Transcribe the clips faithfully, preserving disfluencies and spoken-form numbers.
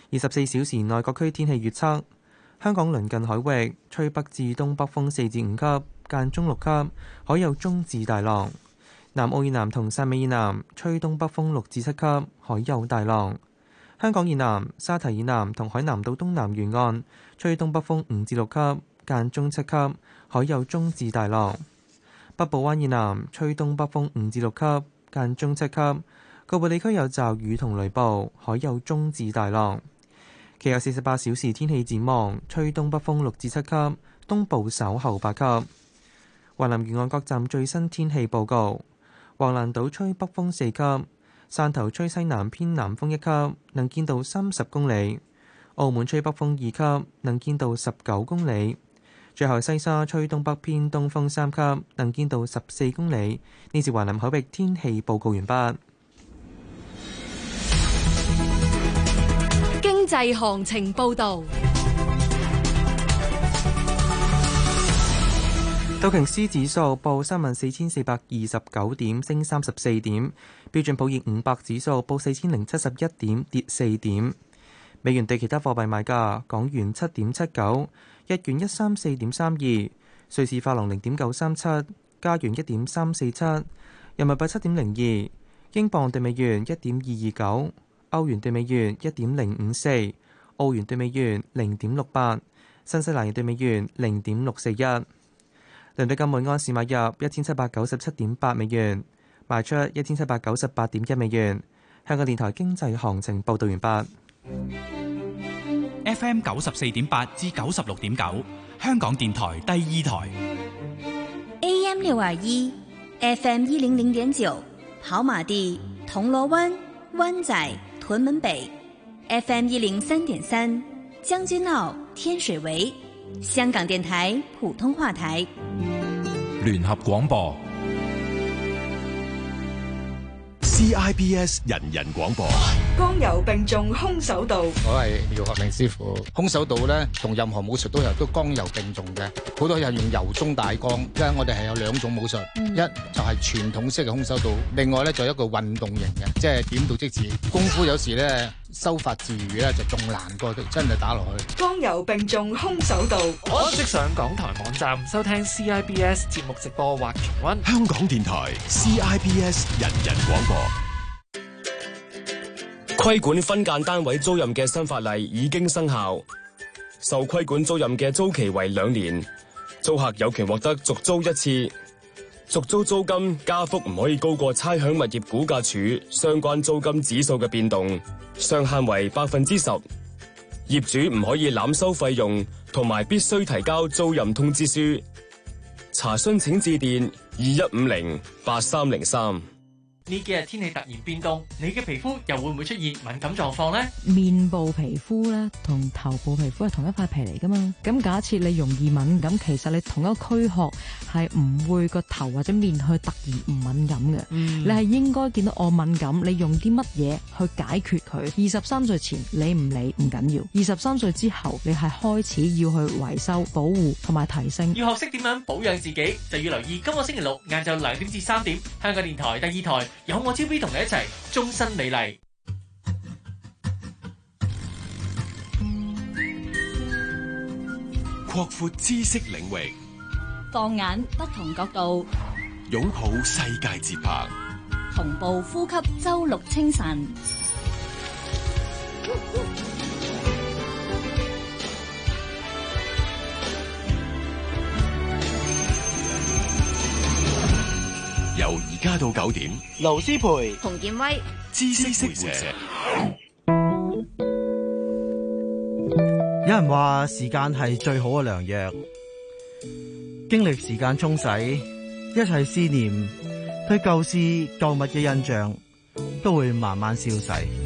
二十四小時內各區天氣預測：香港鄰近海域吹北至東北風四至五級，間中六級，海有中至大浪。南澳以南同汕尾以南吹東北風六至七級，海有大浪。香港以南、沙堤以南同海南島東南沿岸吹東北風五至六級，間中七級，海有中至大浪。北部灣以南吹東北風五至六級，間中七級，局部地區有驟雨同雷暴，海有中至大浪。其後四十八小時天氣展望，吹東北風六至七級，東部稍後八級。華南沿岸各站最新天氣報告：橫瀾島吹北風四級，汕頭吹西南偏南風一級，能見度三十公里；澳門吹北風二級，能見度十九公里。最後西沙吹東北偏東風三級，能見度十四公里。呢次華南海域天氣報告完畢。 經濟行情報導。 道瓊斯指數報三萬四千四百二十九點，升三十四點。標準普爾五百指數報四千零七十一點，跌四點。美元對其他貨幣賣價：港元七點七九，日元一三四點三二，瑞士法郎零點九三七，加元一點三四七，人民幣七點零二，英鎊對美元一點二二九，歐元對美元一點零五四，澳元對美元零點六八，新西蘭元對美元零點六四一。倫敦金每安士買入一千七百九十七點八美元，賣出一千七百九十八點一美元。香港電台經濟行情報道完畢。 F M 九十四點八至九十六點九，香港電台第二台。 A M 六二一 ，F M 一零零點九，跑馬地、銅鑼灣、灣仔、屯門北 ，F M 一零三點三，將軍澳、天水圍。香港電台普通話台聯合廣播 C I B S 人人廣播。 剛柔並重空手道， 我係姚學明師傅。空手道咧同任何武術都有都剛柔並重嘅，好多人用柔中帶剛，因為我哋係有兩種武術，嗯、一就係傳統式嘅空手道，另外咧就一個運動型嘅，即係點到即止。功夫有時咧收發自如咧就仲難過真係打落去。 剛柔並重空手道， 我即上港台網站收聽 C I B S 節目直播或重溫。 香港電台 C I B S 人人廣播。 規管分間單位租賃嘅新法例已經生效，受規管租賃嘅租期為兩年，租客有權獲得續租一次，續租租金加幅唔可以高過差餉物業估價署相關租金指數嘅變動，上限為百分之十。業主唔可以濫收費用，同埋必須提交租賃通知書。查詢請致電二一五零八三零三。 呢幾日天氣突然變凍，你嘅皮膚又會唔會出現敏感狀況呢？ 面部皮膚咧同頭部皮膚係同一塊皮嚟噶嘛？咁假設你容易敏感，其實你同一個軀殼係唔會個頭或者面去突然唔敏感嘅。嗯、你係應該見到我敏感，你用啲乜嘢去解決佢？二十三歲前理唔理唔緊要，二十三歲之後你係開始要去維修、保護同埋提升。 要學識點樣保養自己，就要留意今個星期六晏晝兩點至三點，香港電台第二台。有我 T V 同你一齊終身美麗， 擴闊知識領域， 放眼不同角度， 擁抱世界節拍， 同步呼吸周六清晨。 由而家到九點， 盧思培、 洪建威， 知識會社。 有人話時間係最好嘅良藥，經歷時間沖洗，一切思念、對舊事舊物嘅印象都會慢慢消逝。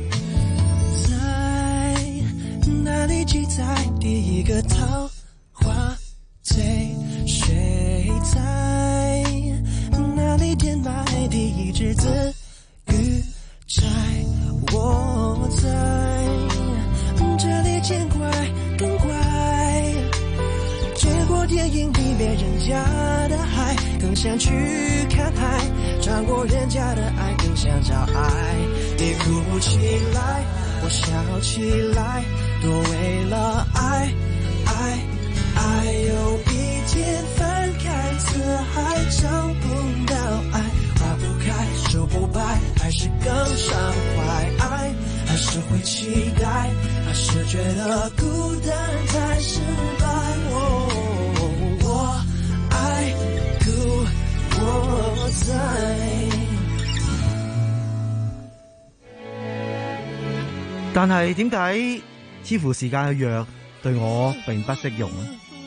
在哪裡記載第一個桃花醉？誰在哪裡填埋第一隻字語在？我在這裡見怪更怪，見過電影裡面人家的海，更想去看海，穿過人家的愛更想找愛，你哭起來我笑起来都为了爱爱爱，有一天翻开字还找不到爱，花不开手不白，还是更伤怀，爱还是会期待，还是觉得孤单才失败。哦，我爱故我在。 但係點解似乎時間嘅約對我並不適用呢？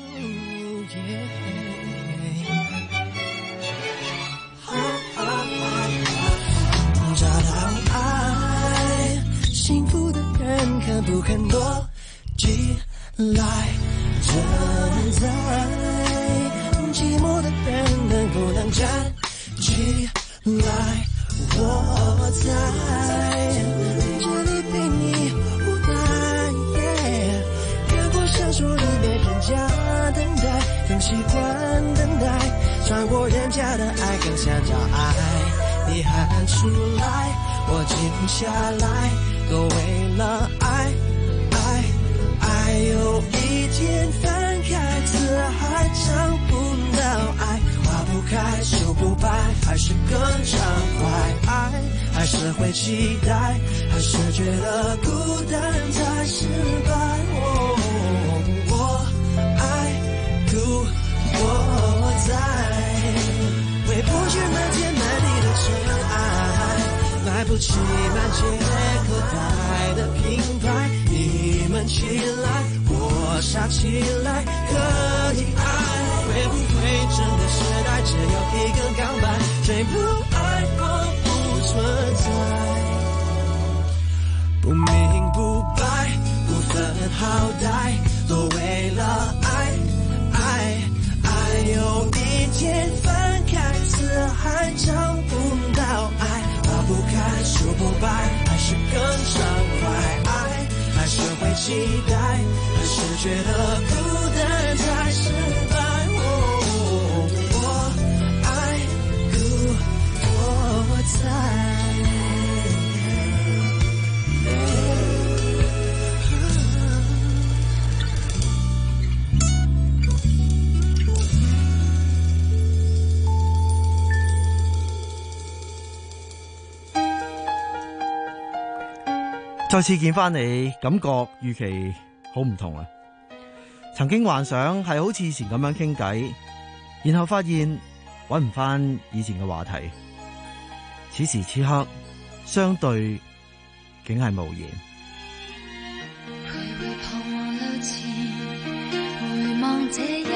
找到愛，幸福的人肯不肯躲起來站在，寂寞的人能不能站起來？我在這裡陪你無奈，看過小說裡面人家等待，更習慣等待，穿過人家的愛更想找愛。你喊出來，我靜下來，都為了愛愛愛，有一天翻開字還找不到愛，花不開手不白，還是更常懷愛，還是會期待，還是覺得孤單才失敗。哦，我愛故我在，回不去滿天滿地的塵埃，買不起滿街口袋的品牌，你們起來我傻起來可以愛，會不會整個時代只有一個鋼板，誰不愛我不存在，不明不白不分好歹，都為了愛愛愛，有一天翻開字還找不到愛，花不開手不白，還是更常懷愛，還是會期待，還是覺得孤單才失敗。哦，我愛故我在。 再次見翻你，感覺預期好唔同啊！曾經幻想係好似以前咁樣傾偈，然後發現揾唔翻以前嘅話題。此時此刻，相對竟係無言。 徘徊彷徨路前，回望這一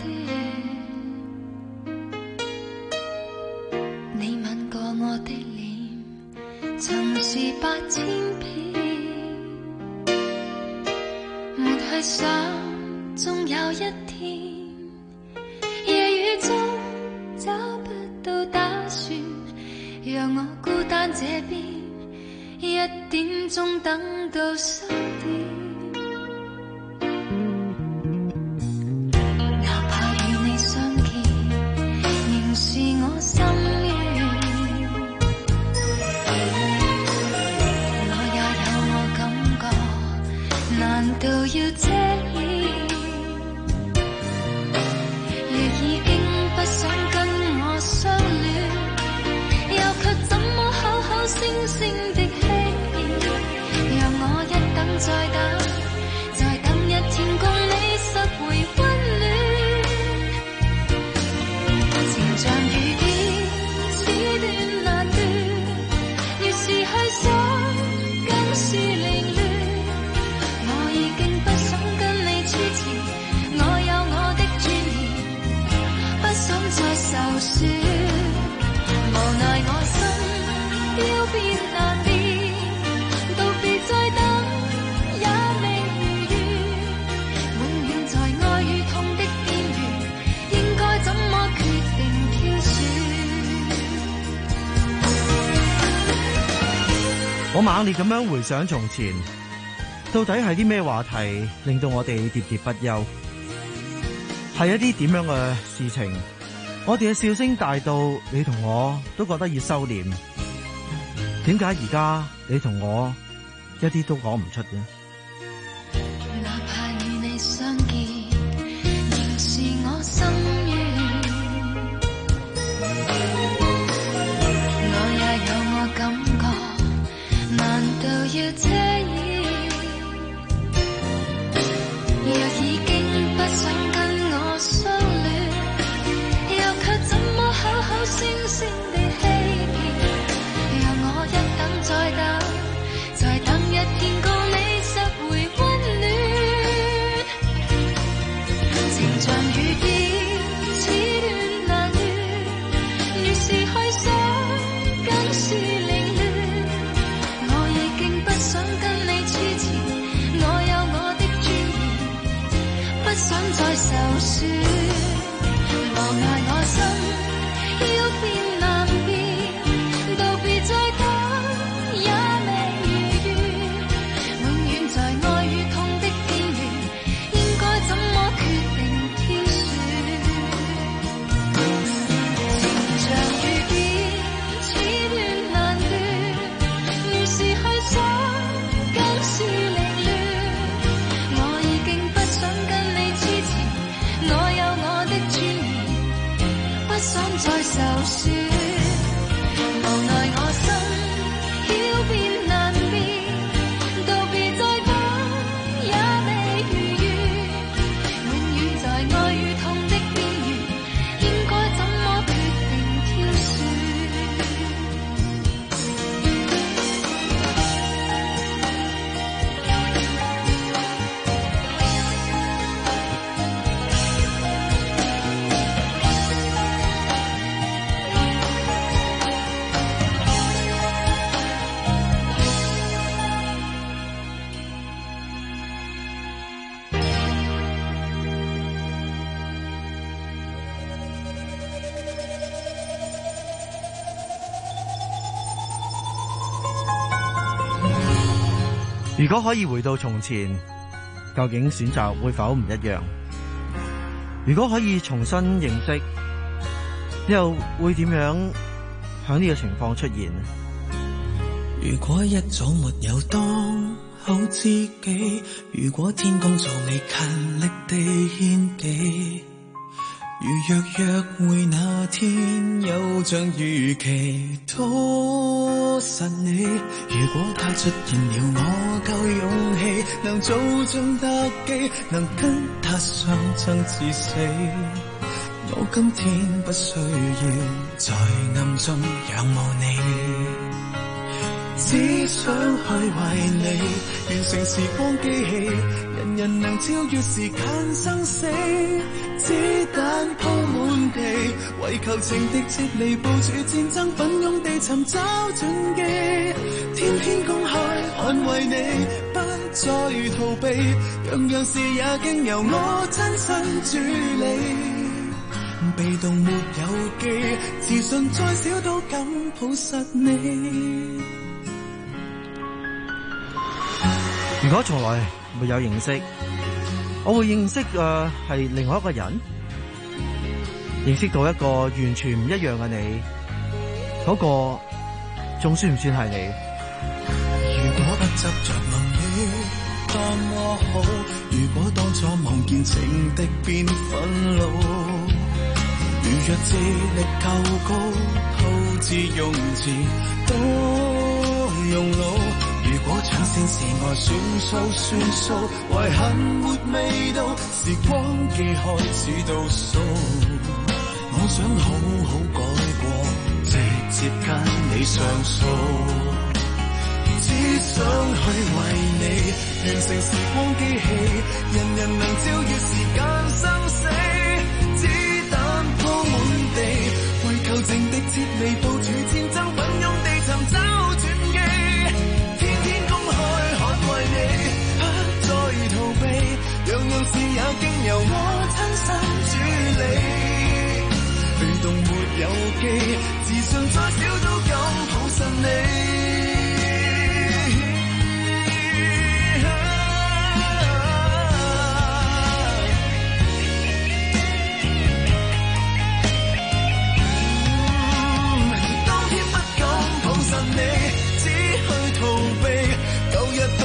段，你吻過我的臉，曾是百千遍。想終有一天，夜雨中找不到打算，讓我孤單這邊，一點鐘等到三點。哪怕與你相見，仍是我心願。我也有我感覺，難道要遮掩？若已經不想跟我相戀，又卻怎麼口口聲聲的欺騙？讓我一等再等，再等一天共你拾回溫暖。情像雨點，此斷難斷，越是去想，更是凌亂。我已經不想跟你糾纏，我有我的尊嚴，不想再受損。無奈我心要變難變，道別再等也未如願，永遠在愛與痛的邊緣，應該怎麼決定挑選？ 我猛烈咁樣回想從前，到底係啲咩話題令到我哋喋喋不休？係一啲點樣嘅事情？我哋嘅笑聲大到你同我都覺得要收斂。點解而家你同我一啲都講唔出嘅。 哪怕與你相見，仍是我心願。我也有我感覺，難道要遮掩？若已經不想跟我相戀，又卻怎麼口口聲聲地欺騙？讓我一等再等，再等一天共你拾回溫暖。情像雨點，似斷難斷，越是去想，更是凌亂。我已經不想跟你黐纏，我有我的尊嚴，不想再受損。無奈我心要變難變，道別再等也未如願。永遠在愛與痛的邊緣，應該怎麼決定挑選？情像雨點，似斷難斷，越是去想，更是凌亂。我已經不想跟你黐纏，我有我的尊嚴，不想再受損。無奈我心要變難變，道別再等也未如願。永遠在愛與痛的邊緣，應該怎麼決定挑選？ 如果可以回到從前，究竟選擇會否唔一樣？如果可以重新認識，又會點樣響呢個情況出現？ 如果一早沒有當好知己，如果天公造美勤力地獻技，如若約會那天有像預期拖實你，如果他出現了我夠勇氣，能做盡特技，能跟他相爭至死，我今天不需要在暗中仰慕你，只想去為你完成時光機器，人人能超越時間生死，子彈鋪滿地，為求情敵撤離，部署戰爭，奮勇地尋找轉機，天天公開捍衛你，不再逃避，樣樣事也經由我親身處理。被動沒有記，自信再少都敢抱實你。 如果從來沒有認識，我會認識嘅係另外一個人，認識到一個完全唔一樣嘅你，嗰個仲算唔算係你？ 如果不執着能與多麼好，如果當初望見情敵變憤怒，如若智力夠高，吐字用字都用腦，如果搶先是愛算數算數，遺憾沒味道，時光機開始倒數，我想好好改過，直接跟你上訴，只想去為你完成時光機器，人人能超越時間生死，子彈鋪滿地，為求情敵撤離，部署戰爭，奮勇地尋找轉機，天天公開捍衛你，不再逃避，樣樣事也經由我親身處理。被動沒有記，自信再少都敢抱實你。當天不敢抱實你，只去逃避，舊日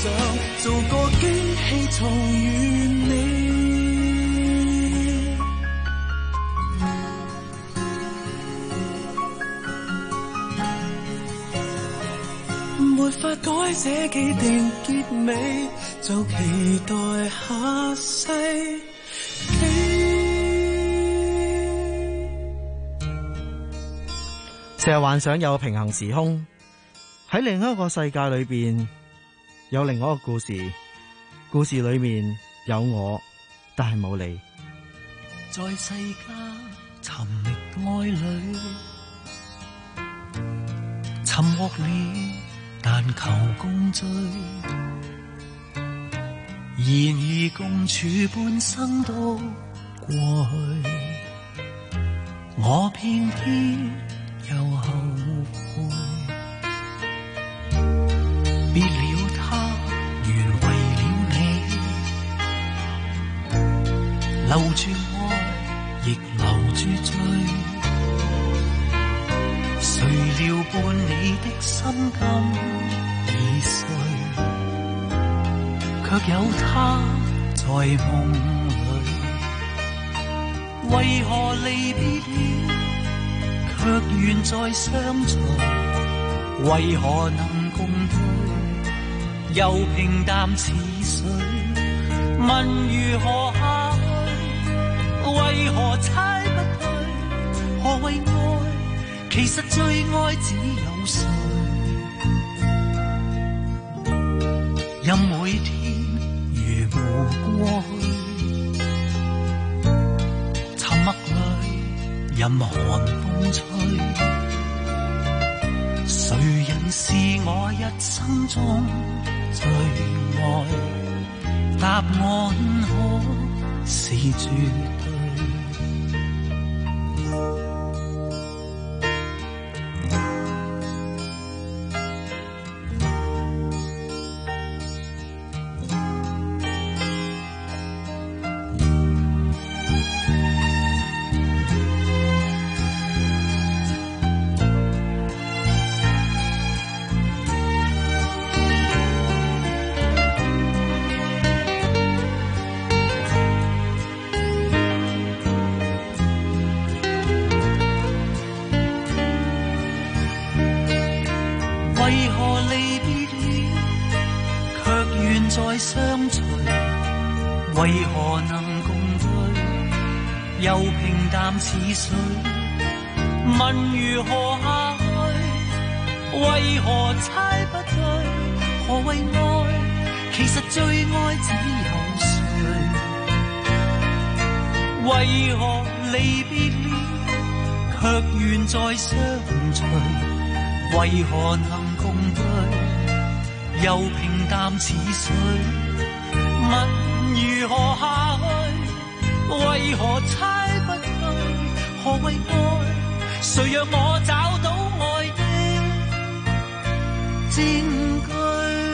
想做個驚喜重遇你。沒法改寫既定結尾，就期待下世成日幻想有平行時空，喺另一個世界裏邊有另外一個故事，故事裏面有我，但係冇你。 在世間尋覓愛侶，尋獲了但求共聚，然而共處半生都過去，我偏偏又後悔。別了他，原為了你，留住愛，亦留住罪。誰料伴你的心今已碎，卻有他在夢裏。為何離別了，卻願再相隨？為何能共對，又平淡似水？問如何下去，為何猜不對？何謂愛？其實最愛只有誰？任每天如無過去，沉默裏任寒風吹，誰人是我一生中最愛？答案可是絕對。再相隨，為何能共對，又平淡似水？問如何下去，為何猜不對？何謂愛？其實最愛只有誰？為何離別了，卻願再相隨？為何能共對，又平淡似水？問如何下去，為何猜不對？何謂愛？誰讓我找到愛的證據？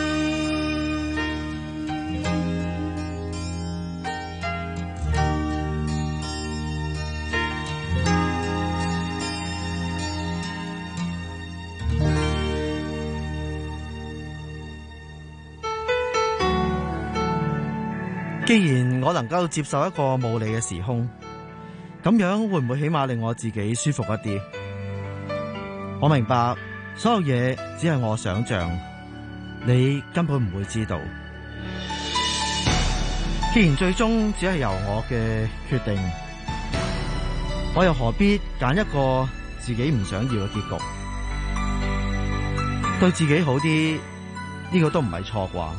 既然我能夠接受一個冇你嘅時空，咁樣會唔會起碼令我自己舒服一啲？我明白所有嘢只係我想象，你根本唔會知道。既然最終只係由我嘅決定，我又何必揀一個自己唔想要嘅結局？對自己好啲，呢個都唔係錯啩。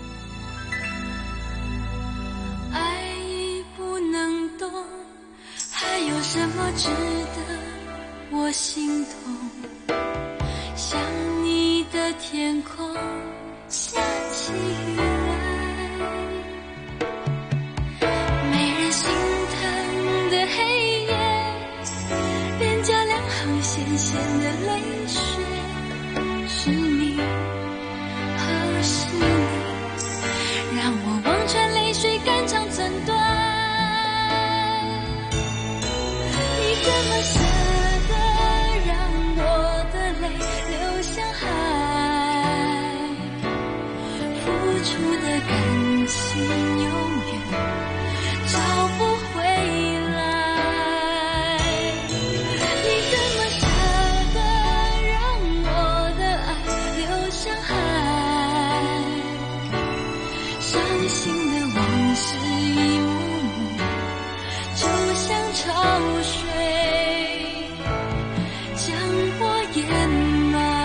什麼值得我心痛？想你的天空下起雨來，沒人心疼的黑夜，臉頰兩行鹹鹹的淚水，是你，哦，是你，讓我望穿淚水肝腸寸斷。怎麼捨得讓我的淚流向海？ 出的感情永远找不回来。你怎么舍得让我的爱流向海？伤心的往事一幕幕，就像潮水将我淹埋。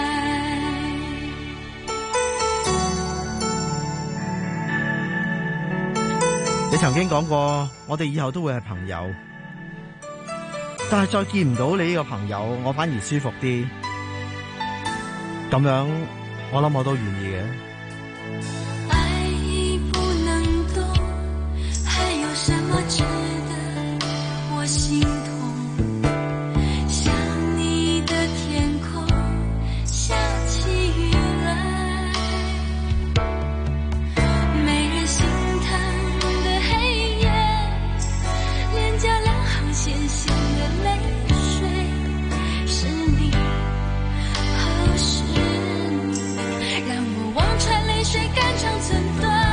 你曾經講過，我哋以後都會係朋友，但係再見唔到你呢個朋友，我反而舒服啲。咁樣，我諗我都願意嘅。 愛已不能動，還有什麼值得我心痛？想你的天空下起雨來，沒人心疼的黑夜，臉頰兩行鹹鹹的淚水，是你，何時你讓我望穿淚水肝腸寸斷？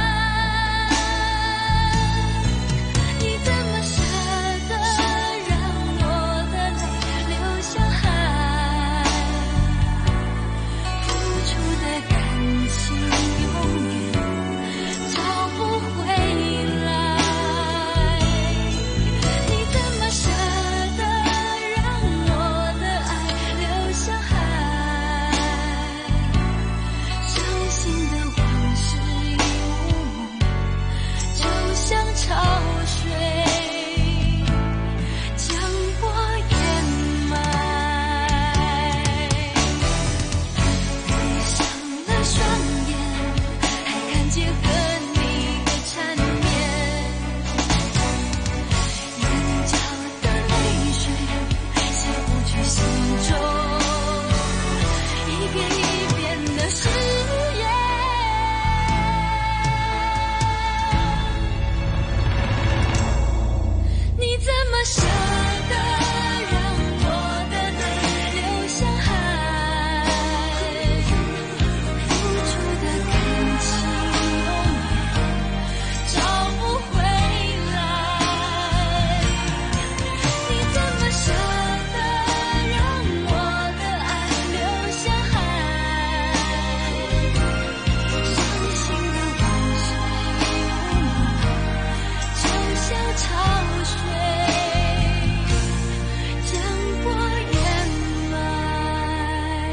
你怎麼捨得讓我的淚流向海？付出的感情永遠找不回來。你怎麼捨得讓我的愛流向海？傷心的往事一幕幕，就像潮水將我淹埋。閉上了雙眼，還看見和你的纏綿，眼角的淚水洗不去心中一遍一遍的誓言。你怎麼捨得讓我的淚流向海？付出的感情永遠找不回來。你怎麼捨得讓我的愛流向海？傷心的往事一幕幕，就像潮水將我淹埋。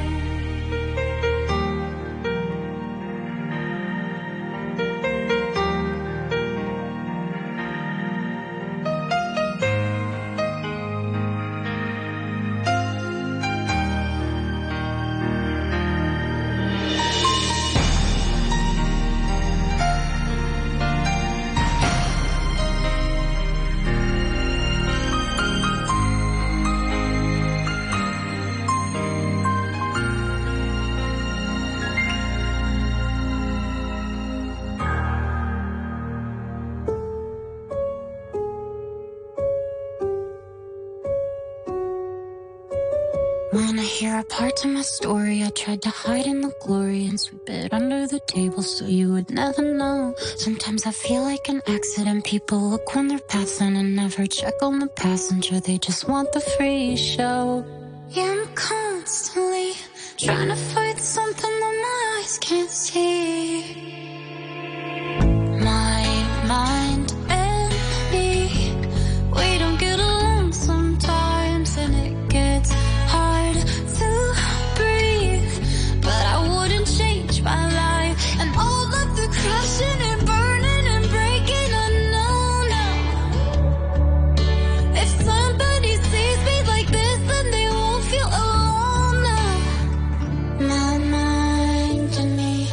When I hear a part of my story, I tried to hide in the glory and sweep it under the table so you would never know. Sometimes I feel like an accident. People look when they're passing and never check on the passenger. They just want the free show. Yeah, I'm constantly trying to fight something that my eyes can't see. My mind and me, we don't get along sometimes, and it gets hard to breathe. But I wouldn't change my life and all of the crashing and burning and breaking. I know now, if somebody sees me like this, then they won't feel alone now. My mind and me.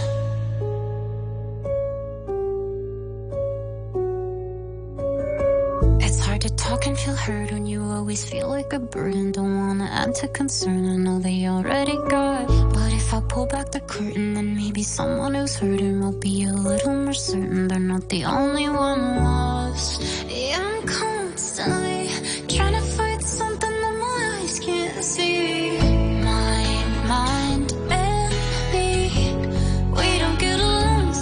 It's hard to talk and feel heard when you always feel like a burden. Don't wanna add to concern, I know they already got. But if I pull back the curtain, then maybe someone who's hurting will be a little more certain they're not the only one lost. Yeah, I'm constantly trying to fight something that my eyes can't see. My mind and me, we don't get along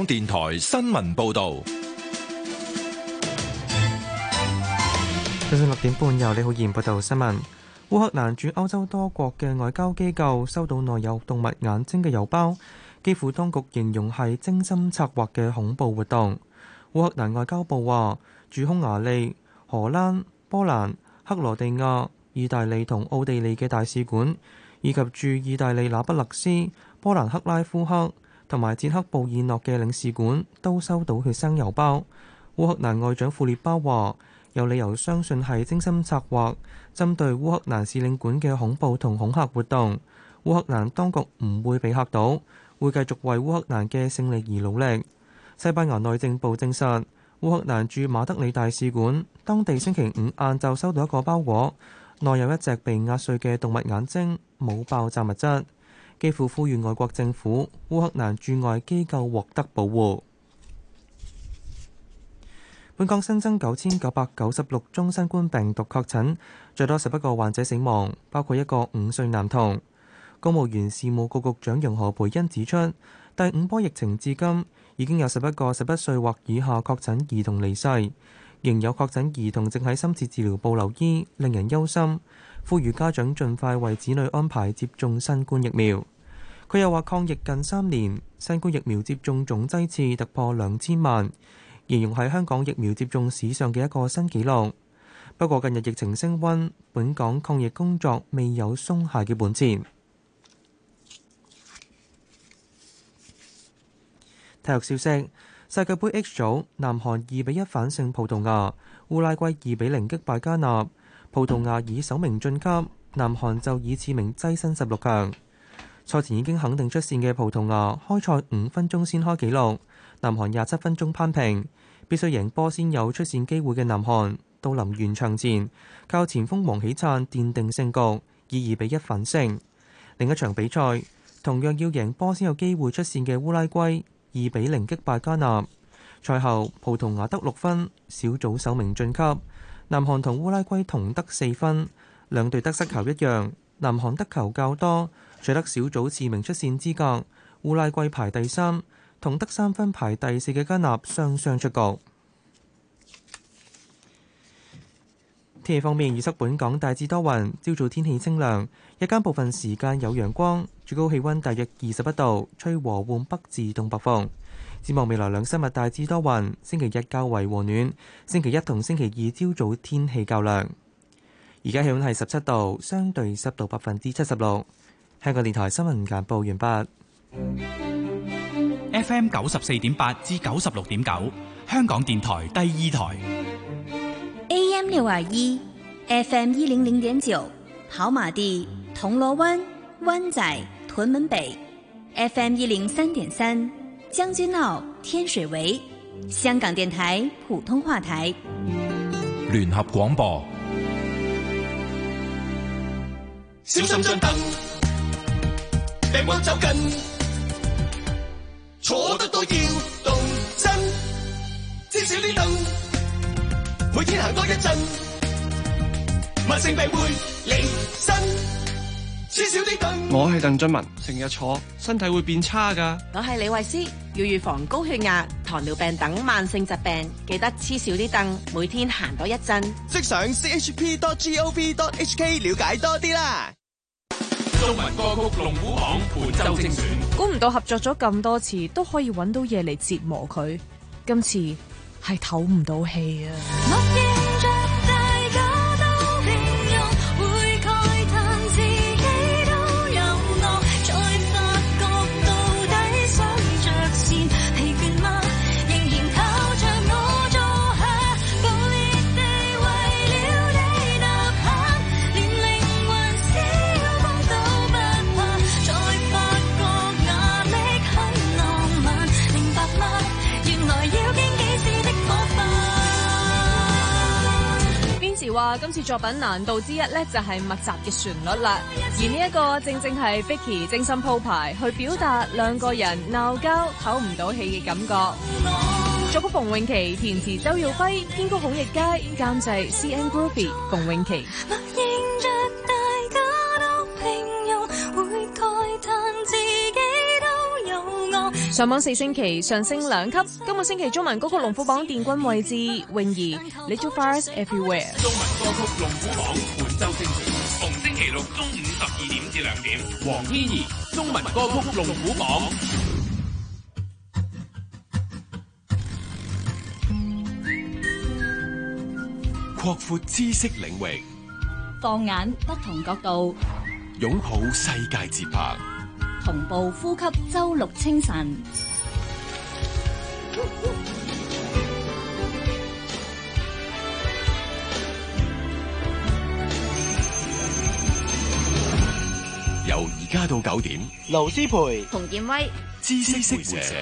港電台新聞報道。 早上六點半，由李浩然報道新聞。烏克蘭駐歐洲多國嘅外交機構收到內有動物眼睛嘅郵包，基輔當局形容係精心策劃嘅恐怖活動。烏克蘭外交部話，駐匈牙利、荷蘭、波蘭、克羅地亞、意大利同奧地利嘅大使館，以及駐意大利那不勒斯、波蘭克拉夫克同埋捷克布爾諾嘅領事館都收到血腥郵包。烏克蘭外長庫列巴話，有理由相信係精心策劃針對烏克蘭使領館嘅恐怖同恐嚇活動。烏克蘭當局唔會被嚇到，會繼續為烏克蘭嘅勝利而努力。西班牙內政部證實，烏克蘭駐馬德里大使館當地星期五晏晝收到一個包裹，內有一隻被壓碎嘅動物眼睛，冇爆炸物質。基輔呼籲外國政府、烏克蘭駐外機構獲得保護。本港新增九千九百九十六宗新冠病毒確診，最多十一個患者死亡，包括一個五歲男童。公務員事務局局長楊何蓓茵指出，第五波疫情至今已經有十一個十一歲或以下確診兒童離世，仍有確診兒童正喺深切治療部留醫，令人憂心。呼籲家長盡快為子女安排接種新冠疫苗。佢又話，抗疫近三年，新冠疫苗接種總劑次突破兩千萬，形容係香港疫苗接種史上嘅一個新紀錄。不過近日疫情升溫，本港抗疫工作未有鬆懈嘅本錢。體育消息：世界盃 H 組，南韓二比一反勝葡萄牙，烏拉圭二比零擊敗加納，葡萄牙以首名晉級，南韓就以次名躋身十六強。賽前已經肯定出線嘅葡萄牙，開賽五分鐘先開紀錄，南韓廿七分鐘攀平，必須贏波先有出線機會嘅南韓，到臨完場前，靠前鋒黃喜燦奠定勝局，以二比一反勝。另一場比賽，同樣要贏波先有機會出線嘅烏拉圭，二比零擊敗加納。賽後，葡萄牙得六分，小組首名晉級。南韓同烏拉圭同得四分，兩隊得失球一樣，南韓得球較多，取得小組次名出線資格。烏拉圭排第三，同得三分排第四嘅加納雙雙出局。天氣方面，預測本港大致多雲，朝早天氣清涼，日間部分時間有陽光，最高氣溫大約二十一度，吹和緩北至東北風。展望未來兩三日大致多雲，星期日較為和暖，星期一同星期二朝早天氣較涼。而家氣溫係十七度，相對濕度百分之七十六。香港電台新聞簡報完畢。 F M 九十四點八至九十六點九，香港電台第二台。 A M 六二一 ，F M 一零零點九，跑馬地、銅鑼灣、灣仔、屯門北 ，F M 一零三點三，將軍澳、天水圍，香港電台普通話台。 聯合廣播。 小心張凳，病魔走近，坐得多要動身，黐少啲凳，每天行多一陣，慢性病會離身，黐少啲凳。 我係鄧俊文，成日坐，身體會變差㗎。 我係李慧詩，要預防高血壓、糖尿病等慢性疾病，記得黐少啲凳，每天行多一陣。 即上 c h p dot gov dot h k 了解多啲啦。 中文歌曲龍虎榜本周精選， 估唔到合作咗咁多次，都可以揾到嘢嚟折磨佢。今次係唞唔到氣啊！話今次作品難度之一呢，就係密集嘅旋律啦，而呢一個正正係 Vicky 精心鋪排去表達兩個人鬧交唞唔到氣嘅感覺。作曲馮詠琪，填詞周耀輝，編曲孔奕佳，監製 C N Groovy 馮詠琪。 上榜四星期，上升兩級。今個星期中文歌曲龍虎榜殿軍位置，泳兒 Little Fires Everywhere。 中文歌曲龍虎榜本周精選，逢星期六中午十二點至兩點，黃天怡中文歌曲龍虎榜。 擴闊知識領域， 放眼不同角度， 擁抱世界節拍， 同步呼吸周六清晨。 由而家到九點， 盧思培、 洪建威， 知識會社。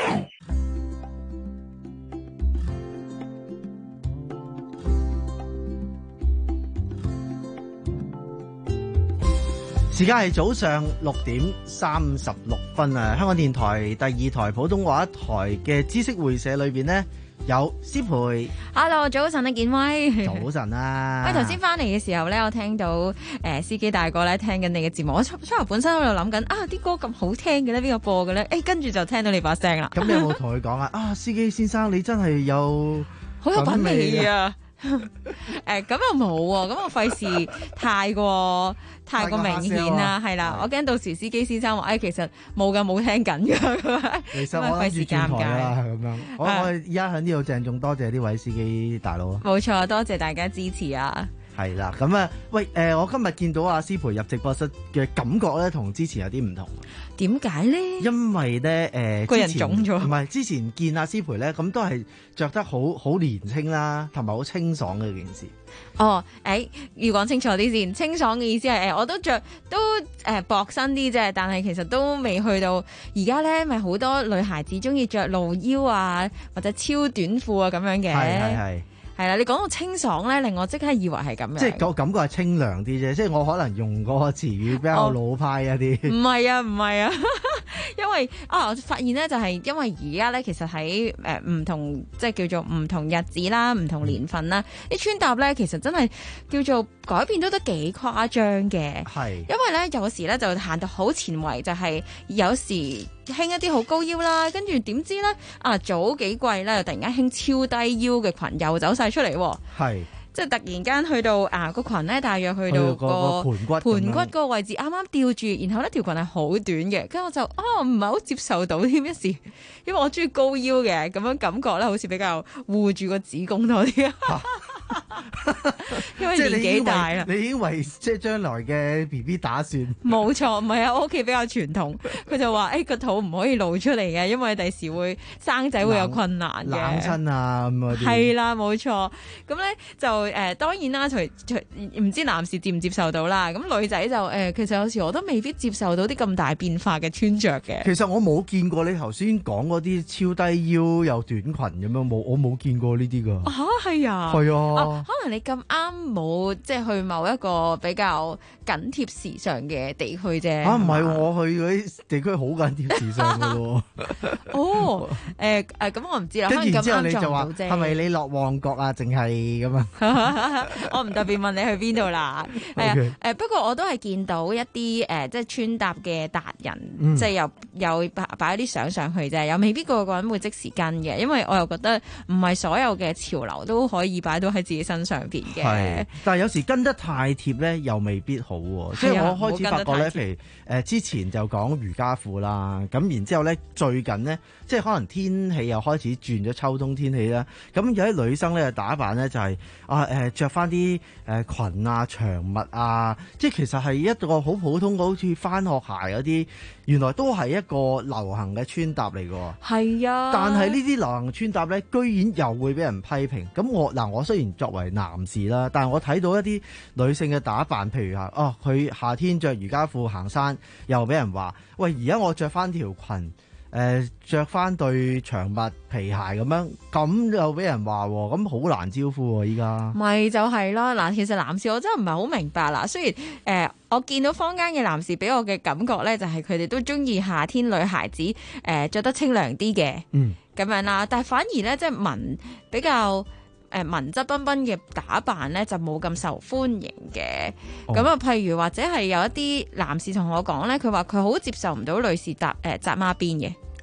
時間係早上六點三十六分啊！香港電台第二台普通話台嘅知識會社裏邊呢，有思培。 Hello， 早晨啊，建威。 早晨啊！ 喂，頭先翻嚟嘅時候咧，我聽到誒、呃、司機大哥咧聽緊你嘅節目，我初初頭本身喺度諗緊啊，啲歌咁好聽嘅咧，邊個播嘅咧？誒，跟住就聽到你把聲啦。 咁你有冇同佢講啊？啊，司機先生，你真係有好有品味啊！誒，咁又冇喎，咁我費事太過太過明顯啦，係啦，我驚到時司機先生話，誒、哎，其實冇噶，冇聽緊噶， 其實我諗住轉台啦，咁樣，我我而家喺呢度鄭重多謝呢位司機大佬啊， 冇錯，多謝大家支持啊！ 係啦，咁啊，喂，誒、呃，我今日見到阿思培入直播室嘅感覺咧，同之前有啲唔同。 點解咧？ 因為咧，誒、呃， 個人腫咗。 唔係，之前見阿思培咧，咁都係着得好好年輕啦，同埋好清爽嘅一件事。 哦，誒、欸，要講清楚啲先，清爽嘅意思係誒，我都着都誒薄身啲啫，但係其實都未去到而家咧，咪好多女孩子中意着露腰啊，或者超短褲啊咁樣嘅。 係係係。 係啦，你講到清爽咧，令我即刻以為係咁樣。 即係個感覺係清涼啲啫，即係我可能用嗰個詞語比較老派一啲。 唔係啊，唔係啊，因為啊，我發現咧就係因為而家咧，其實喺誒唔同即係叫做唔同日子啦、唔同年份啦，啲、嗯、穿搭咧其實真係叫做改變都得幾誇張嘅。係，因為咧有時咧就行到好前衞，就係、是、有時。興一啲好高腰啦，跟住點知咧啊早幾季咧，突然間興超低腰嘅裙又走晒出嚟喎。係，即係突然間去到啊個裙咧，大約去到個盤骨盤骨嗰個位置，啱啱吊住，然後咧條裙係好短嘅，跟住我就啊唔係好接受到添一時，因為我中意高腰嘅，咁樣感覺咧好似比較護住個子宮多啲。啊因為年紀大啦， 你已經為即係將來嘅 B B 打算。 冇錯，唔係啊，我屋企比較傳統，佢就話誒個肚唔可以露出嚟嘅，因為第時會生仔會有困難嘅， 冷親啊咁嗰啲。 係啦，冇錯。咁咧就誒、呃，當然啦，除除唔知男士接唔接受到啦。咁女仔就誒、呃，其實有時我都未必接受到啲咁大變化嘅穿着嘅。 其實我冇見過你頭先講嗰啲超低腰又短裙咁樣，冇我冇見過呢啲噶。 吓係啊， 係啊。 啊，可能你咁啱冇即係去某一個比較緊貼時尚嘅地區啫。啊， 唔係，我去嗰啲地區好緊貼時尚噶咯。 哦，誒、呃、誒，咁我唔知啦。 跟住之後你就話係係咪你落旺角啊？淨係咁啊？ 我唔特別問你去邊度啦。係啊，誒、呃，不過我都係見到一啲誒、呃，即係穿搭嘅達人，嗯、即係又又擺擺啲相上去啫，又未必個個人會即時跟嘅，因為我又覺得唔係所有嘅潮流都可以擺到喺自己身上邊嘅。係， 但係有時跟得太貼咧，又未必好喎。即係我開始發覺咧，譬如誒之前就講瑜伽褲啦，咁然之後咧最近咧，即係可能天氣又開始轉咗秋冬天氣啦，咁有啲女生咧打扮咧就係、是、啊誒著翻啲誒裙啊長襪啊，即係其實係一個好普通嘅好似返學鞋嗰啲，原來都係一個流行嘅穿搭嚟㗎。係啊，但係呢啲流行穿搭咧，居然又會俾人批評。咁我嗱，我雖然作為男士啦，但係我睇到一啲女性嘅打扮，譬如話哦，佢夏天着瑜伽褲行山，又俾人話喂，而家我着翻條裙。誒著翻對長襪皮鞋咁樣，咁又俾人話喎，咁好難招呼喎依家。咪就係啦，嗱，其實男士我真係唔係好明白啦。雖然誒、呃，我見到坊間嘅男士俾我嘅感覺咧，就係佢哋都中意夏天女孩子誒著得清涼啲嘅，嗯，咁樣啦。但係反而咧，即係文比較。誒文質彬彬嘅打扮咧就冇咁受歡迎嘅，咁啊、哦，譬如或者係有一啲男士同我講咧，佢話佢好接受唔到女士搭誒紮孖辮嘅。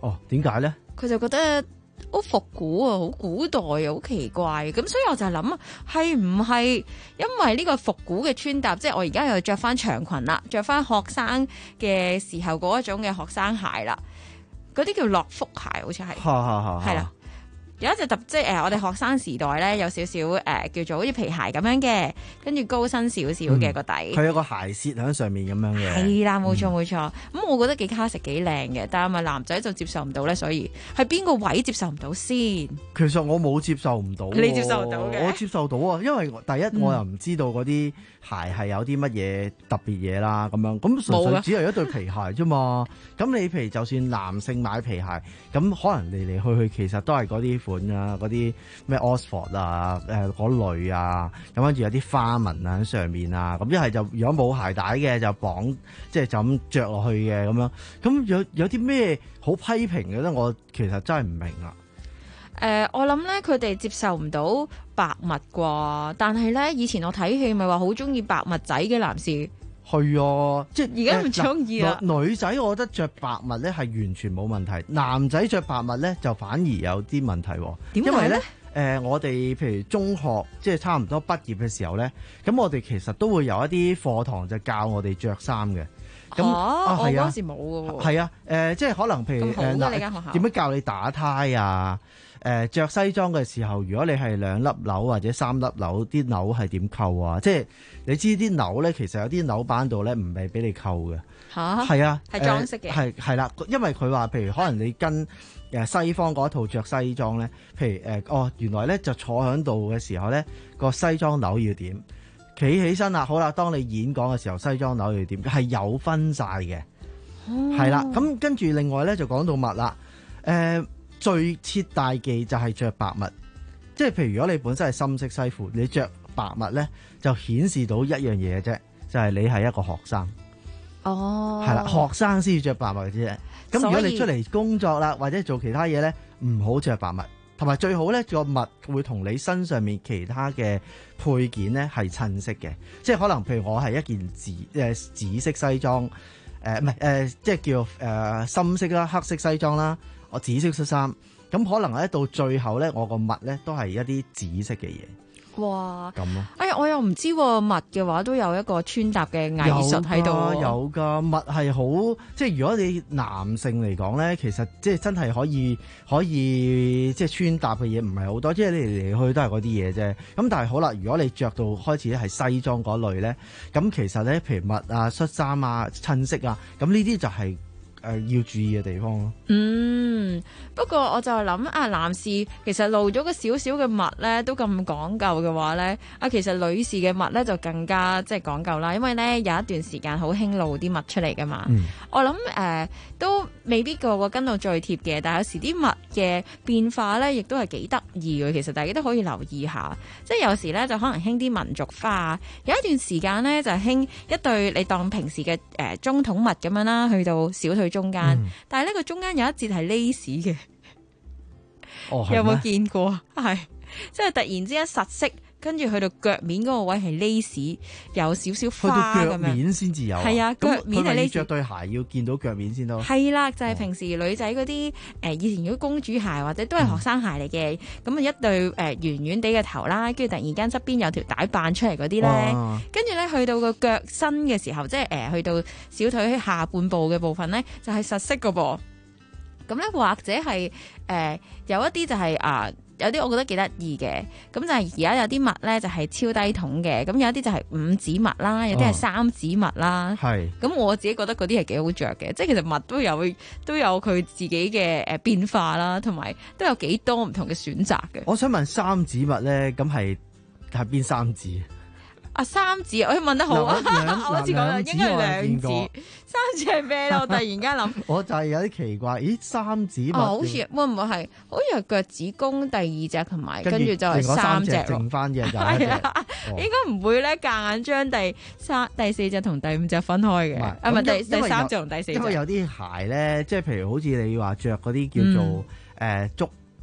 哦，點解咧？ 佢就覺得好復古啊，好古代啊，好奇怪。咁所以我就諗，係唔係因為呢個復古嘅穿搭，即係我而家又着翻長裙啦，着翻學生嘅時候嗰一種嘅學生鞋啦，嗰啲叫樂福鞋，好似係，係啦。有一隻特即係誒，我哋學生時代咧有少少誒、呃、叫做好似皮鞋咁樣嘅，跟住高身少少嘅個底。 佢有個鞋舌喺上面咁樣嘅。 係啦，冇錯冇錯。咁、嗯、我覺得幾卡實幾靚嘅，但係咪男仔就接受唔到咧？所以係邊個位接受唔到先？其實我冇接受唔到。 你接受到嘅？ 我接受到啊，因為第一、嗯、我又唔知道嗰啲鞋係有啲乜嘢特別嘢啦，咁樣咁純粹只係一對皮鞋啫嘛。咁你譬如就算男性買皮鞋，咁可能嚟嚟去去其實都係嗰啲款啊，嗰啲咩 Oxford 啊，誒嗰類啊，咁跟住有啲花紋啊喺上面啊，咁一係就如果冇鞋帶嘅就綁，即係就咁着落去嘅咁樣。咁有有啲咩好批評嘅咧？我其實真係唔明啊。 誒、呃，我諗咧，佢哋接受唔到白襪啩，但係咧，以前我睇戲咪話好中意白襪仔嘅男士。 係啊，即係而家唔中意啦。 女仔我覺得着白襪咧係完全冇問題，男仔着白襪咧就反而有啲問題。點解咧？因為咧，誒、呃，我哋譬如中學即係差唔多畢業嘅時候咧，咁我哋其實都會有一啲課堂就教我哋着衫嘅。咁啊， 啊我嗰時冇嘅喎。 係啊，誒、呃，即係可能譬如誒， 嗱，你間學校點樣教你打呔啊？誒、呃、着西裝嘅時候，如果你係兩粒紐或者三粒紐，啲紐係點扣啊？即係你知啲紐咧，其實有啲紐板度咧唔係俾你扣嘅。 嚇， 係啊， 係裝飾嘅。 係係啦，因為佢話，譬如可能你跟誒西方嗰套着西裝咧，譬如誒、呃、哦，原來咧就坐喺度嘅時候咧，個西裝紐要點？企起身啦，好啦，當你演講嘅時候，西裝紐要點？係有分晒嘅。係啦、哦，咁跟住另外咧就講到襪啦，誒、呃。最切大忌就係着白襪，即係譬如如果你本身係深色西褲，你着白襪咧就顯示到一樣嘢啫，就係、是、你係一個學生。 哦， 係啦，學生先要着白襪嘅啫。咁如果你出嚟工作啦，或者做其他嘢咧，唔好着白襪，同埋最好咧個襪會同你身上面其他嘅配件咧係襯色嘅，即係可能譬如我係一件紫誒紫色西裝，誒唔係誒即係叫誒、呃、深色啦、黑色西裝啦。我紫色恤衫，咁可能咧到最後咧，我個襪咧都係一啲紫色嘅嘢。 哇！ 咁咯。 哎呀，我又唔知襪嘅話都有一個穿搭嘅藝術喺度。 有㗎，襪係好，即係如果你男性嚟講咧，其實即係真係可以可以即係穿搭嘅嘢唔係好多，即係你嚟嚟去都係嗰啲嘢啫。咁但係好啦，如果你着到開始咧係西裝嗰類咧，咁其實咧譬如襪啊、恤衫啊、襯色啊，咁呢啲就係、是。誒、呃、要注意嘅地方咯。 嗯，不過我就諗啊，男士其實露咗個少少嘅襪咧，都咁講究嘅話咧，啊其實女士嘅襪咧就更加即係講究啦，因為咧有一段時間好興露啲襪出嚟噶嘛。嗯、我諗誒、呃、都未必個個跟到最貼嘅，但係有時啲襪嘅變化咧，亦都係幾得意嘅。其實大家都可以留意下，即係有時咧就可能興啲民族花，有一段時間咧就興一對你當平時嘅誒、呃、中筒襪咁樣啦，去到小腿中間，嗯、但係呢個中間有一節係 lace 嘅， 哦、 有冇見過？係即係突然之間實色，跟住去到腳面嗰個位係 lace，有少少花咁樣。去到腳面先至有，係啊，腳面係 lace。着對鞋要見到腳面先得。係啦，就係、是、平時女仔嗰啲誒，以前嗰啲公主鞋或者都係學生鞋嚟嘅，咁、嗯、啊一對誒圓圓地嘅頭啦，跟住突然間側邊有條帶扮出嚟嗰啲咧，跟住咧去到個腳身嘅時候，即係誒、呃、去到小腿下半部嘅部分咧，就係、是、實色噶噃。咁咧或者係誒、呃、有一啲就係、是、啊。呃有啲我覺得幾得意嘅，咁就係而家有啲襪咧就係超低筒嘅，咁有啲就係五指襪啦，有啲係三指襪啦。係、哦，咁我自己覺得嗰啲係幾好着嘅，即係其實襪都有都有佢自己嘅誒變化啦，同埋都有幾多唔同嘅選擇嘅。 我想問三指襪咧，咁係係邊三指？ 啊三指，我問得好啊！我好似講應該係兩指，三指係咩咧？我突然間諗， 我就係有啲奇怪，咦？三指襪、 哦、好似會唔會係？好似係腳趾公第二隻同埋，跟住就係三隻咯。 剩翻嘅就係、 啊哦、應該唔會咧，夾硬將第三、第四隻同第五隻分開嘅。啊，唔係第第三隻同第四隻。 因為有啲鞋咧，即係譬如好似你話着嗰啲叫做誒足。嗯呃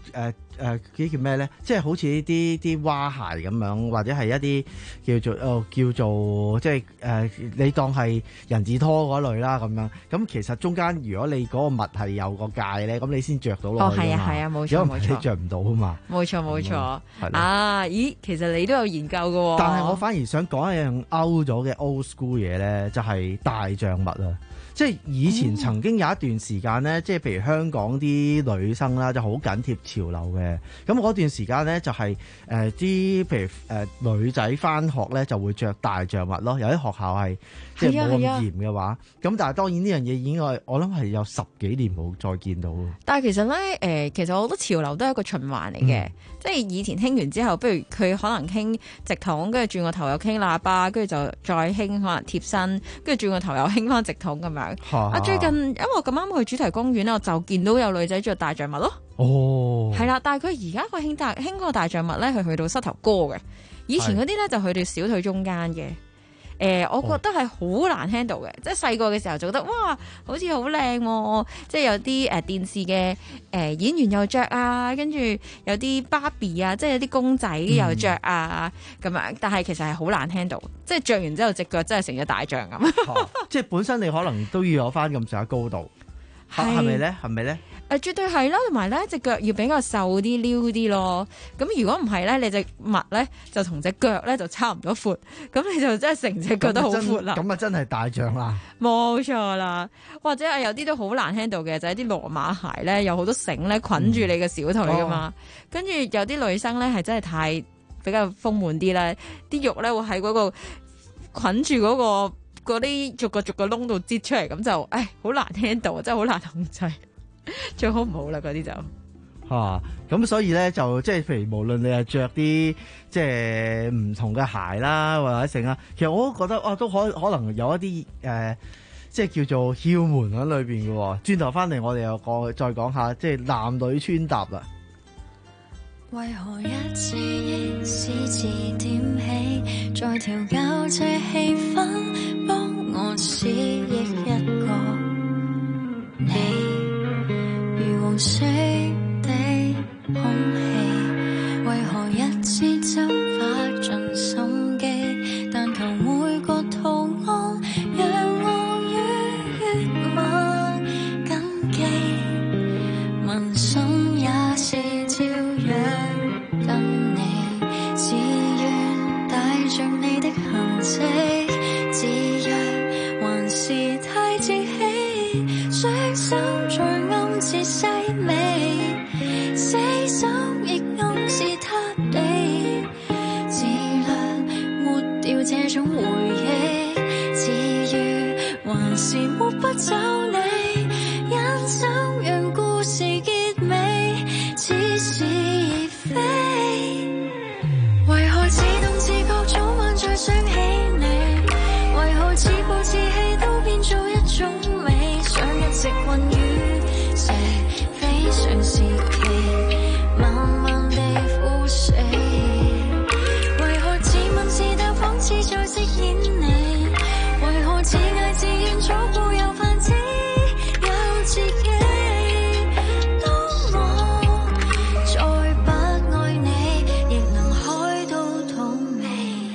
誒誒啲叫咩咧？即係好似啲啲蛙鞋咁樣，或者係一啲叫做哦叫做即係誒、呃、你當係人字拖嗰類啦咁樣。咁其實中間如果你嗰個襪係有個戒咧，咁你先着到落去。 哦，係啊，係啊，冇錯， 如果唔係你着唔到啊嘛。 冇錯，冇錯。 係啊，咦，其實你都有研究嘅喎。 但係我反而想講一樣 out 咗嘅 old school 嘢咧，就係大象襪啊！即係以前曾經有一段時間咧，即係譬如香港啲女生啦，就好緊貼潮流嘅。咁嗰段時間咧，就係誒啲譬如誒、呃、女仔返學咧，就會着大象襪咯。有啲學校係即係冇咁嚴嘅話，咁、啊、但係當然呢樣嘢已經我我諗係有十幾年冇再見到。 但係其實咧，誒、呃，其實我覺得潮流都係一個循環嚟嘅，嗯、即係以前興完之後，不如佢可能興直筒，跟住轉個頭又傾喇叭，跟住就再興可能貼身，跟住轉個頭又興翻直筒咁樣。啊！最近因為我咁啱去主題公園，我就見到有女仔着大象襪咯。 哦， 係啦，但係佢而家個興大興個大象襪咧，係去到膝頭哥嘅。以前嗰啲咧就去到小腿中間嘅。誒、呃，我覺得係好難 handle 嘅，即係細個嘅時候就覺得哇，好似好靚喎，即係有啲誒、呃、電視嘅誒、呃、演員又着啊，跟住有啲芭比啊，即係有啲公仔又着啊咁、嗯、樣，但係其實係好難 handle，即係着完之後隻腳真係成隻大象咁、 哦。即係本身你可能都要有翻咁上下高度，係咪咧？係咪咧？ 誒、呃、絕對係啦，同埋咧隻腳要比較瘦啲、溜啲咯。咁如果唔係咧，你隻襪咧就同隻腳咧就差唔多闊，咁你就真係成隻腳都好闊啦。 咁啊真係大象啦， 冇錯啦。或者係有啲都好難 handle 嘅，就係、是、啲羅馬鞋咧，有好多繩咧捆住你嘅小腿噶嘛。跟住、嗯哦、有啲女生咧係真係太比較豐滿啲咧，啲肉咧會喺嗰個捆住嗰、那個嗰啲逐個逐個窿度擠出嚟，咁就誒好難 handle，真係好難控制。最好唔好啦，嗰啲就嚇咁、啊，所以咧就即係譬如無論你係着啲即係唔同嘅鞋啦，或者成啊，其實我都覺得啊，都可可能有一啲誒、呃，即係叫做竅門喺裏邊嘅。轉頭翻嚟，我哋又講再講下即係男女穿搭啦。 為何一次應是字點起，再調校這氣氛，幫我思憶一個你。如黃色的空氣，為何一支針花盡心機，但求每個圖案讓我於血脈緊記，紋身也是照樣跟你，自願帶着你的痕跡，自虐還是太自欺，雙手在暗自細微，死心亦暗示他地，自律抹掉這種回憶，自愈還是抹不走你，忍心讓故事結尾，似是而非，為何自動自覺早晚再想起你，為何自暴自棄都變做一種美，想一直困於這非常時期，慢慢地腐蝕，為何自問自答仿似在飾演你，為何自嗌自怨左顧右盼只有自己，當我再不愛你，亦能開到荼蘼。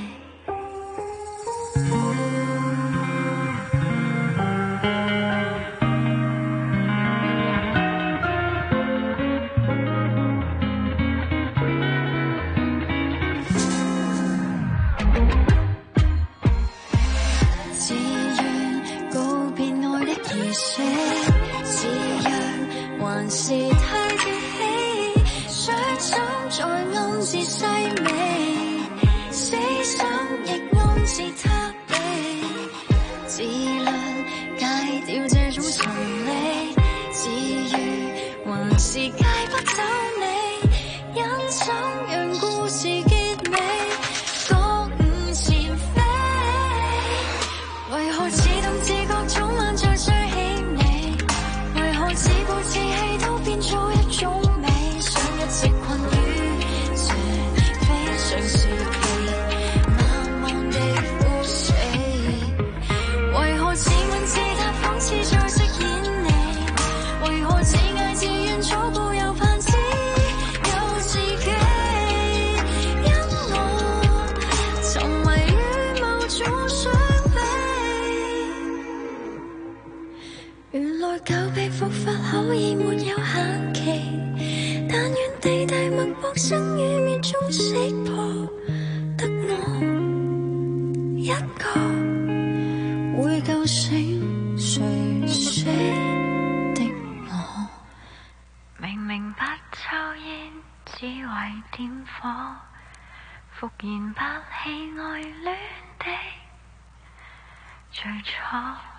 自願告別愛的儀式，自虐還是太自欺，傷心在暗自細微，死心亦暗示他地，自律戒掉這種神理，自愈還是戒不走你，忍心讓故事結尾，覺悟前非，為何自動自覺早晚再想起你，為何自暴自棄都變做一種美，想一直困於這非覺生與滅中識破，得我一個會救醒誰識的我。明明白抽煙只為點火，復燃百氣愛戀的最初。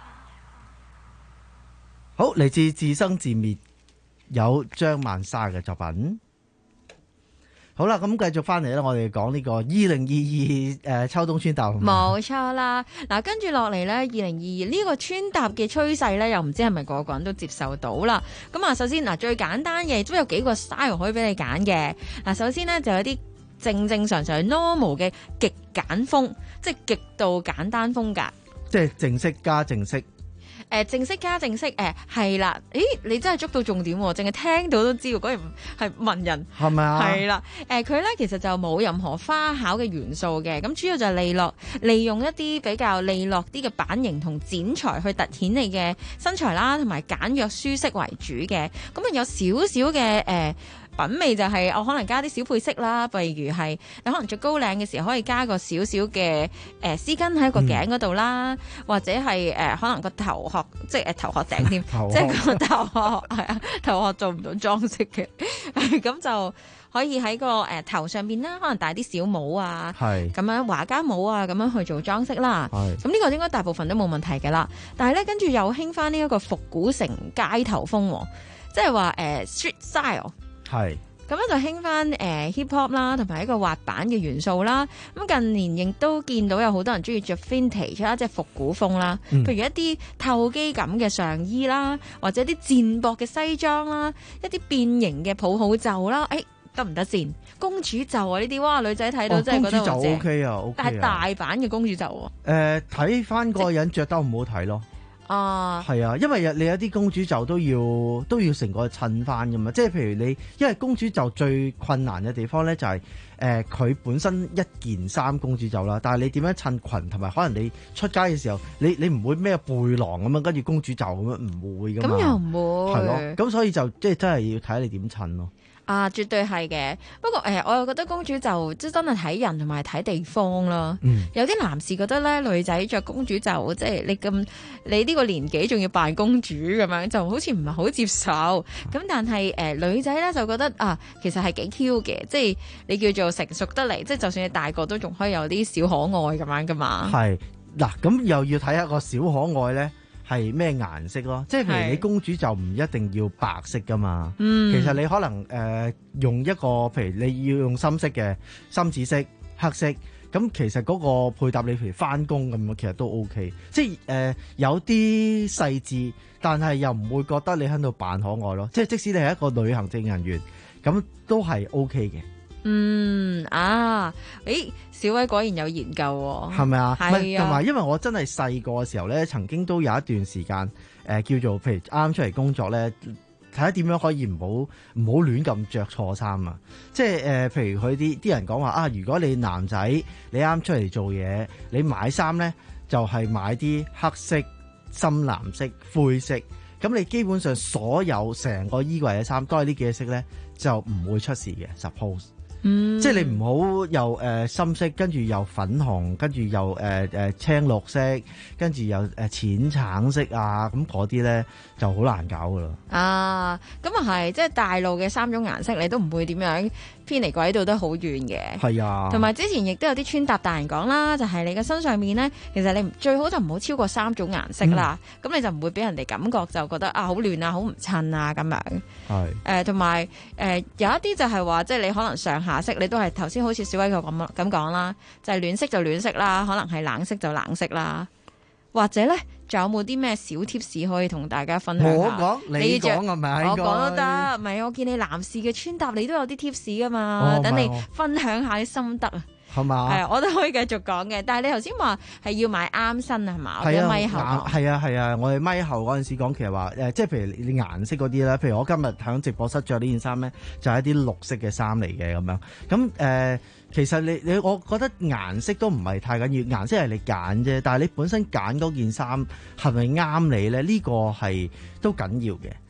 好，嚟自自生自滅有張曼莎嘅作品。好啦，咁繼續翻嚟咧，我哋講呢個二零二二誒秋冬穿搭。 冇錯啦，嗱跟住落嚟咧，二零二二呢個穿搭嘅趨勢咧，又唔知係咪個個人都接受到啦。咁啊，首先嗱最簡單嘅都有幾個 style 可以俾你揀嘅。嗱，首先咧就有啲正正常常 normal 嘅極簡風，即係極度簡單風格， 即係正式加正式。 誒、呃、正式加正式，誒係啦，咦你真係捉到重點喎，淨係聽到都知喎，果然係文人係咪啊？ 係啦，誒佢咧其實就冇任何花巧嘅元素嘅，咁主要就係利落，利用一啲比較利落啲嘅版型同剪裁去突顯你嘅身材啦，同埋簡約舒適為主嘅，咁啊有少少嘅誒。呃品味就係、是、我可能加啲小配飾啦，譬如係你可能着高領嘅時候可以加個少少嘅誒絲巾喺個頸嗰度啦，嗯、或者係誒、呃、可能個頭殼即係誒頭殼頂添，即係個頭殼係啊頭殼做唔到裝飾嘅，咁就可以喺個誒、呃、頭上邊啦，可能戴啲小帽啊，咁樣華家帽啊咁樣去做裝飾啦。咁呢個應該大部分都冇問題嘅啦。但係咧跟住又興翻呢一個復古城街頭風，即係話誒 street style。係，咁樣就興翻誒 hip hop 啦，同埋一個滑板嘅元素啦。咁近年亦都見到有好多人中意着 vintage 啦，即係復古風啦。嗯、譬如一啲透肌感嘅上衣啦，或者啲漸薄嘅西裝啦，一啲變形嘅抱好袖啦。誒得唔得先？公主袖啊呢啲，哇女仔睇到真係覺得好正。公主袖 OK 啊 ，OK 啊。但係大版嘅公主袖喎。誒睇翻個人着得好唔好睇咯。啊，係啊，因為你有啲公主袖都要都要成個襯翻噶嘛，即係譬如你，因為公主袖最困難嘅地方咧就係誒佢本身一件衫公主袖啦，但係你點樣襯裙同埋可能你出街嘅時候，你你唔會孭背囊咁樣跟住公主袖咁樣，唔會噶嘛，咁又唔會，係咯，咁所以就即係真係要睇下你點襯咯。啊，絕對係嘅。不過誒、呃，我又覺得公主袖即真係睇人同埋睇地方啦。嗯、有啲男士覺得咧，女仔着公主袖，即係你咁你呢個年紀仲要扮公主咁樣，就好似唔係好接受。咁、嗯、但係誒、呃、女仔咧就覺得啊，其實係幾 Q 嘅，即係你叫做成熟得嚟，即係就算你大個都仲可以有啲小可愛咁樣噶嘛。係嗱，咁又要睇下個小可愛咧。係咩顏色咯？即係譬如你公主就唔一定要白色噶嘛。嗯，其實你可能誒、呃、用一個，譬如你要用深色嘅深紫色、黑色，咁其實嗰個配搭你譬如翻工咁樣，其實都 OK。即係誒、呃、有啲細緻，但係又唔會覺得你喺度扮可愛咯。即係即使你係一個旅行證人員，咁都係 OK 嘅。嗯啊，誒，小偉果然有研究喎，係咪啊？係啊，同埋因為我真係細個嘅時候咧，曾經都有一段時間誒、呃、叫做譬如啱啱出嚟工作咧，睇下點樣可以唔好唔好亂咁着錯衫啊！即係誒、呃，譬如佢啲啲人講話啊，如果你男仔你啱出嚟做嘢，你買衫咧就係、是、買啲黑色、深藍色、灰色，咁你基本上所有成個衣櫃嘅衫都係呢幾隻色咧，就唔會出事嘅。Suppose。嗯、即係你唔好又誒、呃、深色，跟住又粉紅，跟住又誒誒、呃、青綠色，跟住又誒淺橙色啊，咁嗰啲咧就好難搞噶啦。啊，咁啊係，即係大路嘅三種顏色，你都唔會點樣偏離軌道得好遠嘅。係啊，同埋之前亦都有啲穿搭大人講啦，就係、是、你嘅身上面咧，其實你最好就唔好超過三種顏色啦，咁、嗯、你就唔會俾人哋感覺就覺得啊好亂啊，好唔襯啊咁樣。係誒，同埋誒有一啲就係話，即係你可能上下色你都係頭先好似小威佢咁咁講啦，就係、是、暖色就暖色啦，可能係冷色就冷色啦，或者咧仲有冇啲咩小貼士可以同大家分享下？我講你講係咪？我講都得，唔係我見你男士嘅穿搭你都有啲貼士噶嘛，等、哦、你分享下啲心得啊。係嘛？係啊，我都可以繼續講嘅。但係你頭先話係要買啱身係嘛？係啊，咪後係啊係啊，我哋咪後嗰陣時講，其實話誒，即係譬如你顏色嗰啲啦。譬如我今日喺直播室着呢件衫咧，就係、是、一啲綠色嘅衫嚟嘅咁樣。咁誒、呃，其實你你，我覺得顏色都唔係太緊要，顏色係你揀啫。但係你本身揀嗰件衫係咪啱你咧？呢、這個係都緊要嘅。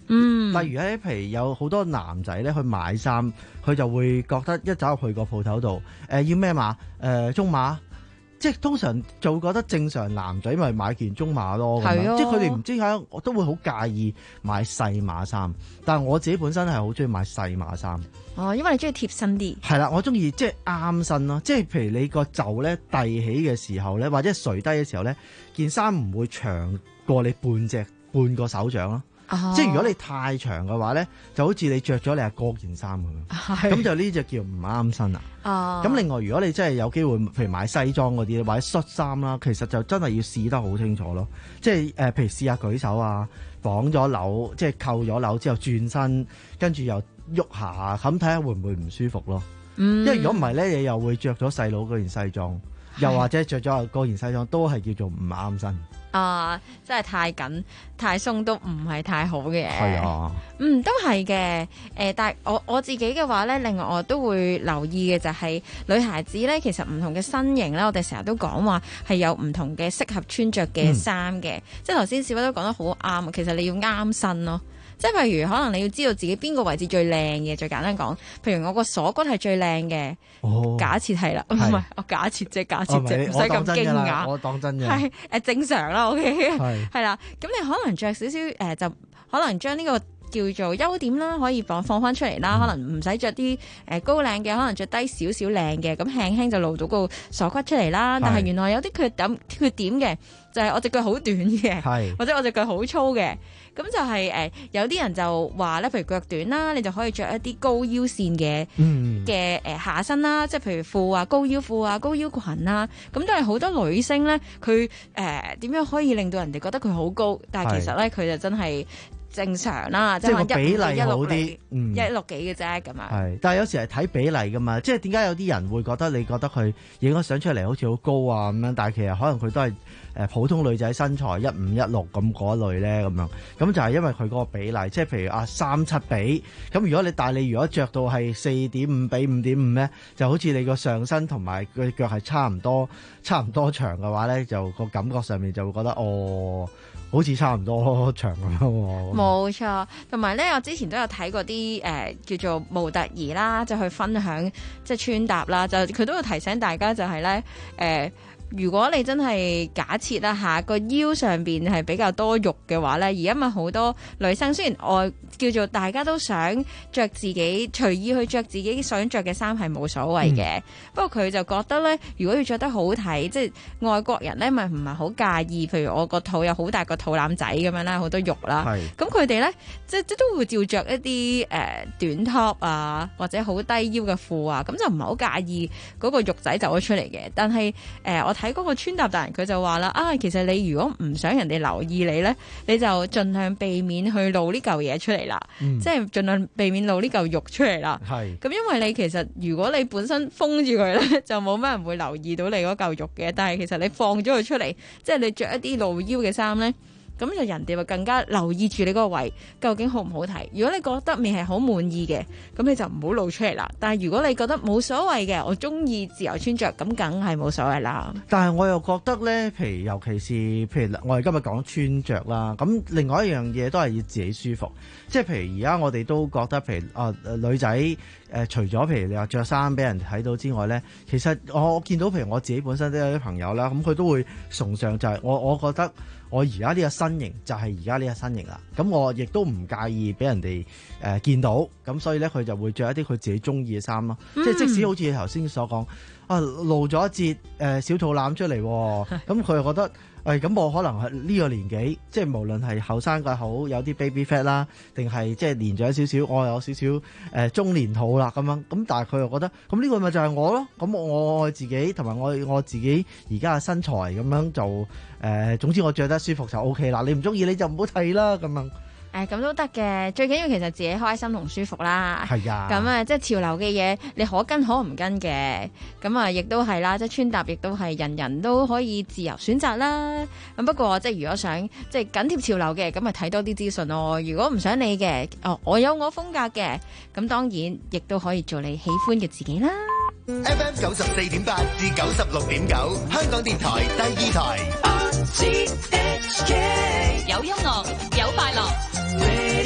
嗯， 例如咧，譬如有好多男仔咧去買衫，佢就會覺得一走入去個鋪頭度，誒、呃、要咩碼？誒、呃、中碼。即係通常就會覺得正常男仔咪買件中碼咯，咁樣、啊、即係佢哋唔知點解我都會好介意買細碼衫，但係我自己本身係好中意買細碼衫。 哦，因為你中意貼身啲。係啦，我中意即係啱身咯，即係譬如你個袖咧遞起嘅時候咧，或者垂低嘅時候咧，件衫唔會長過你半隻半個手掌咯。 哦、 即係如果你太長嘅話咧，就好似你着咗你阿哥件衫咁樣，咁就呢隻叫唔啱身啦。 哦， 咁另外如果你真係有機會，譬如買西裝嗰啲或者恤衫啦，其實就真係要試得好清楚咯。即係誒、呃，譬如試下舉手啊，綁咗紐，即係扣咗紐之後轉身，跟住又喐下，咁睇下會唔會唔舒服咯。嗯，因為如果唔係咧，你又會着咗細佬嗰件西裝，又或者着咗阿哥件西裝，都係叫做唔啱身。 啊，真係太緊太鬆都唔係太好嘅。 係啊， 嗯，都係嘅。誒，但係我我自己嘅話咧，另外我都會留意嘅就係、是、女孩子咧，其實唔同嘅身形咧，我哋成日都講話係有唔同嘅適合穿着嘅衫嘅。即係頭先小威都講得好啱啊，其實你要啱身咯。即係譬如可能你要知道自己邊個位置最靚嘅，最簡單講，譬如我個鎖骨係最靚嘅，哦、假設係啦，唔係我假設啫，假設啫，唔使咁驚訝。 我當真嘅， 係誒正常啦 ，OK，係啦，咁你可能着少少誒，就可能將呢個叫做優點啦，可以放放翻出嚟啦，嗯、可能唔使着啲誒高領嘅，可能着低少少靚嘅，咁輕輕就露到個鎖骨出嚟啦。但係原來有啲缺點缺點嘅，就係、是、我隻腳好短嘅，或者我隻腳好粗嘅。咁就係、是、誒、呃，有啲人就話咧，譬如腳短啦，你就可以着一啲高腰線嘅嘅誒下身啦，即係譬如褲啊、高腰褲啊、高腰裙啊，咁都係好多女星咧，佢誒點樣可以令到人哋覺得佢好高，但係其實咧佢就真係正常啦，即係個比例好啲，一六幾嘅啫咁啊。 係，但係有時係睇比例噶嘛，即係點解有啲人會覺得你覺得佢影咗相出嚟好似好高啊咁樣，但係其實可能佢都係誒普通女仔身材一五一六咁嗰類咧咁樣，咁就係因為佢嗰個比例，即係譬如啊三七比，咁如果你但係你如果着到係四點五比五點五咧，就好似你個上身同埋個腳係差唔多差唔多長嘅話咧，就個感覺上面就會覺得哦。好似差唔多長咁咯， 冇錯。同埋咧，我之前都有睇過啲誒、呃、叫做模特兒啦，就去分享即係穿搭啦，就佢都會提醒大家就係咧誒。呃如果你真係假設啦下個腰上邊係比較多肉嘅話咧，而家咪好多女生雖然我叫做大家都想着自己隨意去着自己想着嘅衫係冇所謂嘅，嗯、不過佢就覺得咧，如果要着得好睇，即係外國人咧咪唔係好介意，譬如我個肚有好大個肚腩仔咁樣啦，好多肉啦，咁佢哋咧即即都會照着一啲誒、呃、短 top 啊或者好低腰嘅褲啊，咁就唔係好介意嗰個肉仔走咗出嚟嘅，但係誒、呃、我睇嗰個穿搭達人佢就話啦，啊其實你如果唔想人哋留意你咧，你就盡量避免去露呢嚿嘢出嚟啦，嗯、即係盡量避免露呢嚿肉出嚟啦。係咁，因為你其實如果你本身封住佢咧，就冇乜人會留意到你嗰嚿肉嘅。但係其實你放咗佢出嚟，即係你着一啲露腰嘅衫咧。咁就人哋會更加留意住你嗰個位究竟好唔好睇。如果你覺得未係好滿意嘅，咁你就唔好露出嚟啦。但係如果你覺得冇所謂嘅，我中意自由穿着，咁梗係冇所謂啦。 但係我又覺得咧，譬如尤其是譬如我哋今日講穿着啦，咁另外一樣嘢都係要自己舒服。即係譬如而家我哋都覺得，譬如啊、呃、女仔誒、呃，除咗譬如你話着衫俾人睇到之外咧，其實我見到譬如我自己本身都有啲朋友啦，咁佢都會崇尚就係、是、我我覺得。我而家呢個身形就係而家呢個身形啦，咁我亦都唔介意俾人哋誒、呃、見到，咁所以咧佢就會着一啲佢自己中意嘅衫咯，嗯、即係即使好似你頭先所講，啊露咗一截誒、呃、小肚腩出嚟，咁佢又覺得誒咁、哎、我可能係呢個年紀，即係無論係後生嘅好有啲 baby fat 啦，定係即係年長少少，我有少少誒、呃、中年肚啦咁樣，咁但係佢又覺得咁呢個咪就係我咯，咁我愛自己同埋我我自己而家嘅身材咁樣就誒、呃，總之我着得舒服就 O K 啦，你唔中意你就唔好睇啦咁樣。 誒咁都得嘅，最緊要其實自己開心同舒服啦。 係啊， 咁啊，即係潮流嘅嘢，你可跟可唔跟嘅。咁啊，亦都係啦，即係穿搭亦都係人人都可以自由選擇啦。咁不過即係如果想即係緊貼潮流嘅，咁咪睇多啲資訊咯。如果唔想你嘅，哦，我有我風格嘅，咁當然亦都可以做你喜歡嘅自己啦。 F M 九十四點八至九十六點九，香港電台第二台。R T H K 有音樂，有快樂。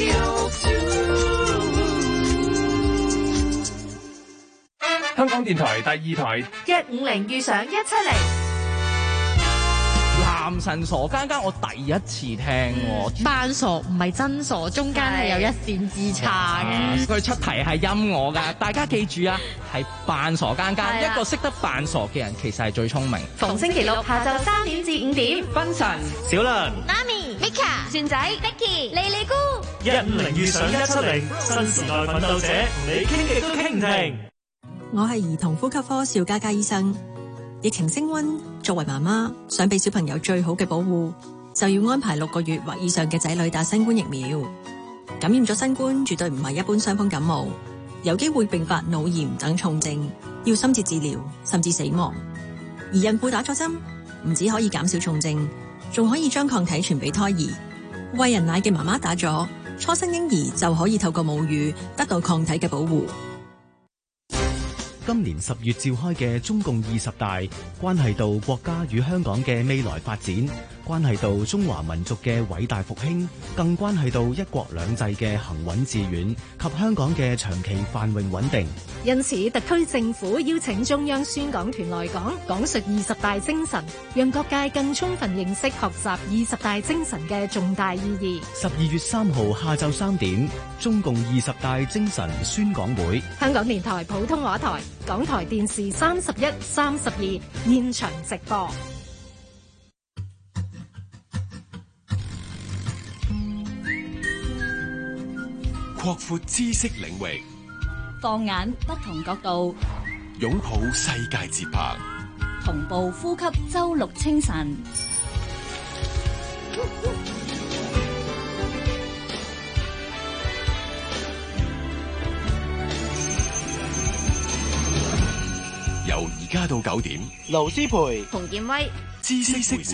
Radio two。 香港電台第二台一五零遇上一七零。 男神傻更更，我第一次聽喎。 扮傻唔係真傻，中間係有一線之差嘅。 佢出題係陰我㗎，大家記住啊，係扮傻更更。一個識得扮傻嘅人，其實係最聰明。 逢星期六下晝三點至五點， 分神小亮、 媽咪、Mika、船仔、Becky、莉莉姑， 一五零遇上一七零，新時代奮鬥者，你傾極都傾唔停。 我係兒童呼吸科邵嘉嘉醫生。疫情升溫，作為媽媽想俾小朋友最好嘅保護，就要安排六個月或以上嘅仔女打新冠疫苗。感染咗新冠絕對唔係一般傷風感冒，有機會併發腦炎等重症，要深切治療甚至死亡。而孕婦打咗針，唔止可以減少重症，仲可以將抗體傳俾胎兒。餵人奶嘅媽媽打咗，初生嬰兒就可以透過母乳得到抗體嘅保護。 今年十月召開嘅中共二十大，關係到國家與香港嘅未來發展，關係到中華民族嘅偉大復興，更關係到一國兩制嘅行穩致遠及香港嘅長期繁榮穩定。 因此，特區政府邀請中央宣講團來港，講述二十大精神，讓各界更充分認識學習二十大精神嘅重大意義。 十二月三號下晝三點，中共二十大精神宣講會， 香港電台普通話台、港台電視三十一、三十二現場直播。 擴闊知識領域， 放眼不同角度， 擁抱世界節拍， 同步呼吸周六清晨。 由而家到九點， 盧思培、洪建威， 知識會社。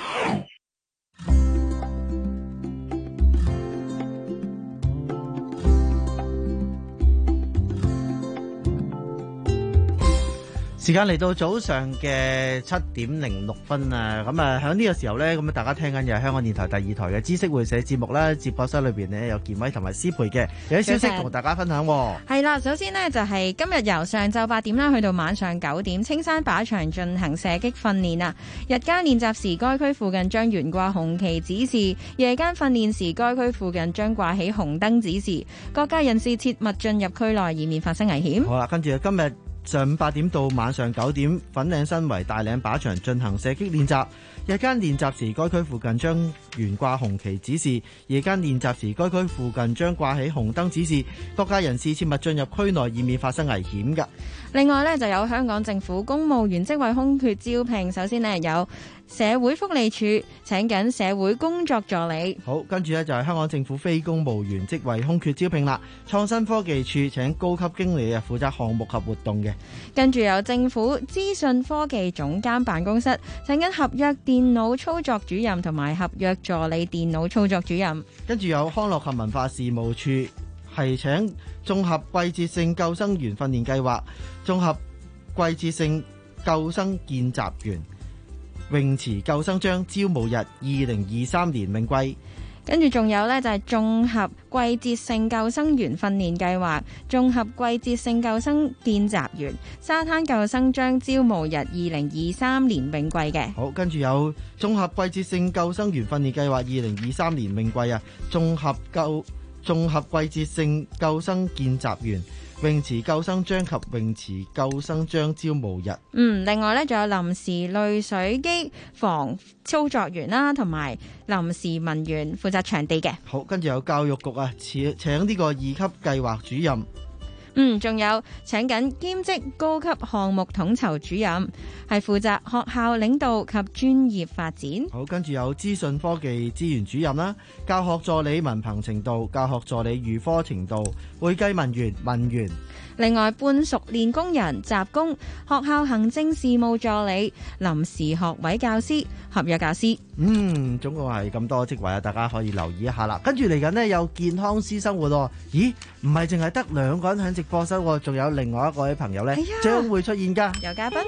時間嚟到早上嘅七點零六分啊！咁啊，喺呢個時候呢，咁啊，大家聽緊嘅係香港電台第二台嘅知識會社節目啦。直播室裏邊呢，有健威同埋思培嘅，有啲消息同大家分享。 係啦，首先呢，就係今日由上晝八點啦，去到晚上九點，青山靶場進行射擊訓練啊。日間練習時，該區附近將懸掛紅旗指示；夜間訓練時，該區附近將掛起紅燈指示。各界人士切勿進入區內，以免發生危險。 好啦，跟住今日上午八點到晚上九點，粉嶺新圍大嶺靶場進行射擊練習。日間練習時，該區附近將懸掛紅旗指示；夜間練習時，該區附近將掛起紅燈指示。各界人士切勿進入區內，以免發生危險㗎。 另外呢，就有香港政府公務員職位空缺招聘。首先呢，有社會福利署請緊社會工作助理。 好，跟住呢，就係香港政府非公務員職位空缺招聘啦。創新科技署請高級經理啊，負責項目及活動嘅。 跟住有政府資訊科技總監辦公室請緊合約電腦操作主任同埋合約助理電腦操作主任。 跟住有康樂及文化事務處係請綜合季節性救生員訓練計劃、綜合季節性救生見習員、泳池救生章招募日二零二三年泳季。 跟住仲有呢，就係綜合季節性救生員訓練計劃、綜合季節性救生見習員、沙灘救生章招募日二零二三年泳季嘅。 好，跟住有綜合季節性救生員訓練計劃二零二三年泳季啊，綜合救綜合季節性救生見習員、泳池救生章及泳池救生章招募日。 嗯，另外呢，仲有臨時濾水機房操作員啦，同埋臨時文員負責場地嘅。 好，跟住有教育局啊，請請呢個二級計劃主任。 嗯，仲有請緊兼職高級項目統籌主任，係負責學校領導及專業發展。 好，跟住有資訊科技資源主任啦，教學助理文憑程度、教學助理預科程度、會計文員文員。 另外，半熟練工人、雜工、學校行政事務助理、臨時學位教師、合約教師。 嗯，總共係咁多職位啊，大家可以留意一下啦。跟住嚟緊呢，有健康私生活喎。咦，唔係淨係得兩個人喺直播室喎，仲有另外一位朋友呢，將會出現㗎。 有嘉賓，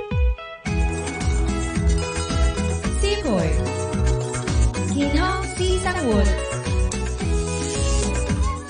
思培健康私生活。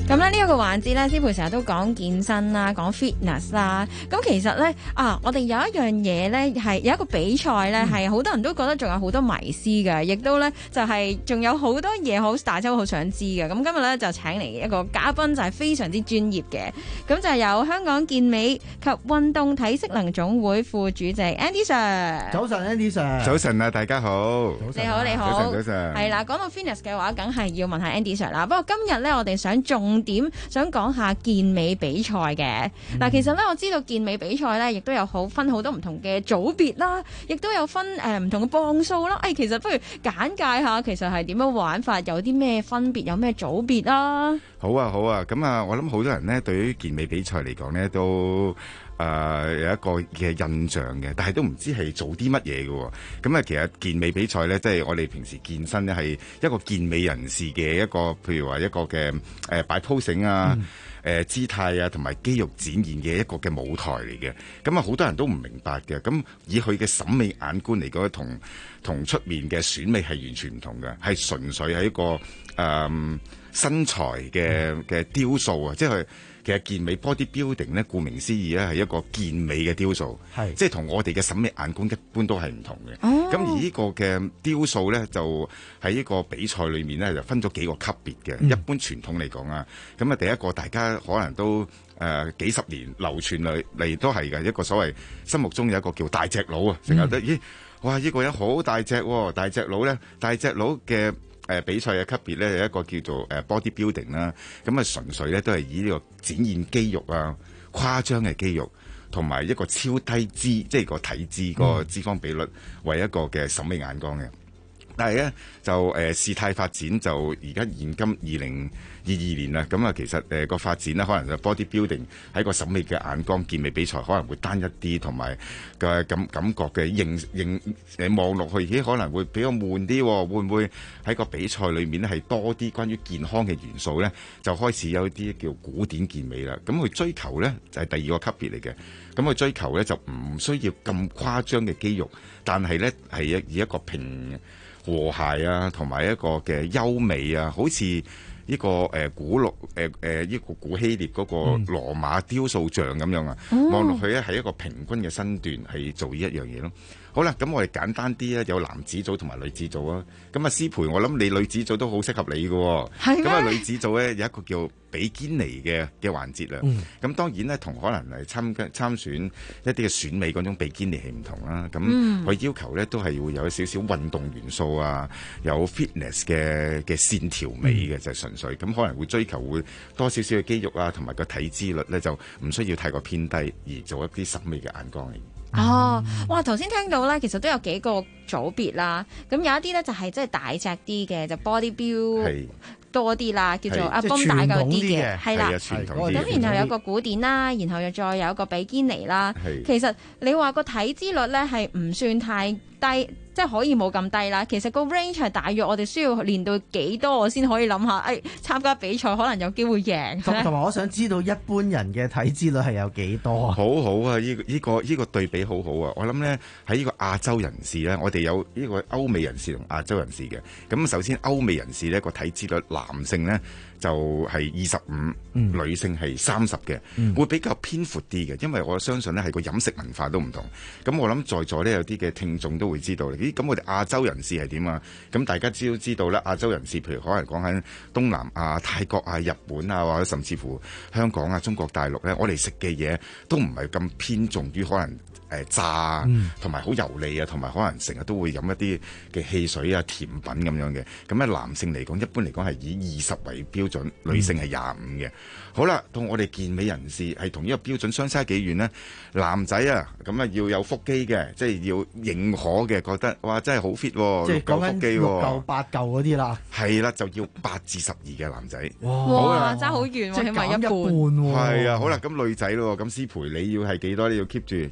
咁咧呢一個環節咧，師培成日都講健身啦，講 fitness 啦。咁其實咧啊，我哋有一樣嘢咧，係有一個比賽咧，係好多人都覺得仲有好多迷思嘅，亦都咧就係仲有好多嘢好大家好想知嘅。咁今日咧就請嚟一個嘉賓，就係非常之專業嘅。咁就係有香港健美及運動體適能總會副主席 Andy Sir。 早晨 Andy Sir。 早晨啊，大家好。 你好，你好。 早晨，早晨。 係啦，講到 fitness 嘅話，梗係要問下 Andy Sir 啦。不過今日咧，我哋想重點想講下健美比賽嘅。嗱、嗯，其實咧我知道健美比賽咧，亦都有好分好多唔同嘅組別啦，亦都有分誒唔、呃、同嘅磅數啦。誒、哎，其實不如簡介下，其實係點樣玩法，有啲咩分別，有咩組別啦？ 好啊，好啊。咁啊，我諗好多人咧，對於健美比賽嚟講咧，都誒、呃、有一個嘅印象嘅，但係都唔知係做啲乜嘢嘅。咁啊，其實健美比賽咧，即係我哋平時健身咧，係一個健美人士嘅一個，譬如話一個嘅誒擺 posing 啊。嗯誒、呃、姿態啊，同埋肌肉展現嘅一個嘅舞台嚟嘅，咁啊好多人都唔明白嘅。咁以佢嘅審美眼觀嚟講，同同出面嘅選美係完全唔同嘅，係純粹係一個誒、呃、身材嘅嘅雕塑啊，即係其實健美 body building 咧，顧名思義咧係一個健美嘅雕塑，係即係同我哋嘅審美眼觀一般都係唔同嘅。咁、哦、而呢個嘅雕塑咧，就喺呢個比賽裏面咧，就分咗幾個級別嘅、嗯。一般傳統嚟講啊，咁啊第一個大家可能都誒、呃、幾十年流傳嚟嚟都係嘅一個所謂心目中有一個叫大隻佬啊，成日都咦哇呢、呢個人好大隻喎，大隻佬咧，大隻佬嘅。誒、呃、比賽嘅級別咧，有一個叫做誒 body building 啦，咁啊純粹咧都係以呢個展現肌肉啊、誇張嘅肌肉，同埋一個超低脂，即係個體脂、嗯、個脂肪比率為一個嘅審美眼光嘅。但係咧就誒、呃、事態發展，就而家現今二零二二年啦，咁啊其實誒個、呃、發展咧，可能就 body building 喺個審美嘅眼光，健美比賽可能會單一啲，同埋嘅感感覺嘅認認誒望落去，咦可能會比較悶啲，會唔會喺個比賽裏面咧係多啲關於健康嘅元素咧？就開始有啲叫古典健美啦。咁佢追求咧就係、是、第二個級別嚟嘅。咁佢追求咧就唔需要咁誇張嘅肌肉，但係咧係以一個平和諧啊，同埋一個嘅優美啊，好似呢個誒古羅誒誒呢個古希臘嗰個羅馬雕塑像咁樣啊，望落去咧係一個平均嘅身段係做呢一樣嘢咯。好啦，咁我哋簡單啲啊，有男子組同埋女子組啊。咁啊，師培，我諗你女子組都好適合你嘅。係咁啊，女子組咧有一個叫比堅尼嘅嘅環節啦。咁、嗯、當然咧，同可能係參參選一啲嘅選美嗰種比堅尼係唔同啦。咁佢要求咧都係會有少少運動元素啊，有 fitness 嘅嘅線條美嘅、嗯、就係純粹。咁可能會追求會多少少嘅肌肉啊，同埋個體脂率咧就唔需要太過偏低，而做一啲審美嘅眼光嚟。 哦，哇！頭先聽到咧，其實都有幾個組別啦。咁有一啲咧就係即係大隻啲嘅，就 body build 多啲啦，叫做阿泵大嚿啲嘅，係啦。咁然後有個古典啦，然後又再有一個比堅尼啦。其實你話個體脂率咧係唔算太低，即係可以冇咁低啦。其實個 range 係大約我哋需要練到幾多，我先可以諗下，誒、哎、參加比賽可能有機會贏。 同埋我想知道一般人嘅體脂率係有幾多啊？ 好好啊！呢、這個呢、這個呢、這個對比好好啊！我諗咧喺呢個亞洲人士咧，我哋有呢個歐美人士同亞洲人士嘅。咁首先歐美人士咧個體脂率，男性咧就係二十五，女性係三十嘅，會比較偏闊啲嘅。因為我相信咧係個飲食文化都唔同。咁我諗在座咧有啲嘅聽眾都會知道，咦？咁我哋亞洲人士係點啊？咁大家知都知道啦，亞洲人士譬如可能講緊東南亞、泰國啊、日本啊，或者甚至乎香港啊、中國大陸咧，我哋食嘅嘢都唔係咁偏重於可能。誒炸啊，同埋好油膩啊，同埋可能成日都會飲一啲嘅汽水啊、甜品咁樣嘅。咁咧男性嚟講，一般嚟講係以二十為標準，女性係廿五嘅。好啦，到我哋健美人士係同呢個標準相差幾遠呢？男仔啊，咁啊要有腹肌嘅，即係要認可嘅，覺得哇真係好 fit 喎， 即係講緊六嚿八嚿嗰啲啦。係啦，就要八至十二嘅男仔。 哇，爭好遠喎，起碼一半。 係啊，好啦，咁女仔咯，咁師培你要係幾多？你要 keep 住要係十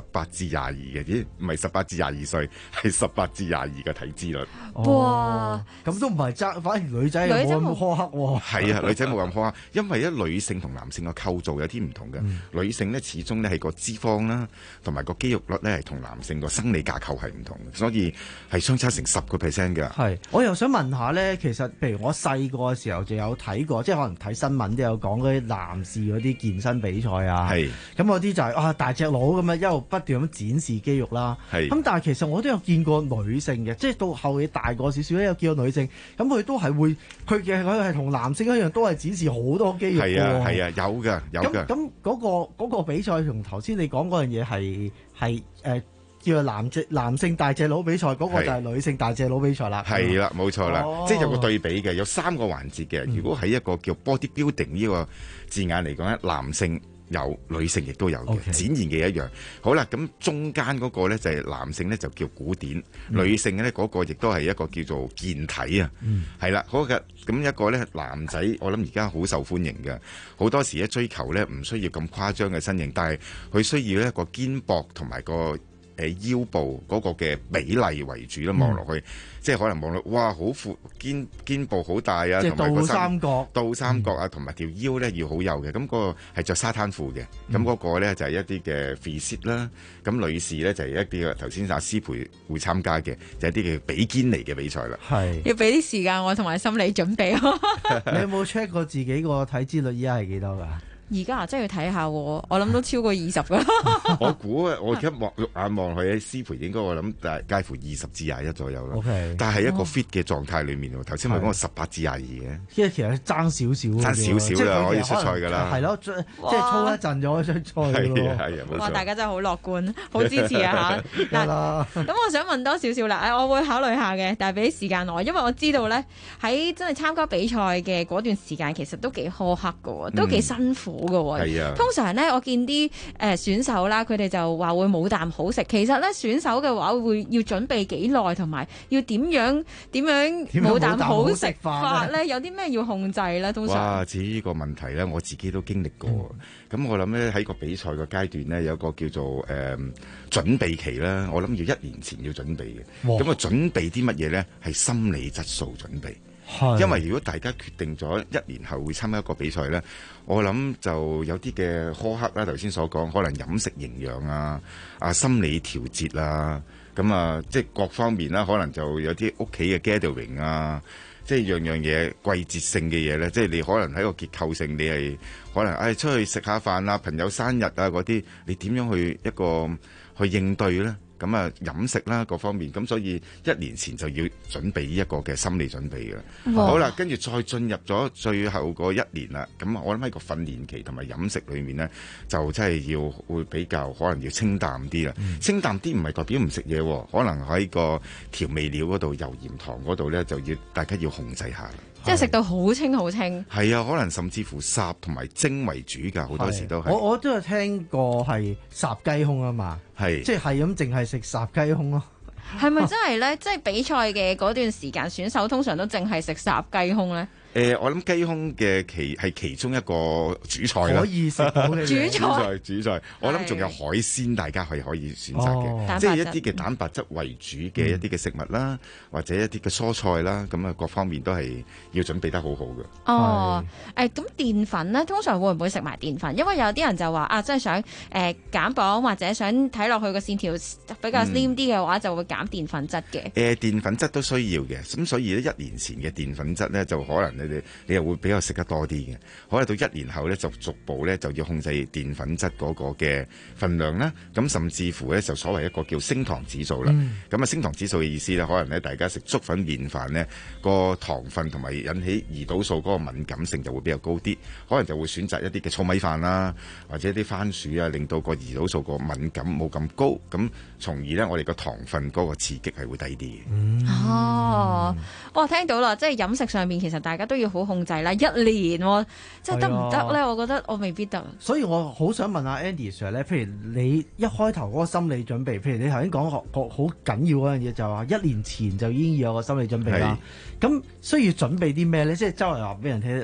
八至廿二嘅，咦？唔係十八至廿二歲，係十八至廿二嘅體脂率。 哇！咁都唔係爭，反而女仔又冇咁苛刻喎。 係啊，女仔冇咁苛刻，因為咧女性同男性嘅構造有啲唔同嘅。嗯、女性咧始終咧係個脂肪啦，同埋個肌肉率咧係同男性個生理架構係唔同嘅，所以係相差成十個 percent 嘅。 係，我又想問下咧，其實譬如我細個嘅時候就有睇過，即係可能睇新聞都有講嗰啲男士嗰啲健身比賽啊。係，咁嗰啲就係、是、啊大隻佬咁樣一路不斷咁展示肌肉啦。係，咁但係其實我都有見過女性嘅，即係到後期大個少少咧，有見過女性，咁佢都係會，佢嘅佢係同男性一樣，都係展示好多肌肉嘅。係啊係啊，有㗎有㗎。咁咁嗰個嗰、嗰個比賽同頭先你講嗰樣嘢係係誒叫做男隻男性大隻佬比賽，嗰、嗰個就係女性大隻佬比賽啦。係啦，冇錯啦，哦、即係有個對比嘅，有三個環節嘅。如果喺一個叫 body building 呢個字眼嚟講咧，男性有，女性亦都有嘅， Okay. 展現嘅一樣。好啦，咁中間嗰個咧就係男性咧就叫古典，嗯、女性咧嗰個亦都係一個叫做健體啊。係啦、嗯，好嘅，咁一個咧男仔，我諗而家好受歡迎嘅，好多時咧追求咧唔需要咁誇張嘅身形，但係佢需要一個肩膊同埋個誒腰部嗰個嘅比例為主啦，望落去，嗯、即係可能望落，哇，好闊肩肩部好大啊，同埋個三角倒三角啊，同埋條腰咧要好幼嘅，咁、那、嗰個係着沙灘褲嘅，咁嗰、嗯、個咧就係一啲嘅 free sit 啦，咁女士咧就係一啲嘅頭先阿師培會參加嘅，就係、一啲嘅比堅尼嘅比賽啦。係要俾啲時間我同埋心理準備。 你有冇 check 過自己個體脂率依家係幾多㗎？ 而家啊，真係要睇下喎，我諗都超過二十噶。 我估啊，我一望肉眼望佢喺師培應該我諗誒介乎二十至廿一左右啦。Okay. 但係一個 fit 嘅狀態裏面喎，頭先咪講過十八至廿二嘅。即係其實爭少少，爭少少啦，可以出賽㗎啦。係咯，即係操一陣就可以出賽㗎咯。係啊係啊，冇錯。哇！大家真係好樂觀，好支持啊嚇。嗱，咁我想問多少少啦，誒，我會考慮下嘅，但係俾啲時間我，因為我知道咧喺真係參加比賽嘅嗰段時間，其實都幾苛刻㗎喎，都幾辛苦。嗯係啊，通常咧，我見啲誒選手啦，佢哋就話會冇啖好食。其實咧，選手嘅話會要準備幾耐，同埋要點樣點樣冇啖好食法咧？有啲咩要控制咧？通常哇，至於呢個問題咧，我自己都經歷過。咁、嗯、我諗咧喺個比賽嘅階段咧，有一個叫做誒、呃、準備期啦。我諗要一年前要準備嘅。咁啊哇，準備啲乜嘢咧？係心理質素準備。因為如果大家決定咗一年後會參加一個比賽呢，我諗就有啲嘅苛刻啦。頭先所講，可能飲食營養啊、啊心理調節啊，咁啊，即係各方面啦，可能就有啲屋企嘅 gathering 啊，即係樣樣嘢季節性嘅嘢呢。即係你可能喺個結構性，你係可能誒、哎、出去食下飯啊、朋友生日啊嗰啲，你點樣去一個去應對呢？咁啊，飲食啦各方面，咁所以一年前就要準備一個嘅心理準備嘅。哇好啦，跟住再進入咗最後嗰一年啦。咁我諗喺個訓練期同埋飲食裏面呢，就真係要會比較可能要清淡啲啦。嗯、清淡啲唔係代表唔食嘢，可能喺個調味料嗰度、油鹽糖嗰度呢，就要大家要控制下。即係食到好清好清。係啊，可能甚至乎烚同埋蒸為主㗎，好多時都係。我我都有聽過係烚雞胸啊嘛，係即係係咁淨係食烚雞胸咯。係咪真係咧？即係比賽嘅嗰段時間，選手通常都淨係食烚雞胸咧？誒、呃，我諗雞胸嘅其係其中一個主菜啦，可以食到嘅主菜。主菜，我諗仲有海鮮，大家係可以選擇嘅，哦、即係一啲嘅蛋白質為主嘅一啲嘅食物啦，嗯、或者一啲嘅蔬菜啦，咁啊各方面都係要準備得好好嘅。哦，誒咁澱粉咧，通常會唔會食埋澱粉？因為有啲人就話啊，真係想誒、呃、減磅或者想睇落去個線條比較 slim 啲嘅話，嗯、就會減澱粉質嘅。誒、呃，澱粉質都需要嘅，咁所以咧一年前嘅澱粉質咧就可能。你哋你又會比較食得多啲嘅，可能到一年後咧就逐步咧就要控制澱粉質嗰個嘅份量啦。咁甚至乎咧就所謂一個叫升糖指數啦。咁啊、嗯、升糖指數嘅意思咧，可能咧大家食粥粉麵飯咧個糖分同埋引起胰島素嗰個敏感性就會比較高啲，可能就會選擇一啲嘅糙米飯啦，或者一啲番薯啊，令到個胰島素個敏感冇咁高，咁從而咧我哋個糖分嗰個刺激係會低啲嘅。嗯、哦，我聽到啦，即係飲食上面其實大家都要好控制啦，一年、哦、即係得唔得咧？我覺得我未必得。所以我好想問下 Andy Sir 咧，譬如你一開頭嗰個心理準備，譬如你頭先講個個好緊要嗰樣嘢，就話一年前就已經要有個心理準備啦。咁需要準備啲咩咧？即係周圍話俾人聽嗱，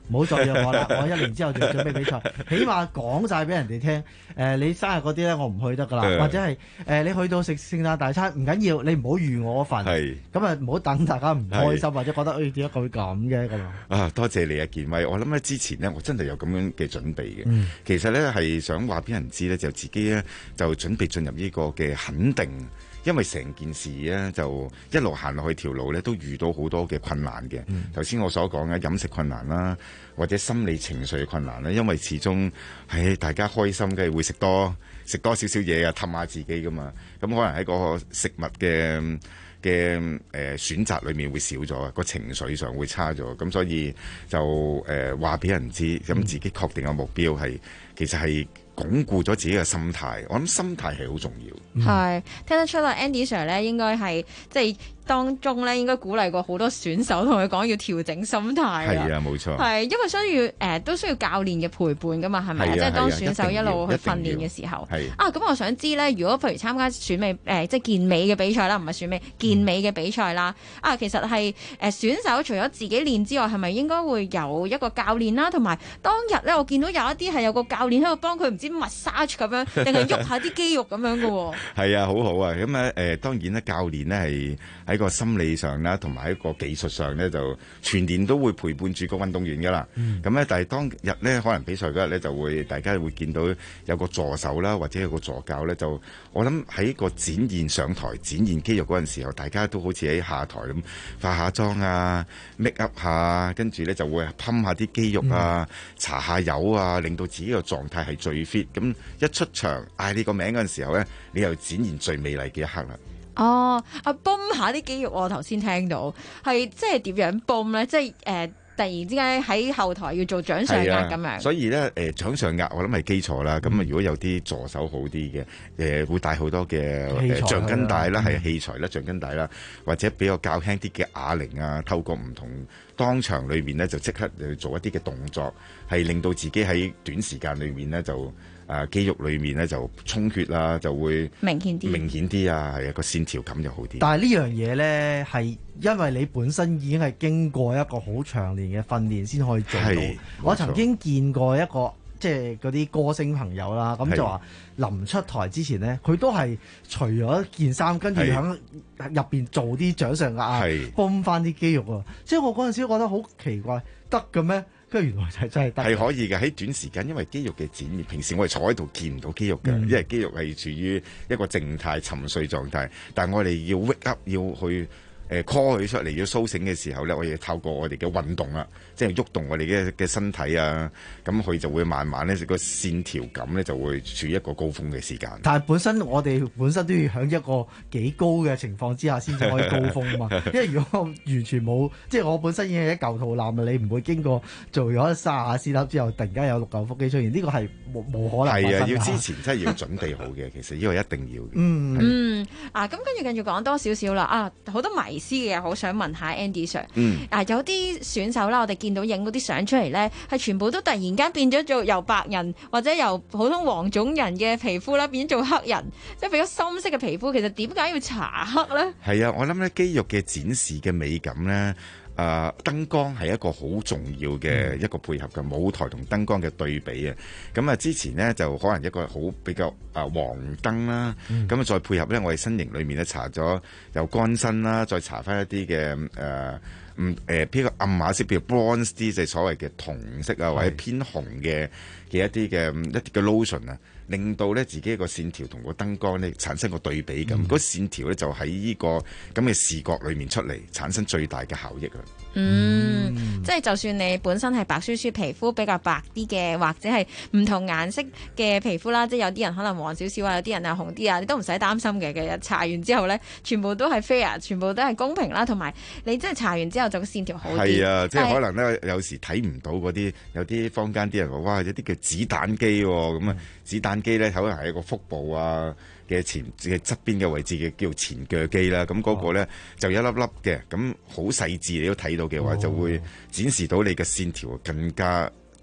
唔好再約我啦，我一年之後就準備比賽，起碼講晒俾人哋聽。誒、呃，你生日嗰啲咧，我唔去得噶啦，或者係誒、呃，你去到食聖誕大餐唔緊要，你唔好預我份，咁啊唔好等大家唔開心或者覺得誒點解佢會咁嘅咁啊，多謝你啊，健威。我諗咧之前呢，我真係有咁樣嘅準備嘅。 嗯、 其實咧係想話俾人知咧，就自己咧就準備進入呢個嘅肯定。因為成件事咧就一路行落去條路咧，都遇到好多嘅困難嘅。頭先、嗯、我所講嘅飲食困難啦，或者心理情緒嘅困難啦，因為始終係大家開心嘅會食多食多少少嘢啊，氹下自己噶嘛。咁可能喺個食物嘅嘅誒選擇裏面會少咗，個情緒上會差咗。咁所以就誒話俾人知，咁自己確定嘅目標係其實係鞏固咗自己嘅心態。我諗心態係好重要。 係、嗯、聽得出啦 ，Andy Sir 咧應該係即係當中咧應該鼓勵過好多選手，同佢講要調整心態。係啊，冇錯。 係因為需要誒、呃、都需要教練嘅陪伴噶嘛，係咪？即係當選手一路去訓練嘅時候。係啊，咁我想知咧，如果譬如參加選美誒、呃、即係健美嘅比賽啦，唔係選美健美嘅比賽啦，嗯、啊，其實係誒、呃、選手除咗自己練之外，係咪應該會有一個教練啦？同埋當日咧，我見到有一啲係有個教練喺度幫佢唔知 massage 咁樣，定係喐下啲肌肉咁樣嘅喎。係啊，好好啊！咁咧誒，當然咧，教練咧係喺個心理上啦，同埋喺個技術上咧，就全年都會陪伴住個運動員噶啦。咁咧、嗯，但係當日咧，可能比賽嗰日咧，就會大家會見到有個助手啦，或者有個助教咧，就我諗喺個展現上台、展現肌肉嗰陣時候，大家都好似喺下台咁化下妝啊、make up 下，跟住咧就會噴下啲肌肉啊、搽下油啊，令到自己個狀態係最 fit。咁一出場嗌你個名嗰陣時候咧，你又展現最美麗嘅一刻啦。 哦，啊泵下啲肌肉，我頭先聽到係即係點樣泵咧？即係誒、呃，突然之間喺後台要做掌上壓咁樣。 所以咧，誒、呃、掌上壓我諗係基礎啦。咁啊、嗯，如果有啲助手好啲嘅，誒、呃、會帶好多嘅誒橡筋帶啦，係器材啦、橡筋帶啦，或者比較較輕啲嘅啞鈴啊，透過唔同當場裏面咧，就即刻去做一啲嘅動作，係令到自己喺短時間裏面咧就。誒、啊、肌肉裏面咧就充血啦，就會明顯啲， 明顯啲啊，係啊，個線條感就好啲。 但係呢樣嘢咧係因為你本身已經係經過一個好長年嘅訓練先可以做到。我曾經見過一個即係嗰啲歌星朋友啦，咁就話臨出台之前咧，佢都係除咗件衫，跟住喺入邊做啲掌上壓，泵翻啲肌肉啊。即係我嗰陣時覺得好奇怪，得嘅咩？跟住原來就真係得， 係可以嘅。喺短時間，因為肌肉嘅展現，平時我哋坐喺度見唔到肌肉嘅，嗯、因為肌肉係處於一個靜態沉睡狀態。但係我哋要 wake up，要去誒 call 佢出嚟，要甦醒嘅時候咧，我哋透過我哋嘅運動啦，即係喐動我哋嘅嘅身體啊，咁佢就會慢慢咧個線條感咧就會處於一個高峰嘅時間。 但係本身我哋本身都要喺一個幾高嘅情況之下先至可以高峰啊嘛。因為如果我完全冇，即係我本身已經係一嚿肚腩啊，你唔會經過做咗卅下 sit up之後，突然間有六嚿腹肌出現，呢、這個係冇冇可能。 係啊，要之前真係要準備好嘅，其實呢個一定要嘅。 嗯嗯啊，咁跟住跟住講多少少啦啊，好多迷思嘅，好想問下 Andy Sir。嗯啊，有啲選手啦，我哋見到影嗰啲相出嚟咧，係全部都突然間變咗做由白人或者由普通黃種人嘅皮膚啦，變咗做黑人，即係變咗深色嘅皮膚。其實點解要搽黑咧？ 係啊，我諗咧肌肉嘅展示嘅美感咧，誒、呃、燈光係一個好重要嘅一個配合嘅舞台同燈光嘅對比啊。咁啊，之前呢，就可能一個好比較啊黃燈啦，咁啊、嗯、再配合咧我哋身形裏面咧搽咗有乾身啦，再搽翻一啲嘅誒。呃嗯誒，比較暗碼色，譬如 bronze 啲，即係所謂嘅銅色啊，或者偏紅嘅嘅一啲嘅一啲嘅 lotion 啊，令到咧自己個線條同個燈光咧產生個對比感，嗰、嗯、線條咧就喺呢個咁嘅視覺裏面出嚟，產生最大嘅效益啊！ 嗯，嗯即係就算你本身係白雪雪皮膚比較白啲嘅，或者係唔同顏色嘅皮膚啦，即係有啲人可能黃少少啊，有啲人係紅啲啊，你都唔使擔心嘅。其實搽完之後咧，全部都係 fair，全部都係公平啦，同埋你真係搽完之後就個線條好啲。係啊，即係可能咧有時睇唔到嗰啲，有啲坊間啲人話哇，有啲叫子彈肌喎、哦，咁啊、嗯、子彈肌咧可能係一個腹部啊嘅前嘅側邊嘅位置嘅叫前鋸肌啦，咁嗰個咧、哦、就一粒粒嘅，咁好細緻你都睇到嘅話，哦、就會展示到你嘅線條更加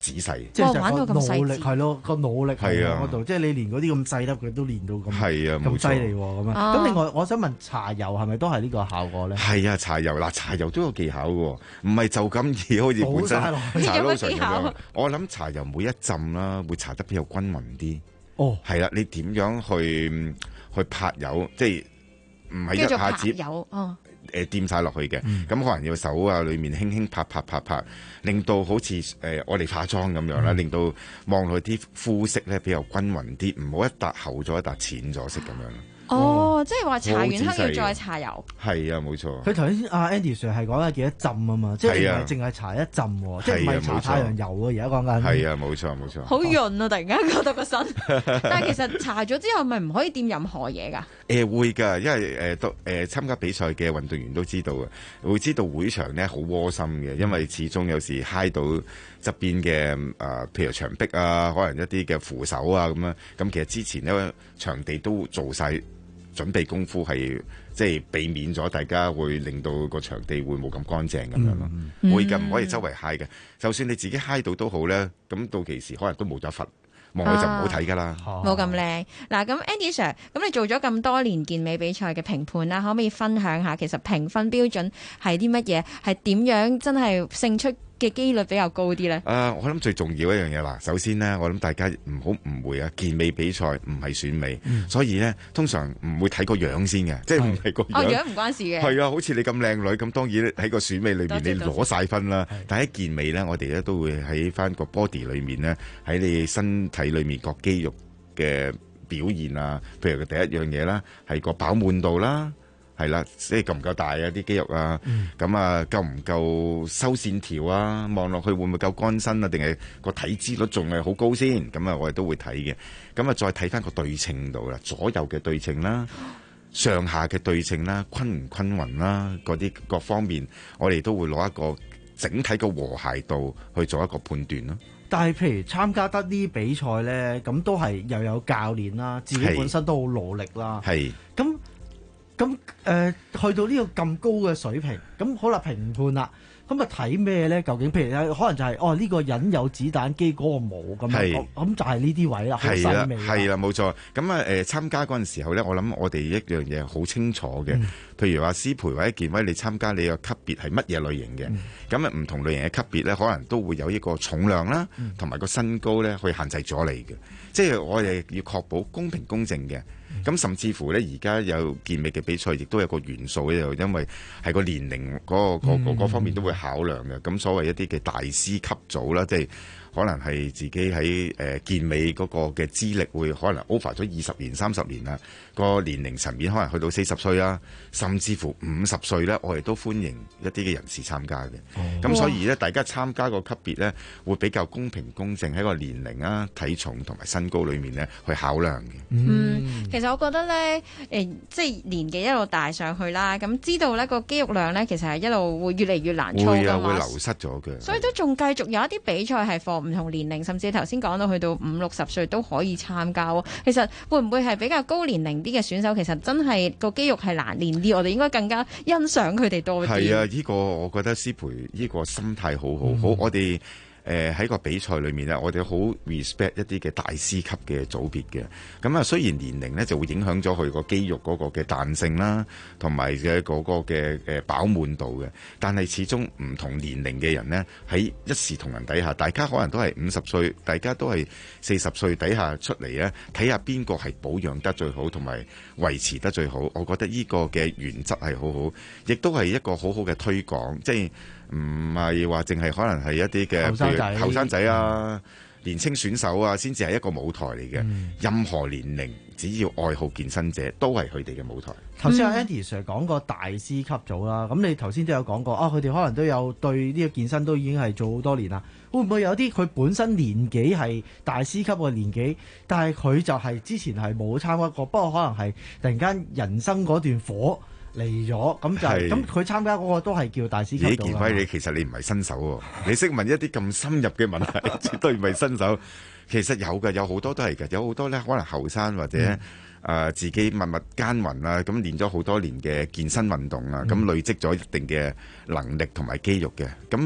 仔細。 即係就個努力係咯，個努力喺嗰度，即係你連嗰啲咁細粒佢都練到咁係啊， 咁犀利喎咁樣。咁另外我想問搽油係咪都係呢個效果咧？ 係啊，搽油嗱搽油都有技巧嘅喎，唔係就咁易好似本身搽 lotion 咁樣。我諗搽油每一浸啦，會搽得比較均勻啲。哦，係啦，你點樣去去拍油？即係唔係一下子油哦。 誒掂晒落去嘅，咁、嗯、可能要手啊裏面輕輕拍拍拍拍，令到好似誒、呃、我哋化妝咁樣啦，嗯、令到望落去啲膚色咧比較均勻啲，唔好一笪厚咗一笪淺咗色咁樣。 哦，哦即係話搽完黑要再搽油。係啊，冇錯。 佢頭先阿 Andy Sir 係講緊幾多浸啊嘛，即係唔係淨係搽一浸喎，啊、即係唔係搽太陽油喎，而家講緊。 係啊，冇錯冇錯。 好潤啊！突然間覺得個身，但係其實搽咗之後，咪唔可以掂任何嘢㗎？誒、 呃、會㗎，因為誒都誒參加比賽嘅運動員都知道啊，會知道會場咧好窩心嘅，因為始終有時揩到側邊嘅誒、呃，譬如牆壁啊，可能一啲嘅扶手啊咁樣。咁其實之前咧場地都做晒準備功夫，係即係避免咗大家會令到個場地會冇咁乾淨咁樣咯。嗯、會嘅，唔可以周圍揩嘅。就算你自己揩到都好咧，咁到期時可能都冇咗罰，望佢就唔好睇噶啦。 冇咁靚。嗱，咁 Andy Sir，咁你做咗咁多年健美比賽嘅評判啦，可唔可以分享下其實評分標準係啲乜嘢？係點樣真係勝出嘅機率比較高啲咧？誒、 呃，我諗最重要一樣嘢啦。首先呢，我諗大家唔好誤會啊，健美比賽唔係選美，嗯、所以呢，通常唔會睇個樣先嘅，即係唔係個樣。 哦，樣唔關事嘅。係啊，好似你咁靚女，咁當然喺個選美裏面你攞晒分啦。但係喺健美呢，我哋咧都會喺翻個 body 裏面呢，喺你身體裏面個肌肉嘅表現啊，譬如第一樣嘢啦，係個飽滿度啦。係啦，即係夠唔夠大啊啲肌肉啊，咁、嗯、啊夠唔夠收線條啊，望落去會唔會夠乾身啊，定係個體脂率仲係好高先？咁啊，我哋都會睇嘅。咁啊，再睇翻個對稱度啦，左右嘅對稱啦，上下嘅對稱啦，均唔均勻啦，嗰啲各方面，我哋都會攞一個整體嘅和諧度去做一個判斷咯。 但係譬如參加得啲比賽咧，咁都係又有教練啦，自己本身都好努力啦。係咁。咁誒、呃、去到呢個咁高嘅水平，咁好啦，評判啦，咁啊睇咩咧？究竟譬如可能就係、是、哦呢、呢個人有子彈機，嗰個冇咁樣，咁就係呢啲位啦，好細微。 係啦，冇錯。咁啊誒參加嗰陣時候咧，我諗我哋一樣嘢好清楚嘅。嗯、譬如話師培或者健威，你參加你個級別係乜嘢類型嘅？咁啊唔同類型嘅級別咧，可能都會有一個重量啦，同埋個身高咧，去限制咗你嘅。即係我哋要確保公平公正嘅。咁甚至乎咧，而家有健美嘅比賽，亦都有個元素咧，就因為係個年齡嗰、嗰個、嗰個嗰方面都會考量嘅。咁所謂一啲嘅大師級組啦，即係可能係自己喺誒健美嗰個嘅資歷會可能 over 咗二十年、三十年啦。個年齡層面可能去到四十歲啊，甚至乎五十歲咧，我哋都歡迎一啲嘅人士參加嘅。咁、哦、所以咧，大家參加個級別咧，會比較公平公正喺個年齡啊、體重同埋身高裏面咧去考量嘅。 嗯，其實我覺得咧，誒、呃，即係年紀一路大上去啦，咁知道咧個肌肉量咧，其實係一路會越嚟越難操㗎嘛。會啊，會流失咗嘅。所以都仲繼續有一啲比賽係放唔同年齡，甚至頭先講到去到五六十歲都可以參加喎。其實會唔會係比較高年齡啲嘅選手，其實真係個肌肉係難練啲，我哋應該更加欣賞佢哋多啲。 係啊，呢個我覺得師培呢個心態好好好，嗯、我哋。誒喺、呃、個比賽裏面咧，我哋好 respect 一啲嘅大師級嘅組別嘅。咁啊，雖然年齡咧就會影響咗佢個肌肉嗰個嘅彈性啦，同埋嘅嗰個嘅誒飽滿度嘅。但係始終唔同年齡嘅人呢，喺一視同仁底下，大家可能都係五十歲，大家都係四十歲底下出嚟咧，睇下邊個係保養得最好，同埋維持得最好。我覺得呢個嘅原則係好好，亦都係一個好好嘅推廣，即係。唔係話淨係可能係一啲嘅後生仔、後生仔啊、嗯、年青選手啊，先至係一個舞台嚟嘅。嗯、任何年齡，只要愛好健身者，都係佢哋嘅舞台。 頭先阿 Andy Sir 講過大師級組啦，咁你頭先都有講過啊，佢哋可能都有對呢個健身都已經係做好多年啦。會唔會有啲佢本身年紀係大師級嘅年紀，但係佢就係之前係冇參加過，不過可能係突然間人生嗰段火嚟咗，咁就係咁佢參加嗰個都係叫大師級組啦。 李健輝，你其實你唔係新手喎，你識問一啲咁深入嘅問題，絕對唔係新手。其實有嘅，有好多都係嘅，有好多咧可能後生或者誒、嗯呃、自己默默耕耘啊，咁練咗好多年嘅健身運動啊，咁、嗯、累積咗一定嘅能力同埋肌肉嘅，咁。誒、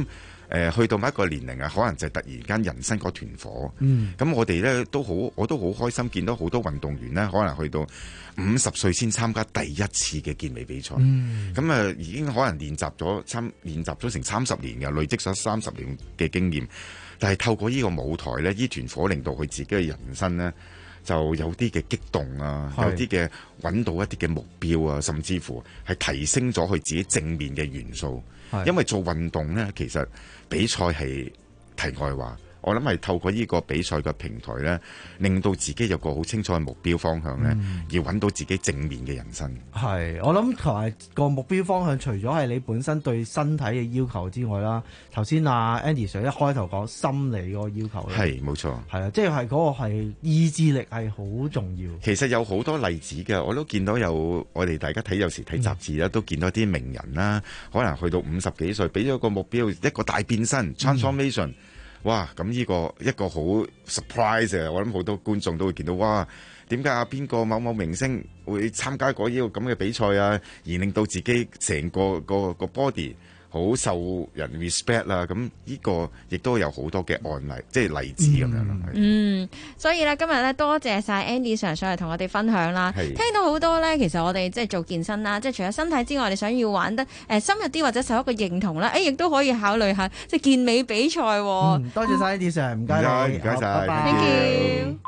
呃、去到某一個年齡啊，可能就突然間人生個團火。 嗯， 咁我哋呢都好，我都好開心見到好多運動員呢，可能去到五十歲先參加第一次嘅健美比賽。 嗯， 咁啊已經可能練習咗參練習咗成三十年嘅，累積咗三十年嘅經驗。但係透過呢個舞台呢，呢團火令到佢自己嘅人生呢，就有啲嘅激動啊，有啲嘅揾到一啲嘅目標啊，甚至乎係提升咗佢自己正面嘅元素。因為做運動呢，其實比賽係題外話。我諗係透過呢個比賽嘅平台呢，令到自己有個好清楚嘅目標方向呢， 嗯、 要揾到自己正面嘅人生。 係，我諗同埋個目標方向，除咗係你本身對身體嘅要求之外啦，頭先阿 Andy Sir 一開頭講心理嗰個要求咧， 係冇錯， 係啊，即係嗰個係意志力係好重要。 其實有好多例子嘅，我都見到有我哋大家睇有時睇雜誌啦，嗯、都見到啲名人啦，可能去到五十幾歲，俾咗個目標，一個大變身 transformation。嗯哇！咁呢個一個好 surprise 啊！我諗好多觀眾都會見到，哇！點解啊邊個某某明星會參加過呢個咁嘅比賽啊？而令到自己成個個個 body 好受人 respect 啦！咁呢個亦都有好多嘅案例，即係例子咁樣咯。 嗯，所以咧今日咧多謝晒 Andy Sir 上嚟同我哋分享啦。聽到好多咧，其實我哋即係做健身啦，即係除咗身體之外，你想要玩得誒深入啲或者受一個認同啦，誒亦都可以考慮下即係健美比賽。 嗯，多謝晒 Andy Sir，唔該你， 唔該晒 ，thank you。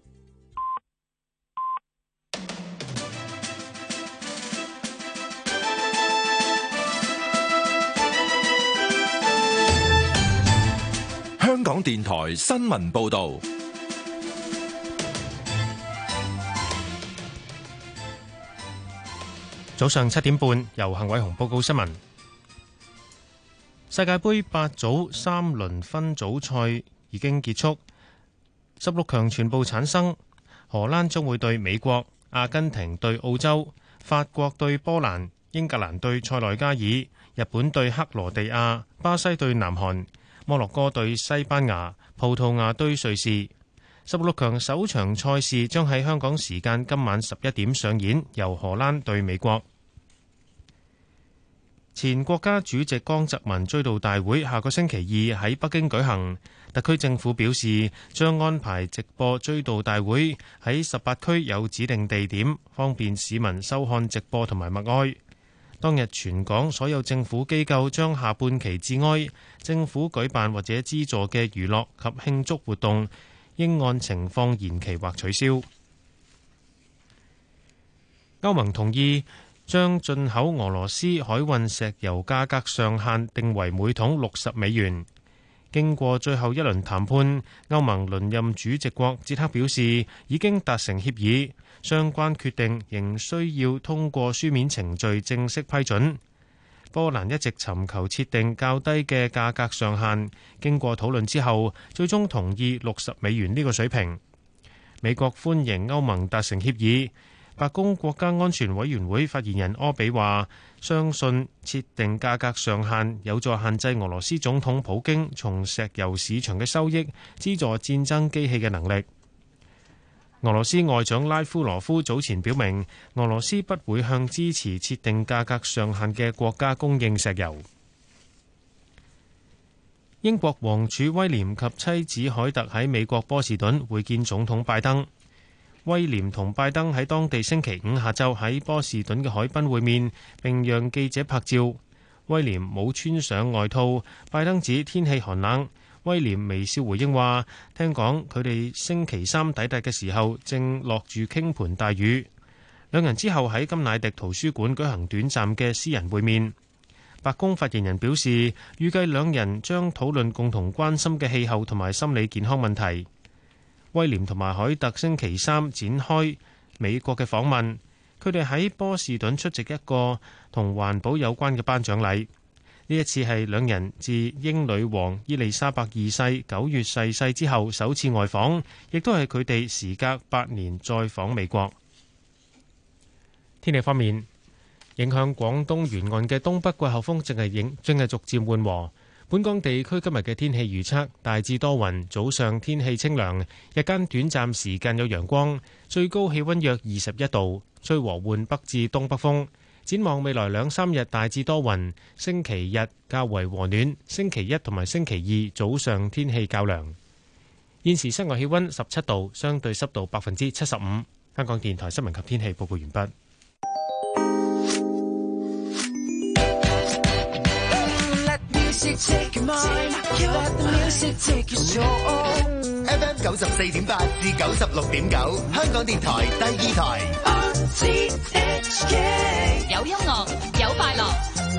香港電台新聞報道。 早上七點半，由幸偉雄報告新聞。世界盃八組三輪分組賽已經結束，十六強全部產生。荷蘭將會對美國，阿根廷對澳洲，法國對波蘭，英格蘭對塞內加爾，日本對克羅地亞，巴西對南韓，摩洛哥對西班牙，葡萄牙對瑞士。十六強首場賽事將喺香港時間今晚十一點上演，由荷蘭對美國。前國家主席江澤民追悼大會下個星期二喺北京舉行，特區政府表示將安排直播追悼大會喺十八區有指定地點，方便市民收看直播同埋默哀。當日全港所有政府機構將下半旗致哀，政府舉辦或者資助嘅娛樂及慶祝活動應按情況延期或取消。歐盟同意將進口俄羅斯海運石油價格上限定為每桶六十美元。經過最後一輪談判，歐盟輪任主席國捷克表示已經達成協議，相關決定仍需要通過書面程序正式批准。波蘭一直尋求設定較低嘅價格上限，經過討論之後，最終同意六十美元呢個水平。美國歡迎歐盟達成協議。白宮國家安全委員會發言人柯比話，相信設定價格上限有助限制俄羅斯總統普京從石油市場嘅收益，資助戰爭機器嘅能力。俄羅斯外長拉夫羅夫早前表明，俄羅斯不會向支持設定價格上限嘅國家供應石油。英國王儲威廉及妻子凱特喺美國波士頓會見總統拜登。威廉同拜登喺當地星期五下晝喺波士頓嘅海濱會面，並讓記者拍照。威廉冇穿上外套，拜登指天氣寒冷。威廉微笑回應話，聽講佢哋星期三抵達嘅時候正落住傾盆大雨。兩人之後喺甘迺迪圖書館舉行短暫嘅私人會面。白宮發言人表示，預計兩人將討論共同關心嘅氣候同埋心理健康問題。威廉同埋凱特星期三展開美國嘅訪問，佢哋喺波士頓出席一個同環保有關嘅頒獎禮。呢一次係兩人自英女王伊麗莎白二世九月逝世之後首次外訪，亦都係佢哋時隔八年再訪美國。天氣方面，影響廣東沿岸嘅東北季候風正係影正係逐漸緩和。本港地區今日嘅天氣預測大致多雲，早上天氣清涼，日間短暫時間有陽光，最高氣溫約二十一度，吹和緩北至東北風。 展望未來兩三日大致多雲，星期日較為和暖，星期一同埋星期二早上天氣較涼。現時室外氣溫十七度，相對濕度百分之七十五。香港電台新聞及天氣報告完畢。 F M 九十四點八至九十六點九，香港電台第二台。 有音樂，有快樂。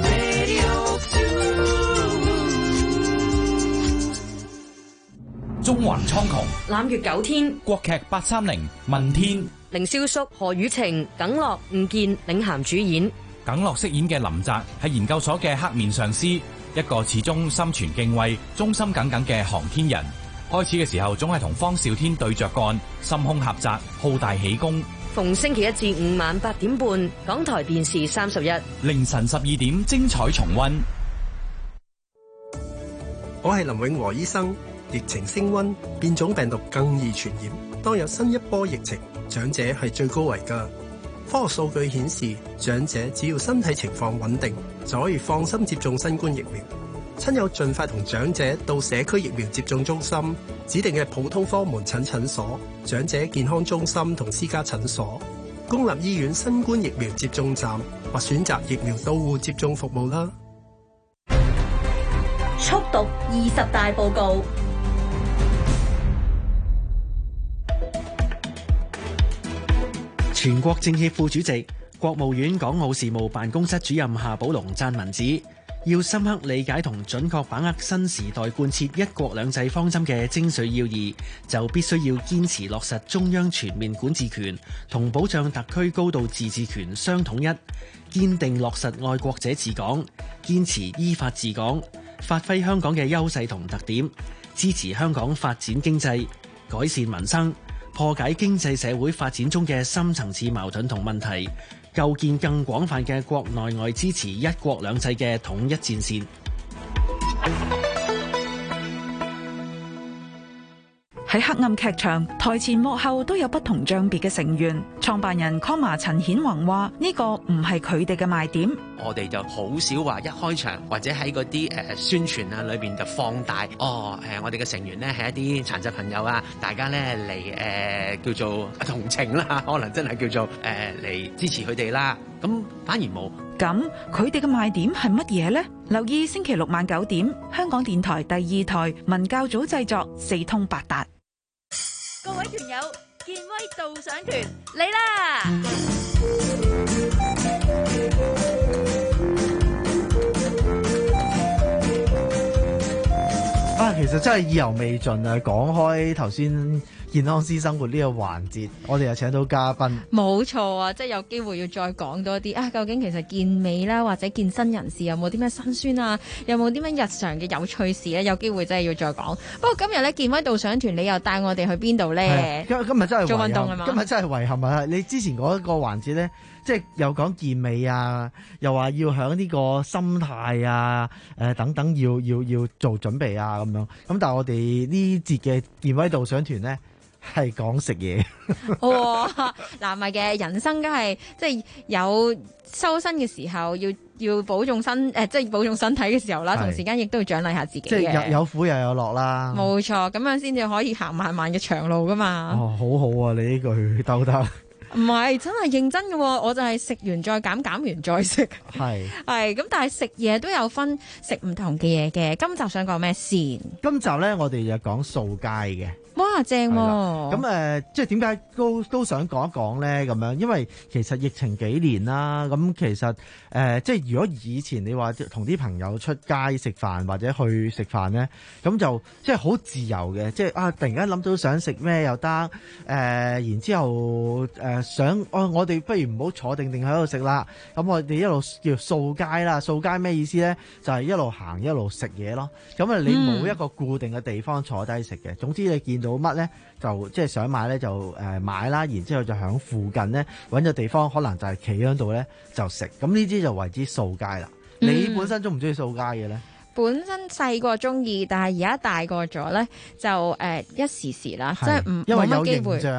中環蒼穹， 攬月九天， 國劇八三零問天， 凌瀟肅、何雨晴、耿樂、吳健領銜主演。 耿樂飾演嘅林澤係研究所嘅黑面上司，一個始終心存敬畏、忠心耿耿嘅航天人。開始嘅時候總係同方少天對着幹，心胸狹窄，好大喜功。 逢星期一至五晚八點半，港台電視三十一， 凌晨十二點精彩重溫。 我係林永和醫生。疫情升溫，變種病毒更易傳染。當有新一波疫情，長者係最高危㗎。科學數據顯示，長者只要身體情況穩定，就可以放心接種新冠疫苗。親友盡快同長者到社區疫苗接種中心、指定嘅普通科門診診所、長者健康中心同私家診所、公立醫院新冠疫苗接種站或選擇疫苗到戶接種服務啦。 速讀二十大報告。 全國政協副主席、國務院港澳事務辦公室主任夏寶龍撰文指，要深刻理解同準確把握新時代貫徹一國兩制方針嘅精髓要義，就必須要堅持落實中央全面管治權同保障特區高度自治權相統一，堅定落實愛國者治港，堅持依法治港，發揮香港嘅優勢同特點，支持香港發展經濟、改善民生，破解經濟社會發展中嘅深層次矛盾同問題，構建更廣泛嘅國內外支持一國兩制嘅統一戰線。 喺黑暗劇場，台前幕後都有不同障別嘅成員。創辦人 Comma 陳顯宏話：呢個唔係佢哋嘅賣點。 我哋就好少話一開場或者喺嗰啲誒宣傳啊裏邊就放大哦誒，我哋嘅成員呢係一啲殘疾朋友啊，大家咧嚟誒叫做同情啦，可能真係叫做誒嚟、呃、支持佢哋啦。咁反而冇。 咁佢哋嘅賣點係乜嘢呢？留意星期六晚九點，香港電台第二台文教組製作《四通八達》。 各位團友，健威導賞團嚟啦！ 啊，其實真係意猶未盡啊！講開頭先健康師生活呢個環節，我哋又請到嘉賓。 冇錯啊，即係有機會要再講多啲啊！究竟其實健美啦，或者健身人士有冇啲咩辛酸啊？有冇啲咩日常嘅有趣事咧？有機會真係要再講。不過今日咧，健威導賞團你又帶我哋去邊度咧？ 今今日真係做運動啊嘛！ 今日真係遺憾啊！你之前嗰個環節咧，即係又講健美啊，又話要響呢個心態啊，誒、呃、等等要要要做準備啊咁樣。咁但係我哋呢節嘅健威導賞團咧，係講食嘢。 哇！嗱，唔係嘅，人生梗係即係有修身嘅時候，要要保重身誒、呃，即係保重身體嘅時候啦，同時間亦都要獎勵下自己嘅。 即係有有苦又有樂啦。 冇錯，咁樣先至可以行漫漫嘅長路噶嘛。 哦，好好啊！你呢句兜得。 唔係，真係認真嘅，我就係食完再減，減完再食。係係咁，但係食嘢都有分食唔同嘅嘢嘅。今集想講咩先？ 今集咧，我哋就講掃街嘅。 哇，正喎！ 咁誒、呃，即係點解都都想講一講咧？咁樣，因為其實疫情幾年啦，咁其實誒、呃，即係如果以前你話同啲朋友出街食飯或者去食飯咧，咁就即係好自由嘅，即係啊，突然間諗到想食咩又得，誒、呃，然之後誒、呃、想，哦，我哋不如唔好坐定定喺度食啦，咁我哋一路叫掃街啦，掃街咩意思咧？就係、是、一路行一路食嘢咯。咁啊，你冇一個固定嘅地方坐低食嘅，總之你見到乜咧就即係想買咧就誒買啦，然之後就喺附近咧揾個地方，可能就係企喺度咧就食。咁呢啲就為之掃街啦。嗯、你本身中唔中意掃街嘅咧？ 本身細個中意，但係而家大個咗咧就誒、呃、一時時啦，即係唔冇乜機會。因為有形象啊。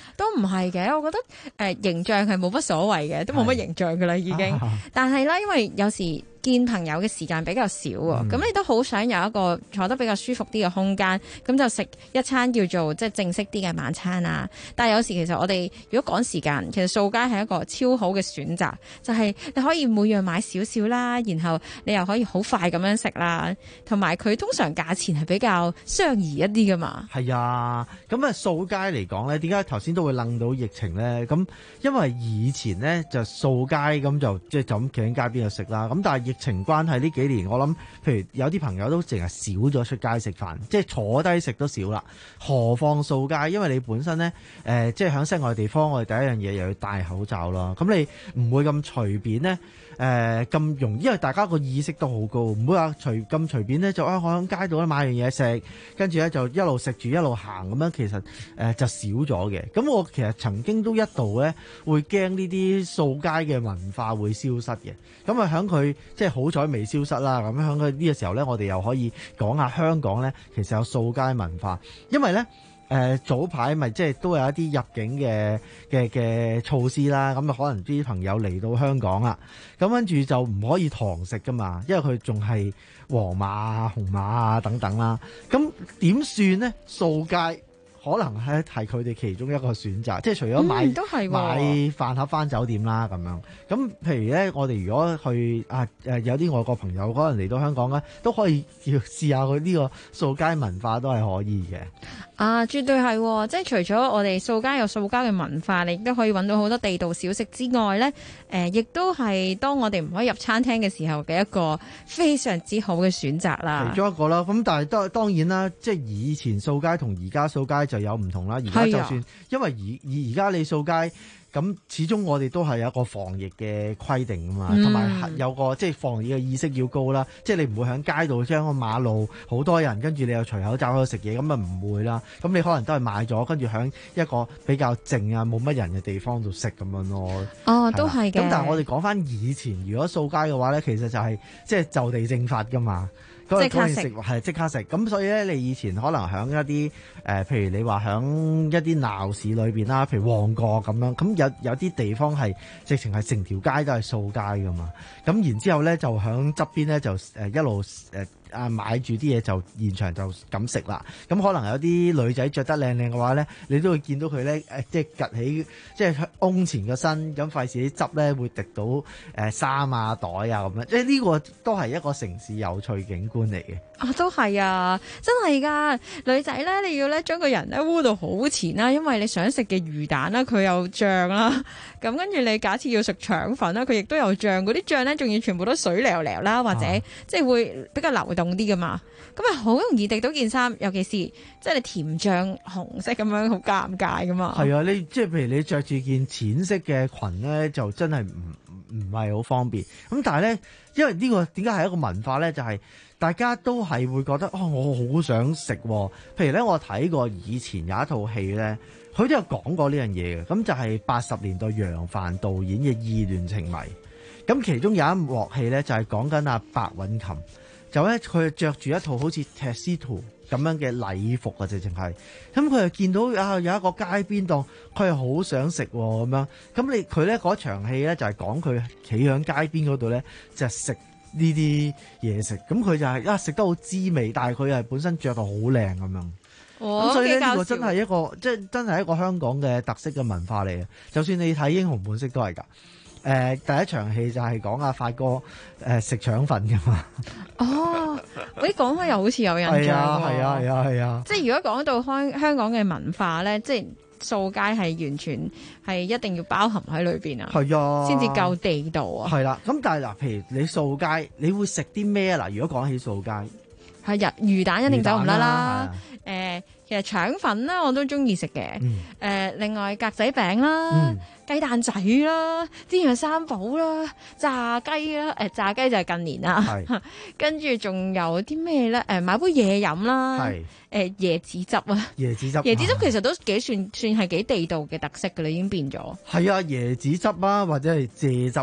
都唔係嘅，我覺得誒、呃、形象係冇乜所謂嘅，都冇乜形象噶啦已經。啊、但係咧，因為有時見朋友嘅時間比較少喎，咁、嗯、你都好想有一個坐得比較舒服啲嘅空間，咁就食一餐叫做即係正式啲嘅晚餐啊。但係有時其實我哋如果趕時間，其實掃街係一個超好嘅選擇，就係、是、你可以每樣買少少啦，然後你又可以好快咁樣食啦，同埋佢通常價錢係比較相宜一啲噶嘛。 係啊，咁啊掃街嚟講咧，點解頭先都會諗到疫情咧？咁因為以前咧就掃街咁就即係就咁企喺街邊度食啦。咁但係疫情關係呢幾年，我諗譬如有啲朋友都淨係少咗出街食飯，即係坐低食都少啦。何況掃街，因為你本身咧誒、呃，即係喺室外地方，我哋第一樣嘢又要戴口罩啦。咁你唔會咁隨便咧誒咁容易，因為大家個意識都好高，唔會話隨咁隨便咧就啊我喺街度咧買樣嘢食，跟住咧就一路食住一路行咁樣，其實誒、呃、就少咗嘅。咁我其實曾經都一度咧會驚呢啲掃街嘅文化會消失嘅。咁啊喺佢即係好彩未消失啦。咁喺佢呢個時候咧，我哋又可以講下香港咧，其實有掃街文化，因為咧。誒、呃、早排咪即係都有一啲入境嘅嘅嘅措施啦，咁啊可能啲朋友嚟到香港啦，咁跟住就唔可以堂食噶嘛，因為佢仲係黃碼啊、紅碼啊等等啦，咁點算呢？掃街可能係係佢哋其中一個選擇，即係除咗買、嗯哦、買飯盒返酒店啦咁樣。咁譬如咧，我哋如果去啊誒有啲外國朋友可能嚟到香港咧，都可以要試下佢呢個掃街文化都係可以嘅。 啊，絕對係、哦，即係除咗我哋掃街有掃街嘅文化，你亦都可以揾到好多地道小食之外咧，誒、呃，亦都係當我哋唔可以入餐廳嘅時候嘅一個非常之好嘅選擇啦。其中一個啦，咁但係當當然啦，即係以前掃街同而家掃街就有唔同啦。而家就算、啊、因為而而而家你掃街。咁始終我哋都係有一個防疫嘅規定啊嘛，同埋、嗯、有個即係防疫嘅意識要高啦。即係你唔會喺街度將個馬路好多人，跟住你又除口罩喺度食嘢，咁啊唔會啦。咁你可能都係買咗，跟住喺一個比較靜啊冇乜人嘅地方度食咁樣咯。哦，都係嘅。咁但係我哋講翻以前，如果掃街嘅話咧，其實就係、是、即係就地正法噶嘛。即刻食係即刻食，咁所以咧，你以前可能喺一啲誒、呃，譬如你話喺一啲鬧市裏邊啦，譬如旺角咁樣，咁有有啲地方係直情係成條街都係掃街噶嘛，咁然之後咧就喺側邊咧就誒、呃、一路誒。呃啊！買住啲嘢就現場就咁食啦。咁可能有啲女仔着得靚靚嘅話咧，你都會見到佢咧誒，即係趌起即係胸前個身，咁費事啲汁咧會滴到誒衫啊袋啊咁樣。即係呢個都係一個城市有趣景觀嚟嘅。啊，都係啊，真係㗎！女仔咧，你要咧將個人咧污到好前啦，因為你想食嘅魚蛋啦，佢又醬啦。咁跟住你假設要食腸粉啦，佢亦都有醬。嗰啲醬咧，仲要全部都水流流啦，或者、啊、即係會比較流動啲噶嘛。咁啊，好容易滴到件衫，尤其是即係你甜醬紅色咁樣，好尷尬噶嘛。係啊，你即係譬如你着住件淺色嘅裙咧，就真係唔唔係好方便。咁但係咧，因為呢個點解係一個文化咧，就係、是。大家都係會覺得哦，我好想食。譬如咧，我睇過以前有一套戲咧，佢都有講過呢樣嘢嘅。咁就係八十年代楊凡導演嘅《意亂情迷》。咁其中有一幕戲咧，就係講緊阿白韻琴，就咧佢着住一套好似 tuxedo 咁樣嘅禮服啊，直情係。咁佢又見到啊有一個街邊檔，佢係好想食咁樣。咁你佢咧嗰場戲咧就係講佢企喺街邊嗰度咧就食。呢啲嘢食，咁佢就係啊食得好滋味，但係佢係本身着到好靚咁樣，咁、哦、所以呢個真係一個即係真係一個香港嘅特色嘅文化嚟嘅。就算你睇《英雄本色》都係㗎。誒、呃、第一場戲就係講阿發哥誒、呃、食腸粉㗎嘛。哦，喂，講開又好似有印象喎。係啊係啊係啊係啊！即係如果講到香香港嘅文化咧，即係。掃街係完全係一定要包含喺裏邊啊，係啊，先至夠地道啊。係啦，咁但係嗱，譬如你掃街，你會食啲咩啊？嗱，如果講起掃街，係日魚蛋一定走唔甩啦。誒、呃，其實腸粉啦，我都中意食嘅。誒、嗯呃，另外格仔餅啦。嗯雞蛋仔啦，煎釀三寶啦，炸雞啦，誒、呃、炸雞就係近年啦，跟住仲有啲咩咧？誒、呃、買杯嘢飲啦，誒、呃、椰子汁啊，椰子汁，椰子汁其實都幾算算係幾地道嘅特色㗎啦，已經變咗。係啊，椰子汁啊，或者係蔗汁啊。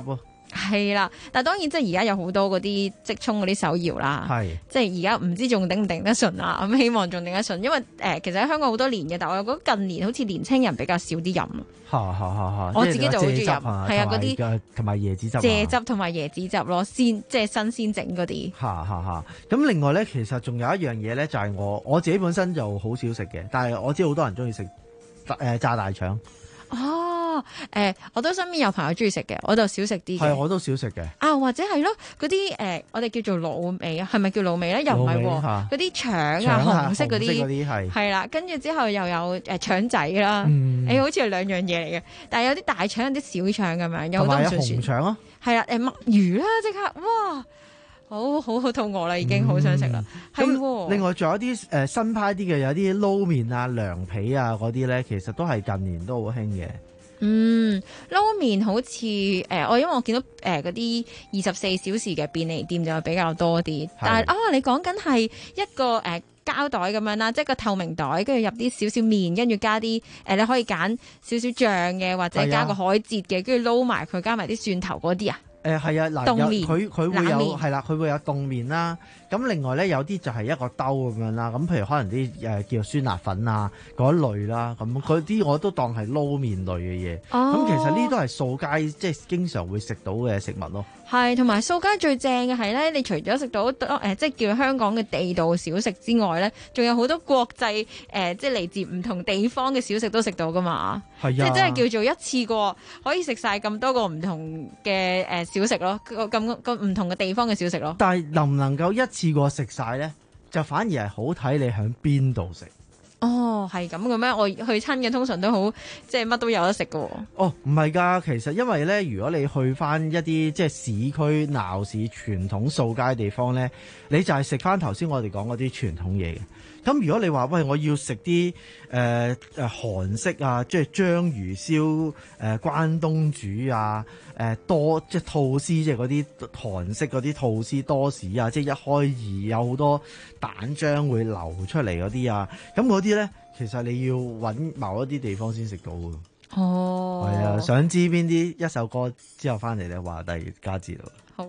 係啦，但係當然即係而家有好多嗰啲即沖嗰啲手搖啦， 係即係而家唔知仲頂唔頂得順啦。咁希望仲頂得順，因為誒、呃、其實喺香港好多年嘅，但係我覺得近年好似年青人比較少啲飲。 嚇嚇嚇嚇！ 我自己就好中意飲，係啊嗰啲啲同埋椰子汁、 蔗汁同埋椰子汁咯，鮮即係新鮮整嗰啲。 嚇嚇嚇！咁另外咧，其實仲有一樣嘢咧，就係我我自己本身就好少食嘅，但係我知好多人中意食誒炸大腸。 哦，誒、呃，我都身邊有朋友中意食嘅，我就少食啲嘅。 係，我都少食嘅。 啊，或者係咯，嗰啲誒，我哋叫做滷味啊，係咪叫滷味咧？又唔係喎，嗰啲腸啊， 腸啊紅色嗰啲， 係係啦，跟住之後又有誒腸仔啦，誒、 嗯欸，好似係兩樣嘢嚟嘅，但係有啲大腸，有啲小腸咁樣，有好多唔算算。 紅腸啊， 係啦，誒墨魚啦，即刻，哇！好好好肚餓啦，已經好想食啦。係、 嗯、另外仲有啲誒、呃、新派啲嘅，有啲撈麵啊、涼皮啊嗰啲咧，其實都係近年都好興嘅。 嗯，撈麵好似誒、呃，我因為我見到誒嗰啲二十四小時嘅便利店就比較多啲。但係啊、哦，你講緊係一個誒、呃、膠袋咁樣啦，即係個透明袋，跟住入啲少少麵，跟住加啲誒、呃、你可以揀少少醬嘅，或者加個海蜇嘅，跟住撈埋佢，加埋啲蒜頭嗰啲啊。 誒係啊，嗱，佢佢會有係啦，佢會有凍麵啦。咁另外咧有啲就係一個兜咁樣啦。咁譬如可能啲誒叫酸辣粉啊嗰類啦，咁嗰啲我都當係撈麵類嘅嘢。咁、哦、其實呢都係掃街即係經常會食到嘅食物咯。 係，同埋掃街最正嘅係咧，你除咗食到誒、呃、即係叫香港嘅地道小食之外咧，仲有好多國際誒、呃、即係嚟自唔同地方嘅小食都食到噶嘛。係啊，即係真係叫做一次過可以食晒咁多個唔同嘅誒小食咯，咁個唔同嘅地方嘅小食咯。 但係能唔能夠一次過食晒咧，就反而係好睇你喺邊度食。 哦，係咁嘅咩？我去親嘅通常都好，即係乜都有得食㗎。 哦，唔係㗎，其實因為咧，如果你去翻一啲即係市區鬧市傳統掃街地方咧，你就係食翻頭先我哋講嗰啲傳統嘢嘅。咁如果你話喂，我要食啲誒誒韓式啊，即係章魚燒、誒、呃、關東煮啊、誒、呃、多即係吐司，即係嗰啲韓式嗰啲吐司多士啊，即係一開二有好多蛋漿會流出嚟嗰啲啊，咁嗰啲咧其實你要揾某一啲地方先食到嘅。 哦， 係啊，想知邊啲一首歌之後翻嚟咧話大家知道。 好。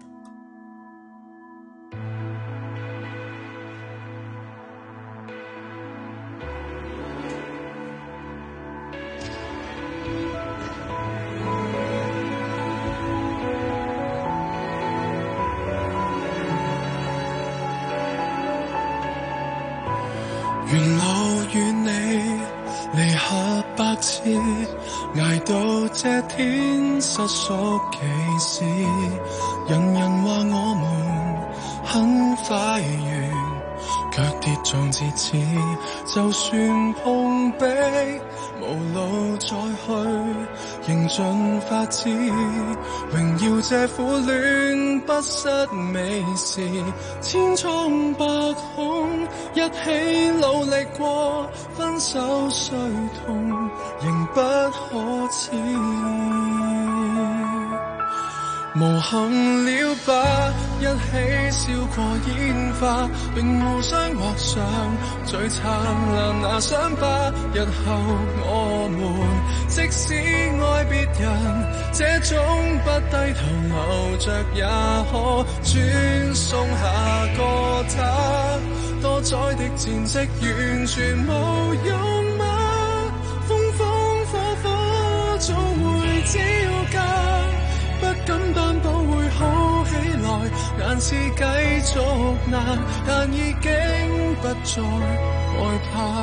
沿路與你離合百次，捱到這天失屬其事。人人話我們很快完，卻跌撞至此。就算碰壁，無路再去，仍盡法子榮耀這苦戀不失美事。千瘡百孔，一起努力過，分手雖痛，仍不可恥。無憾了吧，一起燒過煙花，並互相畫上最燦爛那傷疤。日後我們即使愛別人，這種不低頭留着也可轉送下個他。多載的戰績完全無用嗎？風風火火總會招架，不敢擔保會好起來，難是繼續難，但已經不再害怕。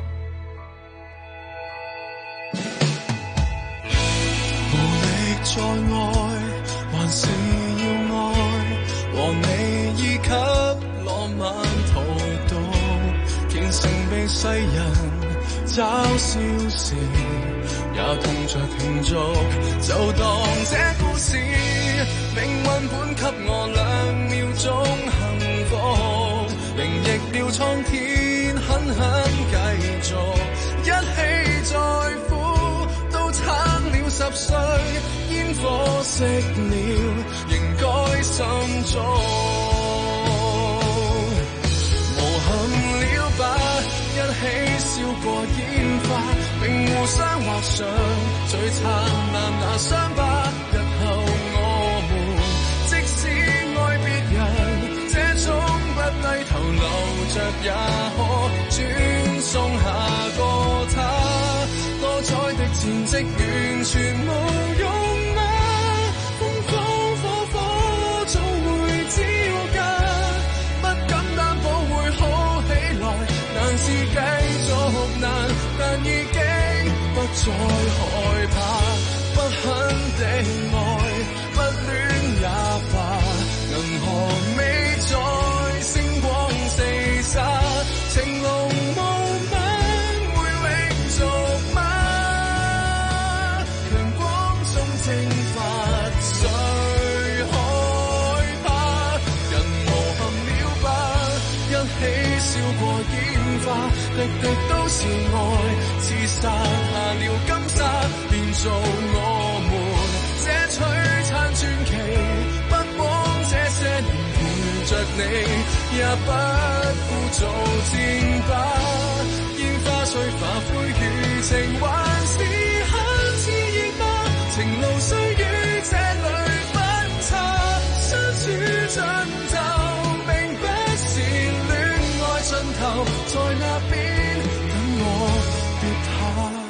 無力再愛，還是要愛，和你依給浪漫荼毒，虔誠被世人嘲笑時，也痛着慶祝，就當這故事命運本給我兩秒鐘幸福，靈逆了蒼天，狠狠繼續，一起再苦，都撐了十歲，煙火熄了，仍該心中。無憾了吧，一起燒過煙花，並互相畫上最燦爛那傷疤。日後我也可轉送下個他。多彩的戰績完全無用嗎？風風火火總會招架，不敢擔保會好起來，難是繼續難，但已經不再害怕。不肯的愛，不戀也罷，銀河未再星光四灑，情濃霧晚會永續嗎？陽光中蒸發，誰害怕？人無憾了吧，一起笑過煙花，滴滴都是愛，刺殺下了金沙，變做我們這璀璨傳奇。不枉這些年陪着你，也不負做戰靶。煙花雖化灰餘情，還是很熾熱嗎？情路雖於這裏分岔，相處盡頭，明不是戀愛盡頭，在那邊等我別怕。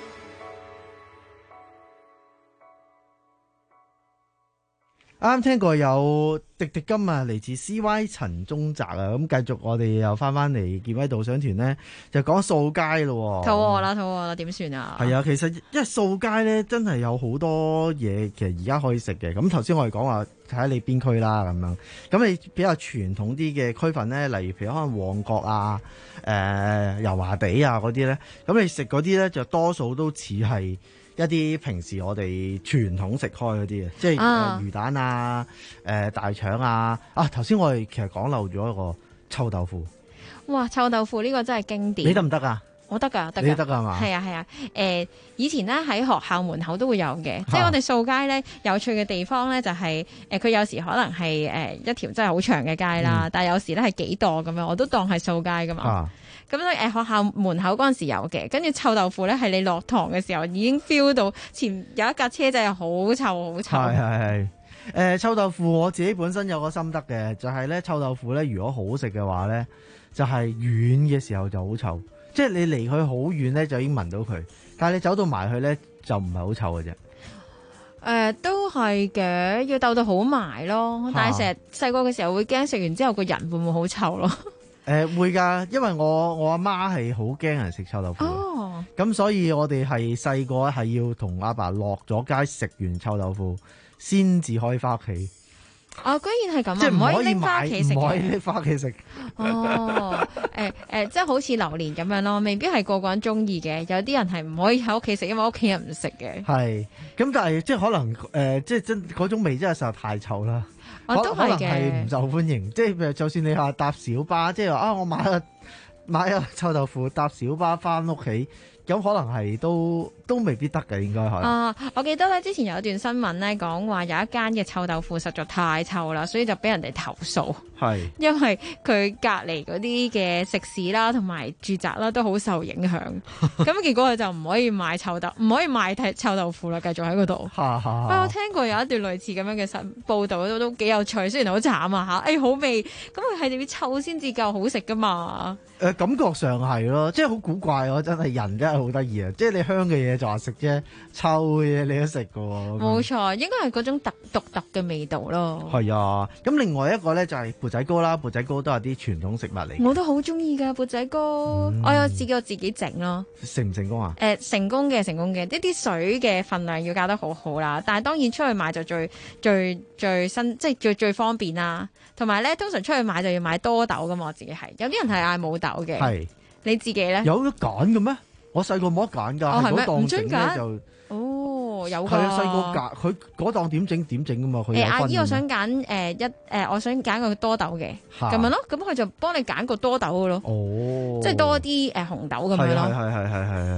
啱啱聽過有滴滴金啊，嚟自 C Y 陳宗澤啊，咁繼續我哋又翻翻嚟健威導賞團咧，就講掃街咯。 肚餓啦，肚餓啦，點算啊？ 係啊，其實因為掃街咧，真係有好多嘢，其實而家可以食嘅。咁頭先我哋講話睇下你邊區啦，咁樣。咁你比較傳統啲嘅區份咧，例如譬如可能旺角啊、誒、呃、油麻地啊嗰啲咧，咁你食嗰啲咧就多數都似係一啲平時我哋傳統食開嗰啲嘅，即係、啊呃、魚蛋啊、誒、呃、大腸啊。啊，頭先我哋其實講漏咗一個臭豆腐。 哇，臭豆腐呢個真係經典。 你得唔得啊？ 我得㗎，得㗎。 你得㗎嘛？ 係啊係啊。誒、呃，以前咧喺學校門口都會有嘅，啊、即係我哋掃街咧有趣嘅地方咧就係、是、誒，佢、呃、有時可能係誒、呃、一條真係好長嘅街啦，嗯、但係有時咧係幾檔咁樣，我都當係掃街㗎嘛。啊咁咧誒學校門口嗰陣時有嘅，跟住臭豆腐咧係你落堂嘅時候已經 feel 到前有一架車仔係好臭好臭。 係係係誒臭豆腐我自己本身有個心得嘅，就係、是、咧臭豆腐咧如果好食嘅話咧，就係、是、遠嘅時候就好臭，即係你離佢好遠咧就已經聞到佢，但係你走到埋去咧就唔係好臭嘅啫。誒、 呃、都係嘅，要鬥到好埋咯，但係成日細個嘅時候會驚食完之後個人會唔會好臭咯？ 誒、呃、會㗎，因為我我阿媽係好驚人食臭豆腐，咁、oh. 所以我哋係細個係要同阿爸落咗街食完臭豆腐，先至可以翻屋企。 哦，居然係咁啊！ 即係唔可以拎翻屋企食， 唔可以拎翻屋企食。 哦，誒、呃、誒、呃，即係好似榴蓮咁樣咯，未必係個個人中意嘅，有啲人係唔可以喺屋企食，因為屋企人唔食嘅。係，咁但係即係可能誒、呃，即係真嗰種味真係實在太臭啦。 哦、都可能係唔受歡迎，即係譬如就算你話搭小巴，即係話啊，我買個買個臭豆腐搭小巴翻屋企，咁可能係都都未必得嘅，應該係。啊， 我記得咧之前有一段新聞咧講話有一間嘅臭豆腐實在太臭啦，所以就俾人哋投訴。係，因為佢隔離嗰啲嘅食肆啦，同埋住宅啦，都好受影響。咁結果佢就唔可以賣臭豆，唔可以賣臭豆腐啦，繼續喺嗰度。嚇嚇！我聽過有一段類似咁樣嘅新報導，都都幾有趣，雖然好慘啊嚇。誒、哎、好味，咁佢係點臭先至夠好食噶嘛？ 誒、呃、感覺上係咯，即係好古怪喎！真係人真係好得意啊！即係你香嘅嘢就話食啫，臭嘅嘢你都食噶喎。冇錯，應該係嗰種特獨特嘅味道咯。 係啊，咁另外一個咧就係缽仔糕啦，缽仔糕都係啲傳統食物嚟。 我都好中意㗎缽仔糕，嗯、我有試過自己整咯。 成唔成功啊？誒、 呃，成功嘅，成功嘅，呢啲水嘅份量要搞得好好啦。但係當然出去買就最最最新，即係最最方便啦。同埋咧，通常出去買就要買多豆㗎嘛。我自己係，有啲人係嗌冇豆嘅。係你自己咧？有得揀嘅咩？我細個冇得揀㗎，係嗰檔整咧就。哦，有㗎。係啊，細個揀佢嗰檔點整點整㗎嘛。佢、欸、阿姨，我想揀誒、呃、一誒、呃，我想揀個多豆嘅咁樣咯。咁佢就幫你揀個多豆嘅咯。哦，即係多啲誒、呃、紅豆咁樣咯。係係係係係係。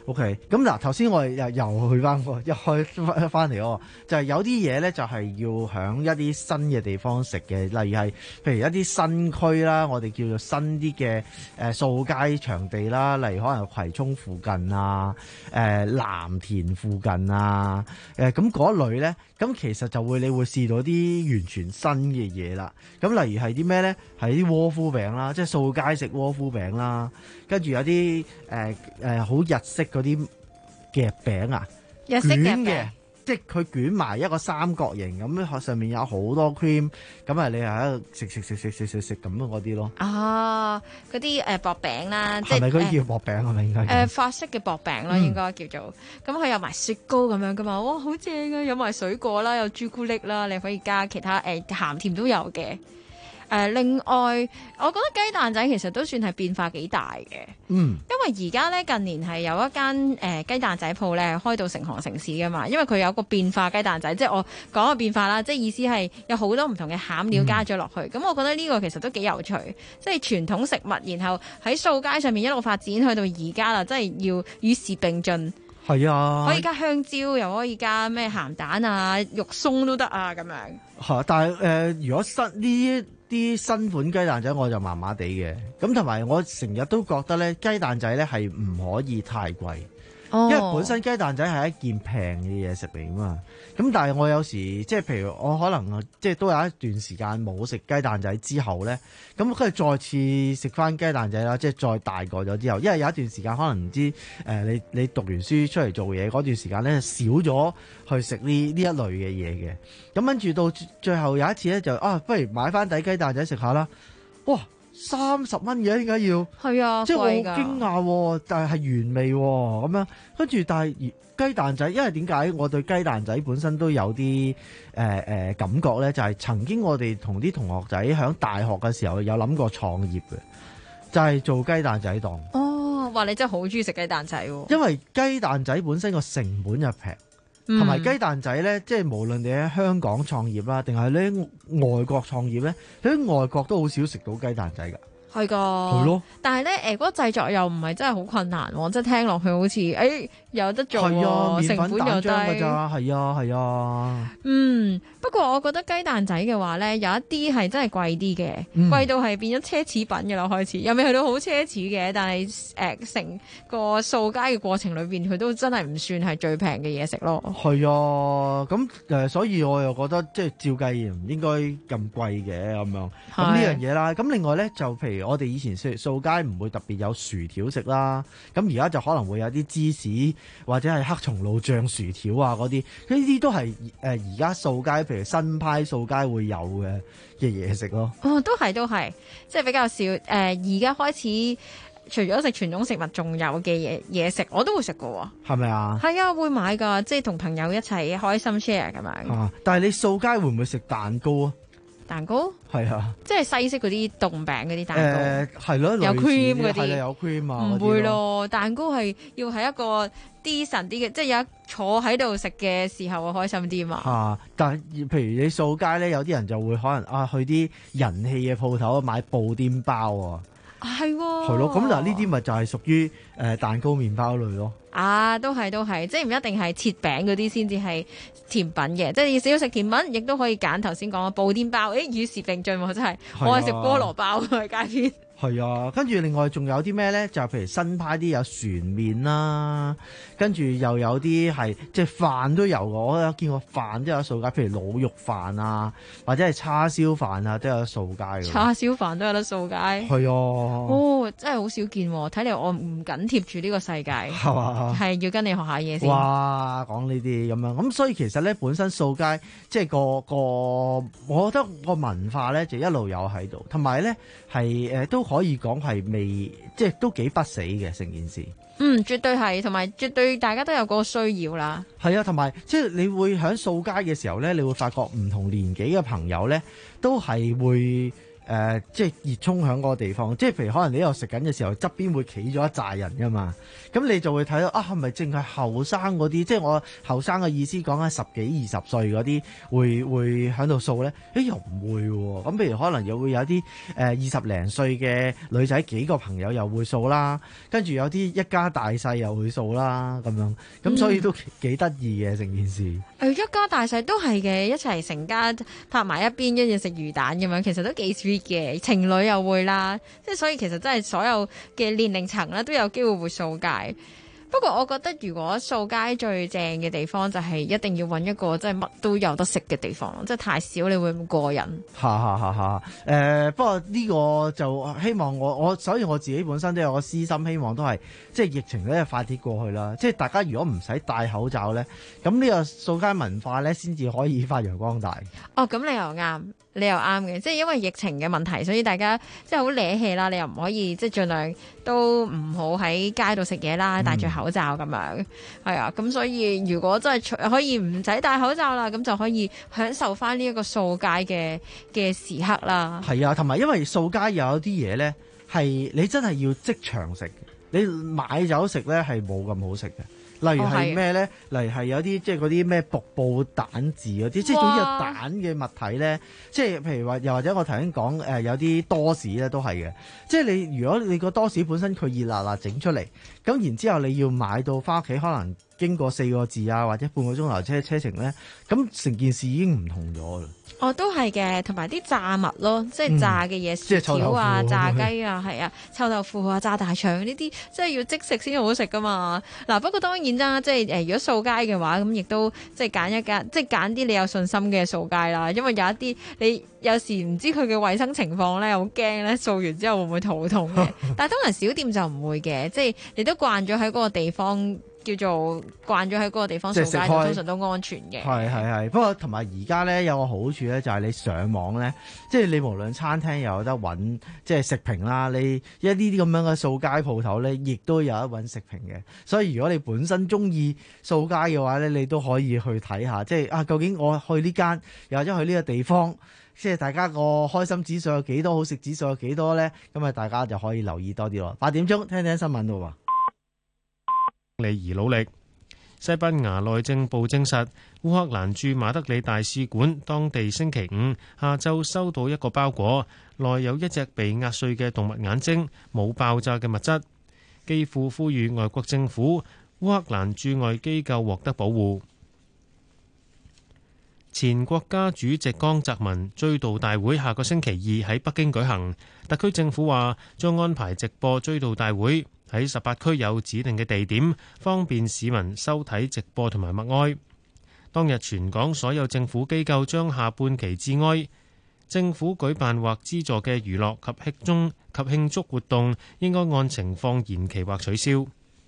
OK，咁嗱，頭先我哋又又去翻個一開翻翻嚟喎，就係、是、有啲嘢咧，就係要響一啲新嘅地方食嘅，例如係譬如一啲新區啦，我哋叫做新啲嘅誒掃街場地啦，例如可能葵涌附近啊、誒、呃、藍田附近啊、誒咁嗰類咧，咁其實就會你會試到啲完全新嘅嘢啦。咁例如係啲咩咧？係啲窩夫餅啦，即係掃街食窩夫餅啦，跟住有啲誒誒好日式嗰啲夾餅啊， 日式夾捲嘅餅， 即係佢捲埋一個三角形咁，上面有好多 cream，咁啊你係喺度食食食食食食食咁嗰啲咯。 啊，嗰啲誒薄餅啦，即係咪嗰啲誒叫薄餅係咪應該？ 誒法式嘅薄餅啦， 嗯應該叫做。咁佢有埋雪糕咁樣噶嘛，哇，好正啊！有埋水果啦，有朱古力啦，你可以加其他誒鹹甜都有嘅。誒、呃，另外，我覺得雞蛋仔其實都算係變化幾大嘅。 嗯， 因為而家咧近年係有一間誒、呃、雞蛋仔鋪咧開到成行成市噶嘛，因為佢有個變化雞蛋仔，即係我講個變化啦，即係意思係有好多唔同嘅餡料加咗落去。咁、嗯、我覺得呢個其實都幾有趣，即係傳統食物，然後喺掃街上面一路發展去到而家啦，即係要與時並進。 係啊， 可以加香蕉，又可以加咩鹹蛋啊、肉鬆都得啊，咁樣。 係，但係誒、呃，如果新呢啲新款雞蛋仔，我就麻麻地嘅。咁同埋我成日都覺得咧，雞蛋仔咧係唔可以太貴。 哦、 因為本身雞蛋仔係一件平嘅嘢食嚟㗎嘛，咁但係我有時即係譬如我可能即係都有一段時間冇食雞蛋仔之後咧，咁跟住再次食翻雞蛋仔啦，即係再大個咗之後，因為有一段時間可能唔知誒、呃、你你讀完書出嚟做嘢嗰段時間咧少咗去食呢呢一類嘅嘢嘅，咁跟住到最後有一次咧就啊，不如買翻底雞蛋仔食下啦，哇！三十蚊嘅點解要？ 係啊， 即係我好貴㗎驚訝，但係係原味喎咁樣。跟住但係雞蛋仔，因為點解我對雞蛋仔本身都有啲誒誒感覺咧？就係、是、曾經我哋同啲同學仔喺大學嘅時候有諗過創業嘅，就係、是、做雞蛋仔檔。 哦，哇！你真係好中意食雞蛋仔喎。 因為雞蛋仔本身個成本就平。同埋雞蛋仔咧，即係無論你喺香港創業啦，定係你喺外國創業咧，你喺外國都好少食到雞蛋仔㗎。 係㗎， 係咯。 但係咧，誒、呃、嗰、那個製作又唔係真係好困難喎，即係聽落去好似誒、哎、有得做喎， 啊、 成本又低。 㗎咋，係啊係啊。 嗯，不過我覺得雞蛋仔嘅話咧，有一啲係真係貴啲嘅， 嗯、 貴到係變咗奢侈品嘅啦，開始又未去到好奢侈嘅，但係誒成個掃街嘅過程裏邊，佢都真係唔算係最平嘅嘢食咯。 係啊，咁誒、呃，所以我又覺得即係照計唔應該咁貴嘅咁樣。咁呢樣嘢啦，咁另外咧就譬如我哋以前掃掃街唔會特別有薯條食啦，咁而家就可能會有啲芝士或者係黑松露醬薯條啊嗰啲，呢啲都係誒而家掃街譬如新派掃街會有嘅嘅嘢食咯。 哦，都係都係，即係比較少誒。而、呃、家開始除咗食傳統食物，仲有嘅嘢嘢食，我都會食㗎喎。 係咪啊？ 係啊，會買㗎，即係同朋友一齊開心 share 咁樣。 啊！但係你掃街會唔會食蛋糕啊？ 蛋糕係啊， 即係西式嗰啲凍餅嗰啲蛋糕， 誒係咯， 有 cream 嗰啲， 係啦，有 cream 啊， 唔會咯，蛋糕係要喺一個 decent 啲嘅，即係有一坐喺度食嘅時候開心啲嘛。 嚇！但係譬如你掃街咧，有啲人就會可能啊去啲人氣嘅鋪頭買布甸包啊。 係喎， 係咯，咁嗱呢啲咪就係屬於誒蛋糕麵包類咯。 啊，都係都係，即係唔一定係切餅嗰啲先至係甜品嘅，即係少食甜品，亦都可以揀頭先講嘅布甸包。誒，與時並進喎，真係，我係食菠蘿包喺街邊。 係啊，跟住另外仲有啲咩咧？就譬如新派啲有船麵啦，跟住又有啲係即係飯都有嘅。我有見過飯都有掃街，譬如滷肉飯啊，或者係叉燒飯啊，都有得掃街嘅。 叉燒飯都有得掃街。 係啊。 哦，真係好少見喎！睇嚟我唔緊貼住呢個世界。係嘛？係要跟你學下嘢先。 哇！講呢啲咁樣，咁所以其實咧，本身掃街即係個個，我覺得個文化咧就一路有喺度，同埋咧係誒都。可以講係未，即係都幾不死嘅成件事。 嗯，絕對係，同埋絕對大家都有嗰個需要啦。 係啊，同埋即係你會喺掃街嘅時候咧，你會發覺唔同年紀嘅朋友咧，都係會誒、 呃、即係熱衷響嗰個地方，即係譬如可能你喺度食緊嘅時候，側邊會企咗一紮人噶嘛，咁你就會睇到啊，係咪淨係後生嗰啲？即係我後生嘅意思講緊十幾二十歲嗰啲會會喺度掃咧？誒又唔會喎，咁譬如可能又會有啲誒二十零歲嘅女仔幾個朋友又會掃啦，跟住有啲一家大細又會掃啦咁樣，咁所以都幾得意嘅成件事。 誒一家大細都係嘅，一齊成家拍埋一邊，跟住食魚蛋咁樣，其實都幾 sweet 嘅。情侶又會啦，即係所以其實真係所有嘅年齡層咧都有機會會掃街。不過我覺得如果掃街最正嘅地方就係一定要揾一個即係乜都有得食嘅地方，即係太少你會唔過癮。 哈哈哈哈！誒，不過呢個就希望我我所以我自己本身都有個私心，希望都係即係疫情咧快啲過去啦。即係大家如果唔使戴口罩咧，咁呢個掃街文化咧先至可以發揚光大。 哦，咁你又啱。你又啱嘅，即係因為疫情嘅問題，所以大家即係好嗲氣啦。你又唔可以即係盡量都唔好喺街度食嘢啦，戴住口罩咁樣。係啊，咁所以如果真係可以唔使戴口罩啦，咁就可以享受翻呢一個掃街嘅嘅時刻啦。 係啊，同埋因為掃街有啲嘢咧係你真係要即場食，你買咗食咧係冇咁好食嘅。例如係咩咧？例如係有啲即係嗰啲咩瀑布蛋字嗰啲，即係總之有蛋嘅物體咧。即係譬如話，又或者我頭先講誒有啲多士咧都係嘅。即係你如果你個多士本身佢熱辣辣整出嚟，咁然之後你要買到翻屋企，可能經過四個字啊或者半個鐘頭車車程咧，咁成件事已經唔同咗啦。 哦，都係嘅，同埋啲炸物咯，即係炸嘅嘢，薯條啊、炸雞啊，係啊，臭豆腐啊、炸大腸呢啲，即係要即食先好食噶嘛。嗱，不過當然啦，即係誒，如果掃街嘅話，咁亦都即係揀一間，即係揀啲你有信心嘅掃街啦。因為有一啲你有時唔知佢嘅衛生情況咧，好驚咧，掃完之後會唔會肚痛嘅。但係通常小店就唔會嘅，即係你都慣咗喺嗰個地方。叫做慣咗喺嗰個地方掃街，通常都安全嘅。係係係，不過同埋而家咧有個好處咧，就係你上網咧，即係你無論餐廳又有得揾，即係食評啦。你一呢啲咁樣嘅掃街鋪頭咧，亦都有得揾食評嘅。所以如果你本身中意掃街嘅話咧，你都可以去睇下，即係啊，究竟我去呢間又或者去呢個地方，即係大家個開心指數有幾多，好食指數有幾多咧？咁啊，大家就可以留意多啲咯。八點鐘聽聽新聞咯喎。 而努力。西班牙內政部證實，烏克蘭駐馬德里大使館當地星期五下晝收到一個包裹，內有一隻被壓碎嘅動物眼睛，冇爆炸嘅物質。基輔呼籲外國政府、烏克蘭駐外機構獲得保護。前國家主席江澤民追悼大會下個星期二喺北京舉行，特區政府話將安排直播追悼大會。喺十八區有指定嘅地點，方便市民收睇直播同埋默哀。當日全港所有政府機構將下半旗致哀，政府舉辦或資助嘅娛樂及慶祝及慶祝活動應該按情況延期或取消。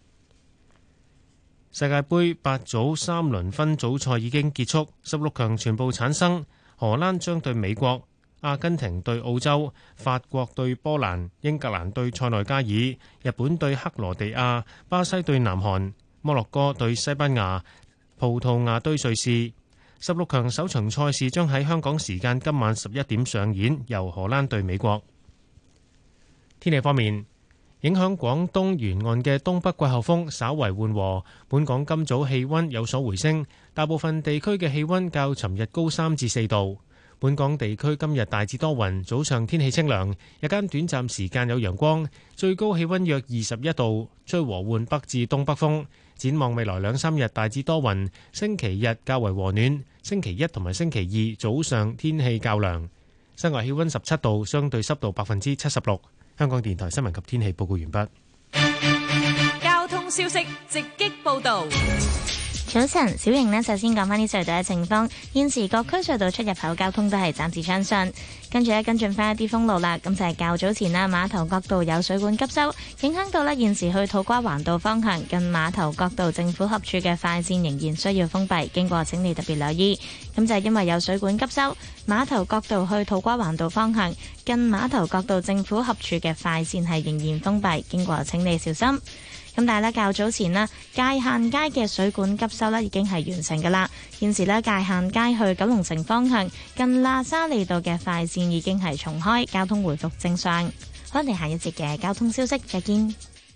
世界盃八組三輪分組賽已經結束，十六強全部產生。荷蘭將對美國，阿根廷對澳洲，法國對波蘭，英格蘭對塞內加爾，日本對克羅地亞，巴西對南韓，摩洛哥對西班牙，葡萄牙對瑞士。十六強首場賽事將喺香港時間今晚十一點上演，由荷蘭對美國。天氣方面，影響廣東沿岸嘅東北季候風稍為緩和，本港今早氣溫有所回升，大部分地區嘅氣溫較尋日高三至四度。本港地區今日大致多雲，早上天氣清涼，日間短暫時間有陽光，最高氣溫約二十一度，吹和緩北至東北風。展望未來兩三日大致多雲，星期日較為和暖，星期一同埋星期二早上天氣較涼。室外氣溫十七度，相對濕度百分之七十六。香港電台新聞及天氣報告完畢。 交通消息直擊報導。 早晨，小瑩呢，首先講翻啲隧道嘅情況。現時各區隧道出入口交通都係暫時暢順。跟住咧，跟進翻一啲封路啦。咁就係較早前啦，碼頭角道有水管急修，影響到呢現時去土瓜灣道方向近碼頭角道政府合署嘅快線仍然需要封閉，經過請你特別留意。咁就係因為有水管急修，碼頭角道去土瓜灣道方向近碼頭角道政府合署嘅快線係仍然封閉，經過請你小心。 咁但係咧較早前咧界限街嘅水管急修咧已經係完成㗎啦。現時咧界限街去九龍城方向近喇沙利道嘅快線已經係重開，交通回復正常。好，我哋下一節嘅交通消息再見。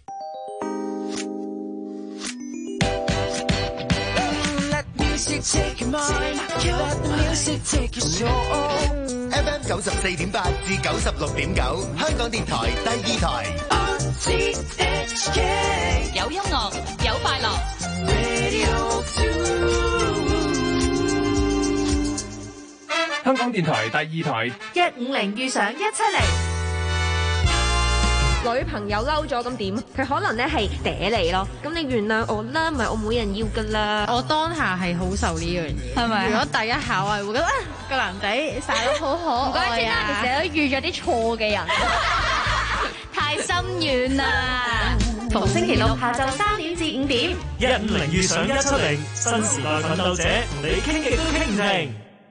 F M 九十四點八至九十六點九，香港電台第二台。 有音樂，有快樂。 香港電台第二台。 一五零遇上一七零。 女朋友嬲咗咁點？佢可能咧係嗲你咯，咁你原諒我啦，唔係我冇人要噶啦。 我當下係好受呢樣嘢，係咪？如果第一下我係會覺得啊個男仔晒得好可愛啊！唔怪之啦，你成日都遇咗啲錯嘅人，太心軟啦。 逢星期六下晝三點至五點， 一五零遇上一七零，新時代奮鬥者，你傾極都傾唔停。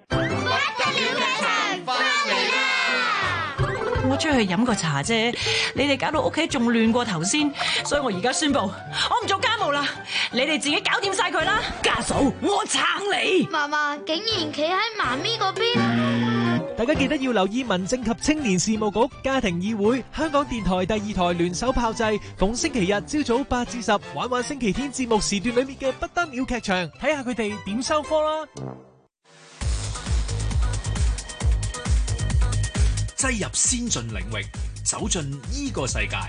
我出去飲個茶啫，你哋搞到屋企仲亂過頭先，所以我而家宣布，我唔做家務啦，你哋自己搞掂晒佢啦。家嫂，我撐你。 媽媽竟然企喺媽咪嗰邊。 大家記得要留意民政及青年事務局家庭議會，香港電台第二台聯手炮製，逢星期日朝早八至十玩玩星期天節目時段裏面嘅不得了劇場，睇下佢哋點收科啦。 擠入先進領域，走進呢個世界。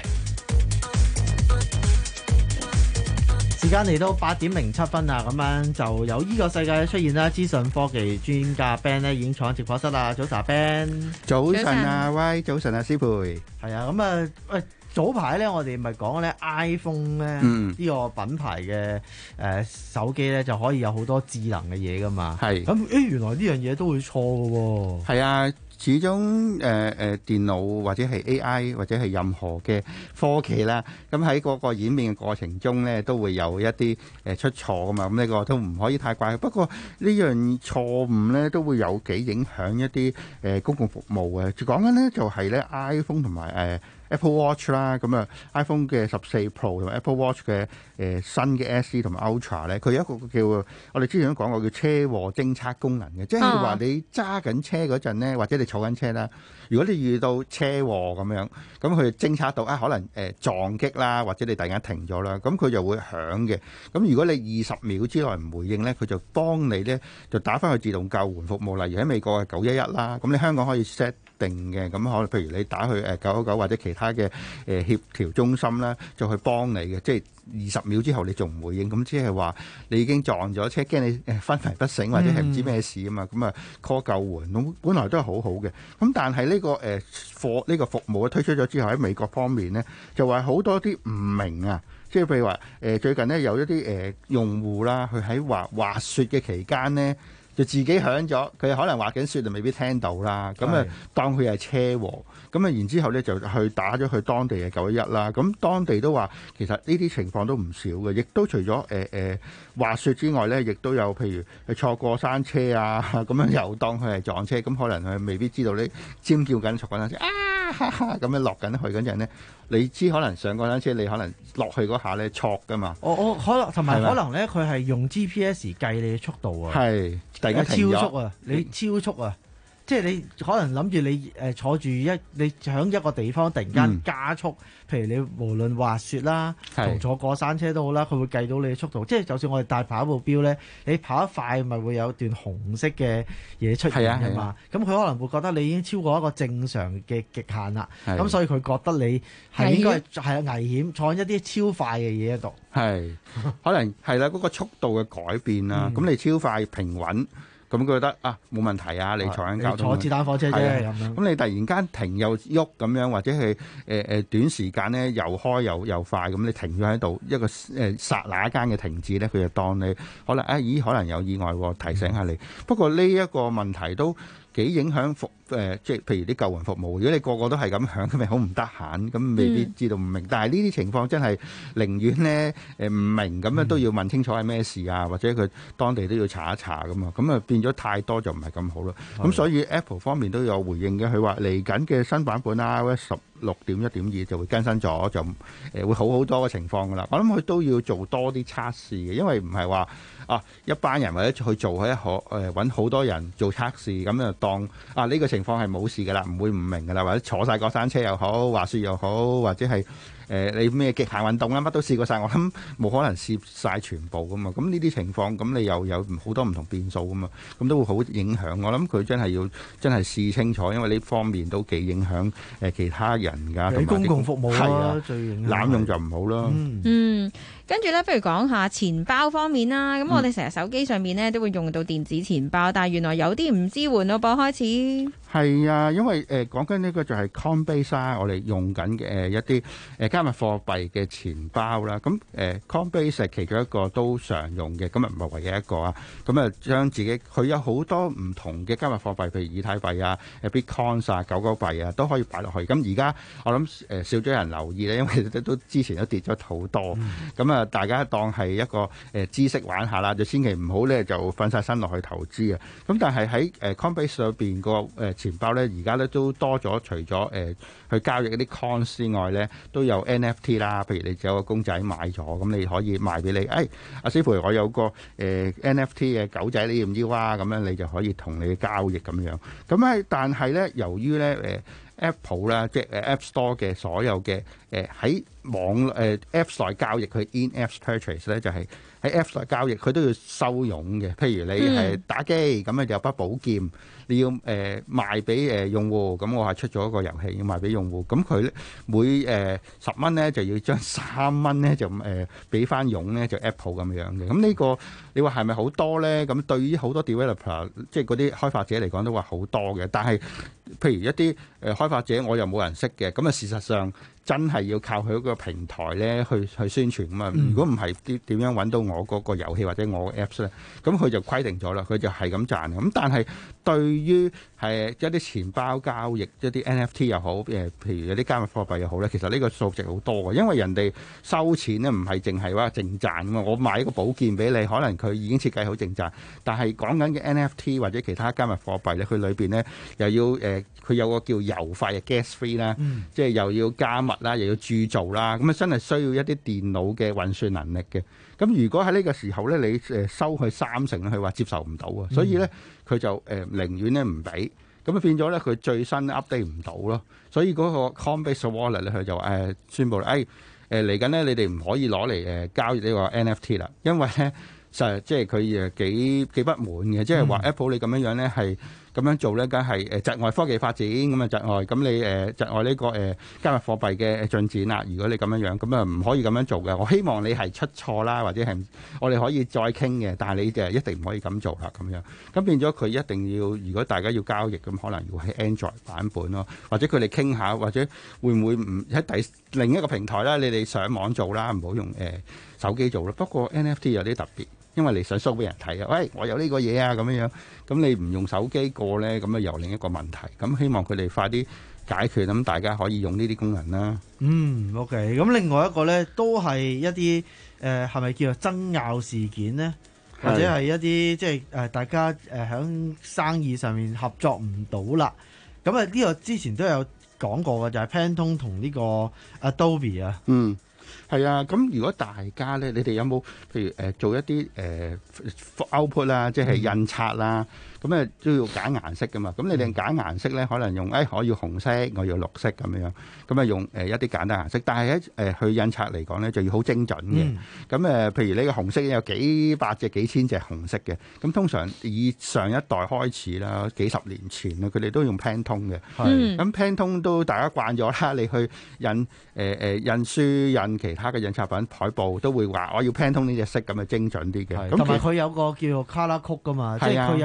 時間嚟到八點零七分啦，咁樣就有呢個世界出現啦。資訊科技專家 Ben 咧已經坐喺直播室啦。早晨 Ben， 早晨啊，喂，早晨啊，思培。 係啊，咁啊，喂，早排咧我哋咪講咧 iPhone 咧呢、嗯、個品牌嘅誒、呃、手機咧就可以有好多智能嘅嘢噶嘛。係咁，誒原來呢樣嘢都會錯噶喎。 係啊。始終誒誒、呃、電腦或者係 A I 或者係任何嘅科技啦，咁喺嗰個演變嘅過程中咧，都會有一啲誒出錯噶嘛。咁呢個都唔可以太怪。不過呢樣錯誤咧，都會有幾影響一啲誒、呃、公共服務嘅。講緊咧就係咧 iPhone 同埋誒 Apple Watch 啦，咁啊 iPhone 嘅十四 Pro 同埋 Apple Watch 嘅誒、呃、新嘅 S E 同埋 Ultra 咧，佢有一個叫我哋之前都講過叫車禍偵測功能嘅，即係話你揸緊車嗰陣咧，或者你坐緊車啦，如果你遇到車禍咁樣，咁佢偵測到啊，可能誒、呃、撞擊啦，或者你突然間停咗啦，咁佢就會響嘅。咁如果你二十秒之內唔回應咧，佢就幫你咧就打翻去自動救援服務，例如喺美國係九一一啦，咁你香港可以 set定嘅，咁可能譬如你打去誒九一九或者其他嘅誒協調中心啦，就去幫你嘅，即係二十秒之後你仲唔回應，咁即係話你已經撞咗車，驚你誒昏迷不醒或者係唔知咩事啊嘛，咁啊 call 救援，咁本來都係好好嘅。咁但係呢、呢個誒貨呢個服務推出咗之後喺美國方面呢，就話好多啲唔明啊，即係譬如話誒、呃、最近呢，有一啲誒、呃、用戶啦，佢喺滑滑雪嘅期間呢，就自己響咗，佢可能滑緊雪就未必聽到啦，咁啊當佢係車禍，咁啊然之後咧就去打咗去當地嘅九一一啦，咁當地都話其實呢啲情況都唔少嘅，亦都除咗誒誒滑雪之外咧，亦都有譬如係坐過山車啊，咁樣又當佢係撞車，咁可能佢未必知道你尖叫緊坐過山車啊咁樣落緊去嗰陣咧，你知可能上過山車你可能落去嗰下咧錯噶嘛， 我我可能同埋可能咧佢係用 G P S 計你嘅速度啊， 係。突然間超速啊！你超速啊！即係你可能諗住你誒坐住一你喺一個地方突然間加速，嗯、譬如你無論滑雪啦，同坐過山車都好啦，佢會計到你嘅速度。即係就算我哋帶跑步錶咧，你跑得快咪會有段紅色嘅嘢出現㗎嘛。咁佢、啊啊、可能會覺得你已經超過一個正常嘅極限啦。咁所以佢覺得你係應該係危險，坐一啲超快嘅嘢喺度。係可能係啦，嗰、嗰個速度嘅改變啦。咁、嗯、你超快平穩。咁佢覺得啊冇問題啊，你坐緊交通， 坐子彈火車啫咁樣。 咁你突然間停又喐咁樣，或者係誒誒短時間咧又開又又快，咁你停咗喺度一個誒剎那間嘅停止咧，佢就當你可能啊咦可能有意外喎，提醒下你。嗯、不過呢一個問題都幾影響服誒、呃，即係譬如啲救援服務。如果你個個都係咁響，咁咪好唔得閒，咁未必知道唔明。嗯、但係呢啲情況真係寧願咧誒唔明咁樣都要問清楚係咩事啊，或者佢當地都要查一查咁啊。咁啊變咗太多就唔係咁好咯。咁、嗯、所以 Apple 方面都有回應嘅，佢話嚟緊嘅新版本 iOS 十六點一點二就會更新咗，就誒會好好多嘅情況噶啦。我諗佢都要做多啲測試嘅，因為唔係話啊一班人或者去做喺可誒揾好多人做測試，咁就當啊呢、呢個情況係冇事噶啦，唔會唔明噶啦，或者坐晒過山車又好，滑雪又好，或者係誒、呃、你咩極限運動啦，乜都試過晒，我諗冇可能試晒全部噶嘛。咁呢啲情況，咁你又有好多唔同變數噶嘛，咁都會好影響。我諗佢真係要真係試清楚，因為呢方面都幾影響誒其他人㗎。 喺公共服務係啊， 最影響濫用就唔好啦。 嗯。嗯跟住咧，不如講下錢包方面啦。咁我哋成日手機上面咧都會用到電子錢包，但係原來有啲唔支援咯噃，開始。 係啊，因為誒講緊呢個就係 Coinbase 啦，我哋用緊嘅誒一啲誒加密貨幣嘅錢包啦。咁誒 Coinbase 係其中一個都常用嘅，咁啊唔係唯一一個啊。咁啊將自己佢有好多唔同嘅加密貨幣，譬如以太幣啊、誒 Bitcoin 啊、狗狗幣啊，都可以擺落去。咁而家我諗誒少咗人留意咧，因為都之前都跌咗好多。咁啊、嗯，大家當係一個誒知識玩下啦，就千祈唔好咧就瞓晒身落去投資啊。咁但係喺誒 Coinbase 裏邊個誒錢包咧，而家咧都多咗，除咗誒、呃、去交易嗰啲 coins 之外咧，都有 N F T 啦。譬如你有個公仔買咗，咁你可以賣俾你。誒、哎，阿師傅，我有個誒、呃、N F T 嘅狗仔，你要唔要啊？咁樣你就可以同你交易咁樣。咁係，但係咧，由於咧誒。呃Apple 啦，即係 App Store 嘅所有嘅誒喺網誒、呃、App Store 交易，佢 in-app purchase 咧就係喺 App Store 交易，佢都要收佣嘅。譬如你係打機咁啊，嗯、有把寶劍，你要誒、呃、賣俾誒用戶，咁我係出咗一個遊戲要賣俾用戶，咁佢咧每誒十蚊咧就要將三蚊咧就誒俾翻佣咧，就 Apple 咁樣嘅。咁呢個你話係咪好多咧？咁對於好多 developer 即係嗰啲開發者嚟講都話好多嘅，但係譬如一啲誒、呃、開發者我又冇人識嘅，咁啊事實上真係要靠佢個平台咧去去宣傳咁啊！如果唔係啲點樣揾到我嗰個遊戲或者我嘅 Apps 咧，咁佢就規定咗啦，佢就係咁賺。咁但係對於係一啲錢包交易、一啲 N F T 又好，誒譬如有啲加密貨幣又好咧，其實呢個數值好多嘅，因為人哋收錢咧唔係淨係話淨賺㗎嘛。我買一個寶劍俾你，可能佢已經設計好淨賺，但係講緊嘅 N F T 或者其他加密貨幣咧，佢裏邊咧又要誒，佢、呃、有個叫郵費嘅 gas fee 啦，嗯、即係又要加密啦，又要鑄造啦，咁啊真係需要一啲電腦嘅運算能力嘅。咁如果喺呢個時候咧，你誒收佢三成，佢話接受唔到啊，所以咧佢就誒寧願咧唔俾，咁啊變咗咧佢最新 update 唔到咯。所以嗰個 Coinbase Wallet 咧，佢就誒宣布啦，誒誒嚟緊咧，你哋唔可以攞嚟誒交易呢個 N F T 啦，因為咧實即係佢誒幾幾不滿嘅，即係話 Apple 你咁樣樣咧係。咁樣做咧，梗係誒窒礙科技發展，咁啊窒礙，咁你誒窒礙呢個誒加密貨幣嘅進展啦。如果你咁樣樣，咁啊唔可以咁樣做嘅。我希望你係出錯啦，或者係我哋可以再傾嘅，但係你就一定唔可以咁做啦。咁樣咁變咗佢一定要，如果大家要交易，咁可能要喺 Android 版本咯，或者佢哋傾下，或者會唔會唔喺第另一個平台啦？你哋上網做啦，唔好用誒、呃、手機做啦。不過 N F T 有啲特別。因為你想 show 俾人睇啊，喂，我有呢個嘢啊，咁樣樣，咁你唔用手機過咧，咁啊又另一個問題。咁希望佢哋快啲解決，咁大家可以用呢啲功能啦。 嗯 ，OK。咁另外一個咧，都係一啲誒係咪叫做爭拗事件咧，或者係一啲即係誒大家誒喺生意上面合作唔到啦。咁啊呢個之前都有講過嘅，就係 Pantone 同呢個 Adobe 啊。嗯。 係啊，咁如果大家咧，你哋有冇譬如誒、呃、做一啲誒、呃、output 啦，即係印刷啦，咁誒都要揀顏色噶嘛？咁你哋揀顏色咧，可能用誒、哎、我要紅色，我要綠色咁樣，咁啊用誒一啲簡單顏色。但係喺誒去印刷嚟講咧，就要好精準嘅。咁誒、嗯，譬如呢個紅色有幾百隻、幾千隻紅色嘅，咁通常以上一代開始啦，幾十年前啊，佢哋都用 Pantone 嘅。係。咁 Pantone 都大家慣咗啦，你去印誒誒、呃、印書印其他嘅印刷品海報都會話我要 Pantone 呢隻色咁啊精準啲嘅。 同埋佢有個叫做 Color Code 噶嘛，即係佢有個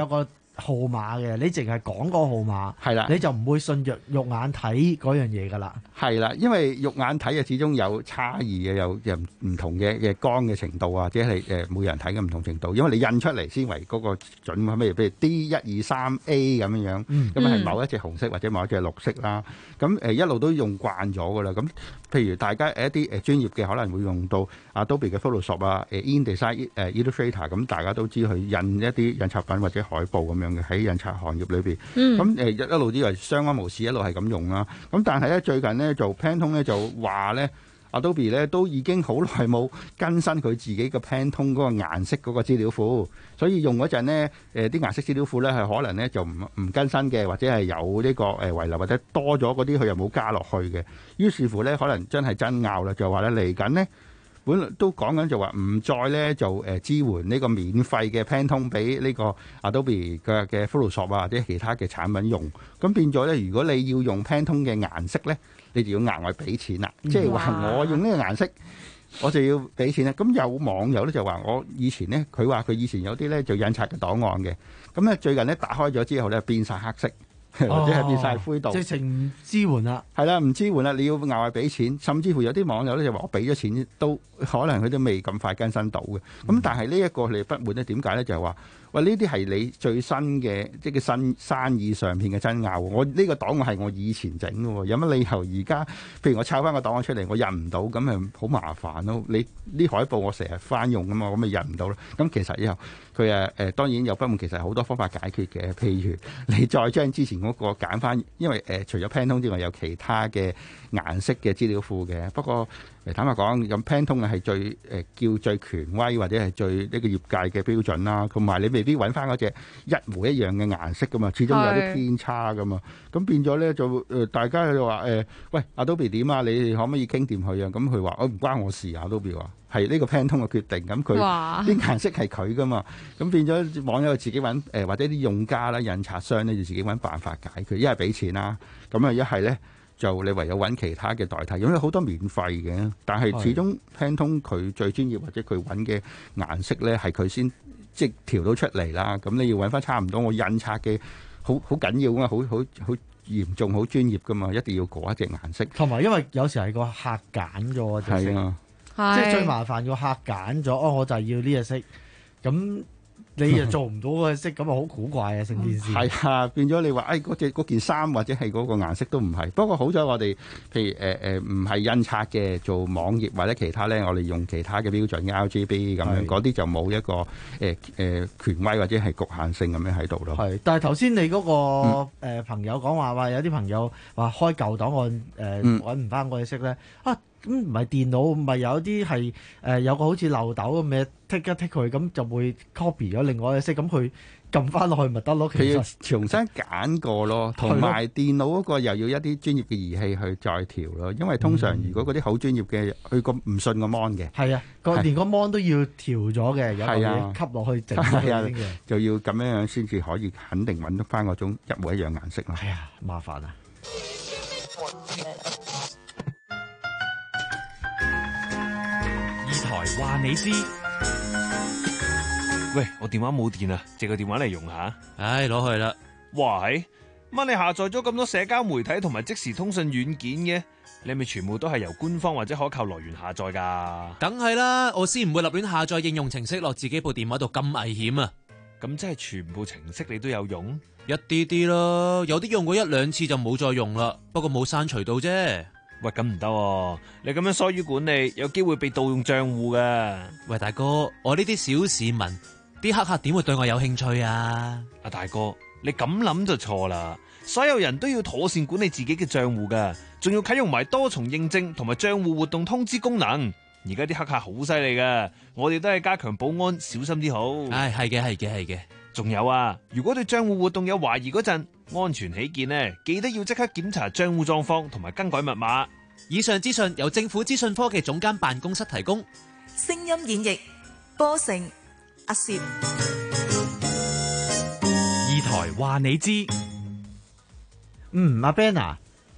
號碼嘅，你淨係講個號碼， 係啦， 你就唔會信肉肉眼睇嗰樣嘢噶啦。 係啦，因為肉眼睇啊，始終有差異嘅，有有唔同嘅嘅光嘅程度啊，或者係誒每人睇嘅唔同程度。因為你印出嚟先為嗰個準嘛，譬如譬如 D 一二三 A 咁樣樣，咁啊係某一隻紅色或者某一隻綠色啦。咁誒一路都用慣咗噶啦。咁譬如大家誒一啲誒專業嘅可能會用到 Adobe 嘅 Photoshop 啊、誒 InDesign 誒 Illustrator， 咁大家都知佢印一啲印刷品或者海報咁樣嘅喺印刷行業裏邊。咁誒一一路之為相安無事，一路係咁用啦。咁但係咧最近咧就 Pantone 咧就話咧 Adobe 咧都已經好耐冇更新佢自己嘅 Pantone 嗰個顏色嗰個資料庫，所以用嗰陣咧誒啲顏色資料庫咧係可能咧就唔唔更新嘅，或者係有呢個誒遺留或者多咗嗰啲佢又冇加落去嘅。於是乎咧可能真係爭拗啦，就話咧嚟緊呢。本來都講緊就話唔再咧就誒支援呢個免費嘅 Pantone 俾呢個 Adobe 嘅嘅 Photoshop 啊或者其他嘅產品用，咁變咗咧如果你要用 Pantone 嘅顏色咧，你就要額外俾錢啦。即係話我用呢個顏色，我就要俾錢啦。咁有網友咧就話我以前咧，佢話佢以前有啲咧就印刷嘅檔案嘅，咁咧最近咧打開咗之後咧變晒黑色。或者係變晒灰度， 直情唔支援啦， 係啦，唔支援啦，你要額外俾錢，甚至乎有啲網友咧就話我俾咗錢都可能佢都未咁快更新到嘅。咁、嗯、但係呢一個你不滿咧，點解咧？就係話喂，呢啲係你最新嘅即係新生意上面嘅爭拗。我呢個檔案係我以前整嘅喎，有乜理由而家譬如我抄翻個檔案出嚟，我印唔到，咁咪好麻煩咯。你呢海報我成日翻用㗎嘛，我咪印唔到咯。咁其實以後佢誒誒當然有不滿，其實好多方法解決嘅。譬如你再將之前嗰個揀翻，因為誒、呃、除咗 Pantone 之外，有其他嘅顏色嘅資料庫嘅。不過誒坦白講，咁 Pantone 係最誒、呃、叫最權威或者係最呢個業界嘅標準啦。同埋你未必揾翻嗰隻一模一樣嘅顏色噶嘛，始終有啲偏差噶嘛。咁變咗咧就誒、呃、大家就話誒，喂 Adobe 點啊？你哋可唔可以傾掂佢啊？咁佢話我唔關我事啊。Adobe 話係呢個 Pantone 嘅決定，咁佢啲顏色係佢噶嘛。咁變咗網友自己揾誒、呃，或者啲用家啦、印刷商咧就自己揾辦法解決。一係俾錢啦，咁啊一係咧。就你唯有揾其他嘅代替，因為好多免費嘅，但係始終 Pantone 佢最專業或者佢揾嘅顏色咧係佢先即係調到出嚟啦。咁你要揾翻差唔多，我印刷嘅好好緊要啊，好好好嚴重、好專業噶嘛，一定要嗰一隻顏色。 同埋因為有時係個客揀咗， 係啊， 即係最麻煩個客揀咗，哦，我就係要呢隻色咁。你又做唔到個色，咁啊好古怪啊！成件事係啊，變咗你話誒嗰隻嗰件衫或者係嗰個顏色都唔係。不過好彩我哋譬如誒誒唔係印刷嘅，做網頁或者其他咧，我哋用其他嘅標準嘅 R G B 咁樣，嗰啲就冇一個誒誒、呃呃、權威或者係局限性咁樣喺度咯。 係，但係頭先你嗰個誒朋友講話話有啲朋友話開舊檔案誒揾唔翻嗰隻色咧啊！咁唔係電腦，唔係有啲係誒有個好似漏斗咁嘅剔一剔佢，咁就會 copy 咗另外一隻色，咁佢撳翻落去咪得咯。 佢要重新揀過咯，同埋電腦嗰個又要一啲專業嘅儀器去再調咯。因為通常如果嗰啲好專業嘅，佢個唔信個 mon 嘅， 係啊，個連個 mon 都要調咗嘅，有嘢吸落去整嘅， 就要咁樣樣先至可以肯定揾得翻嗰種一模一樣顏色咯。 係啊，麻煩啊！ 台話你知，喂，我電話冇電啊，借個電話嚟用下。 唉，攞去啦。 哇，係乜你下載咗咁多社交媒體同埋即時通訊軟件嘅？你咪全部都係由官方或者可靠來源下載噶？ 梗係啦，我先唔會立亂下載應用程式落自己部電話度，咁危險啊！ 咁即係全部程式你都有用？ 一啲啲咯，有啲用過一兩次就冇再用啦，不過冇刪除到啫。 喂，咁唔得，你咁樣疏於管理，有機會被盜用賬戶噶。 喂，大哥，我呢啲小市民，啲黑客點會對我有興趣啊？ 阿大哥，你咁諗就錯啦。所有人都要妥善管理自己嘅賬戶噶，仲要啟用埋多重認證同埋賬戶活動通知功能。而家啲黑客好犀利噶，我哋都係加強保安，小心啲好。 唉，係嘅，係嘅，係嘅。 仲有啊，如果對賬戶活動有懷疑嗰陣，安全起見呢，記得要即刻檢查賬戶狀況同埋更改密碼。 以上資訊由政府資訊科技總監辦公室提供。 聲音演繹波成阿薛。 二台話你知。 嗯，阿 Ben 啊，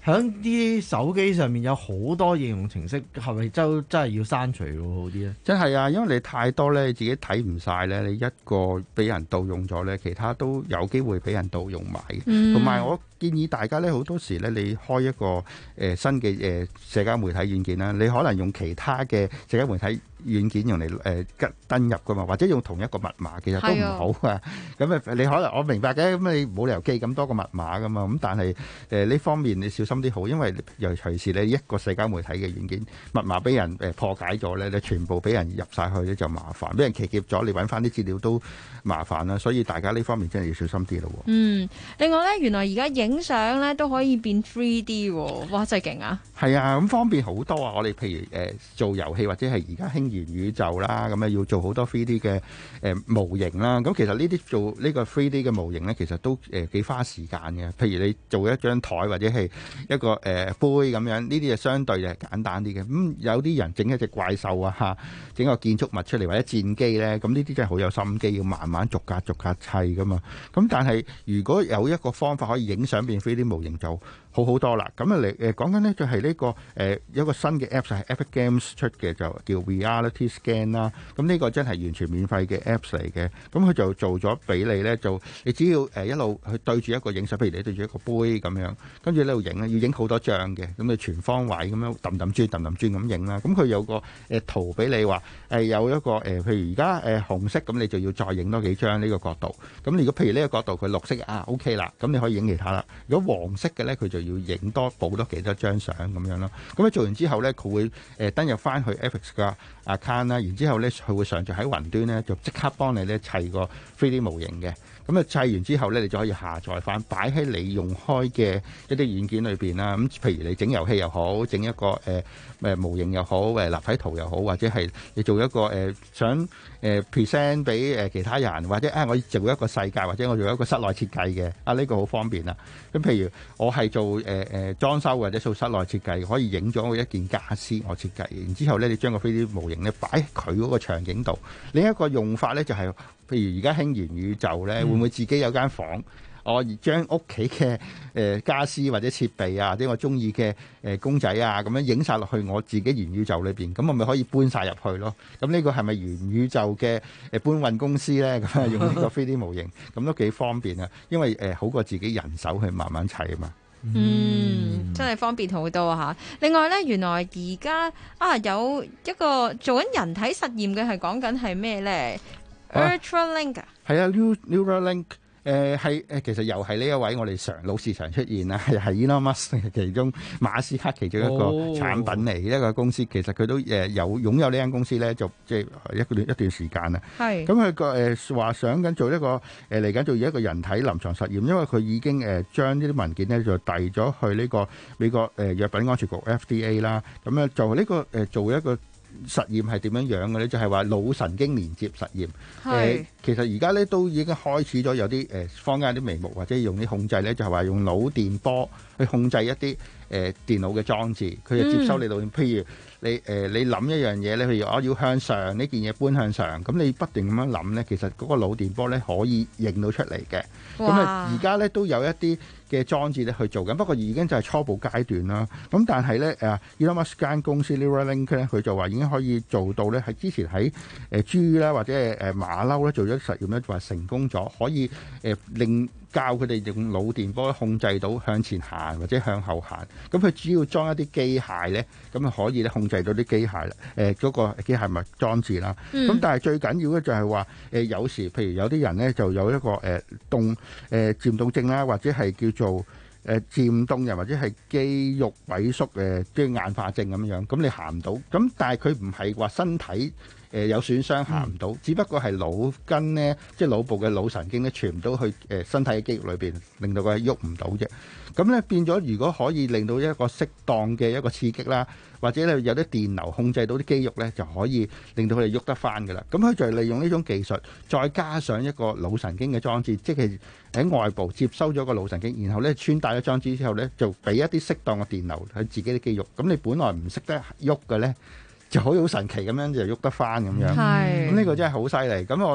喺啲手機上面有好多應用程式，係咪真真係要刪除會好啲咧？ 真係啊，因為你太多咧，你自己睇唔晒咧，你一個俾人盜用咗咧，其他都有機會俾人盜用埋嘅。同埋、嗯、我建議大家咧，好多時咧，你開一個誒、呃、新嘅誒、呃、社交媒體軟件啦，你可能用其他嘅社交媒體軟件用嚟誒吉登入噶嘛，或者用同一個密碼，其實都唔好啊。咁啊，你可能我明白嘅，咁你冇理由記咁多個密碼噶嘛。咁但係誒呢方面你小心啲好，因為尤其是你一個社交媒體嘅軟件密碼俾人誒破解咗咧，你全部俾人入晒去咧就麻煩，俾人騎劫咗，你揾翻啲資料都麻煩啦。所以大家呢方面真係要小心啲咯。 嗯，另外咧，原來而家影相咧都可以變 three D 喎，哇！真係勁啊！ 係啊，咁方便好多啊！我哋譬如誒、呃、做遊戲或者係而家興元宇宙啦，咁啊要做好多 three D 嘅誒、呃、模型啦。咁其實呢啲做呢個 three D 嘅模型咧，其實都誒幾、呃、花時間嘅。譬如你做一張台或者係一個誒、呃、杯咁樣，呢啲就相對就係簡單啲嘅。咁、嗯、有啲人整一隻怪獸啊，嚇整個建築物出嚟或者戰機咧，咁呢啲真係好有心機，要慢慢逐格逐格砌噶嘛。咁但係如果有一個方法可以影相變 three D 模型就好好多啦。咁啊嚟誒講緊呢就係呢個誒、呃、有一個新嘅 Apps 係 Epic Games 出嘅，就叫 Reality Scan 啦。咁呢個真係完全免費嘅 Apps 嚟嘅。咁佢就做咗俾你咧，就你只要誒一路去對住一個影相，譬如你對住一個杯咁樣，跟住呢度影咧，要影好多張嘅。咁你全方位咁樣揼揼轉揼揼轉咁影啦。咁佢有個誒圖俾你話誒有一個誒、呃，譬如而家誒紅色，咁你就要再影多幾張呢個角度。咁如果譬如呢個角度佢綠色啊 OK 啦，咁你可以影其他啦。如果黃色嘅咧，佢就要影多補多幾多張相咁樣咯。咁你做完之後咧，佢會誒登入翻去 Epic 嘅 account 啦，然之後咧佢會上載喺雲端咧，就即刻幫你咧砌個 three D 模型嘅。咁啊砌完之後咧，你就可以下載翻，擺喺你用開嘅一啲軟件裏邊啦。咁譬如你整遊戲又好，整一個誒誒、呃、模型又好，誒立體圖又好，或者係你做一個誒、呃、想誒 present 俾誒其他人，或者啊我做一個世界，或者我做一個室內設計嘅，啊呢、這個好方便啦。咁譬如我係做誒誒、呃、裝修或者做室內設計，可以影咗我一件家私我設計，然之後咧你將個 three D 模型咧擺喺佢嗰個場景度。另一個用法咧就係、是。譬如而家興元宇宙咧，會唔會自己有間房？我將屋企嘅誒傢俬或者設備啊，或者我中意嘅誒公仔啊，咁樣影晒落去我自己元宇宙裏邊，咁我咪可以搬晒入去咯。咁呢個係咪元宇宙嘅誒搬運公司咧？咁啊用呢個 three D 模型，咁都幾方便啊。因為誒好過自己人手去慢慢砌啊嘛。 嗯，真係方便好多嚇。另外咧，原來而家啊有一個做緊人體實驗嘅係講緊係咩咧？Ultralink 啊，係啊 ，Neuralink 誒係誒，其實又係呢一位我哋常老時常出現啦，係係 Elon Musk 其中馬斯克其中一個產品嚟、哦、一個公司，其實佢都誒有擁有呢間公司咧，就即係一段一段時間啦。係咁佢個誒話想緊做一個誒嚟緊做一個人體臨床實驗，因為佢已經誒將呢啲文件咧就遞咗去呢個美國誒藥品安全局 F D A 啦，咁樣就呢個誒做一個。實驗係點樣樣嘅咧？就係、是、話腦神經連接實驗。誒、呃，其實而家咧都已經開始咗有啲誒坊間啲眉目，或者用啲控制咧，就係、是、話用腦電波去控制一啲誒、呃、電腦嘅裝置，佢就接收你腦。嗯、譬如你誒、呃、你諗一樣嘢咧，譬如我要向上呢件嘢搬向上，咁你不斷咁樣諗咧，其實嗰個腦電波咧可以認到出嚟嘅。咁啊，而家咧都有一啲嘅裝置咧去做緊，不過已經就係初步階段啦。咁但係咧誒 Elon Musk 間公司 Neuralink 咧，佢就話已經可以做到咧，係之前喺誒豬啦或者係誒馬騮咧做咗實驗咧，話成功咗，可以誒、呃、令教佢哋用腦電波控制到向前行或者向後行。咁佢只要裝一啲機械咧，咁啊可以咧控制到啲機械啦，誒、呃、嗰、那個機械物裝置啦。咁、嗯、但係最緊要咧就係話誒有時譬如有啲人咧就有一個誒動誒漸凍症啦，或者係叫做誒漸凍人或者係肌肉萎縮誒即係硬化症咁樣。咁你行唔到，咁但係佢唔係話身體。誒有損傷行唔到，嗯、只不過係腦筋咧，即係腦部嘅腦神經咧，傳唔到去誒身體嘅肌肉裏邊，令到佢喐唔到啫。咁咧變咗，如果可以令到一個適當嘅一個刺激啦，或者咧有啲電流控制到啲肌肉咧，就可以令到佢哋喐得翻噶啦。咁佢就係利用呢種技術，再加上一個腦神經嘅裝置，即係喺外部接收咗個腦神經，然後咧穿戴咗裝置之後咧，就俾一啲適當嘅電流喺自己啲肌肉。咁你本來唔識得喐嘅咧，就好好神奇咁樣就喐得翻咁樣，咁呢個真係好犀利。咁我諗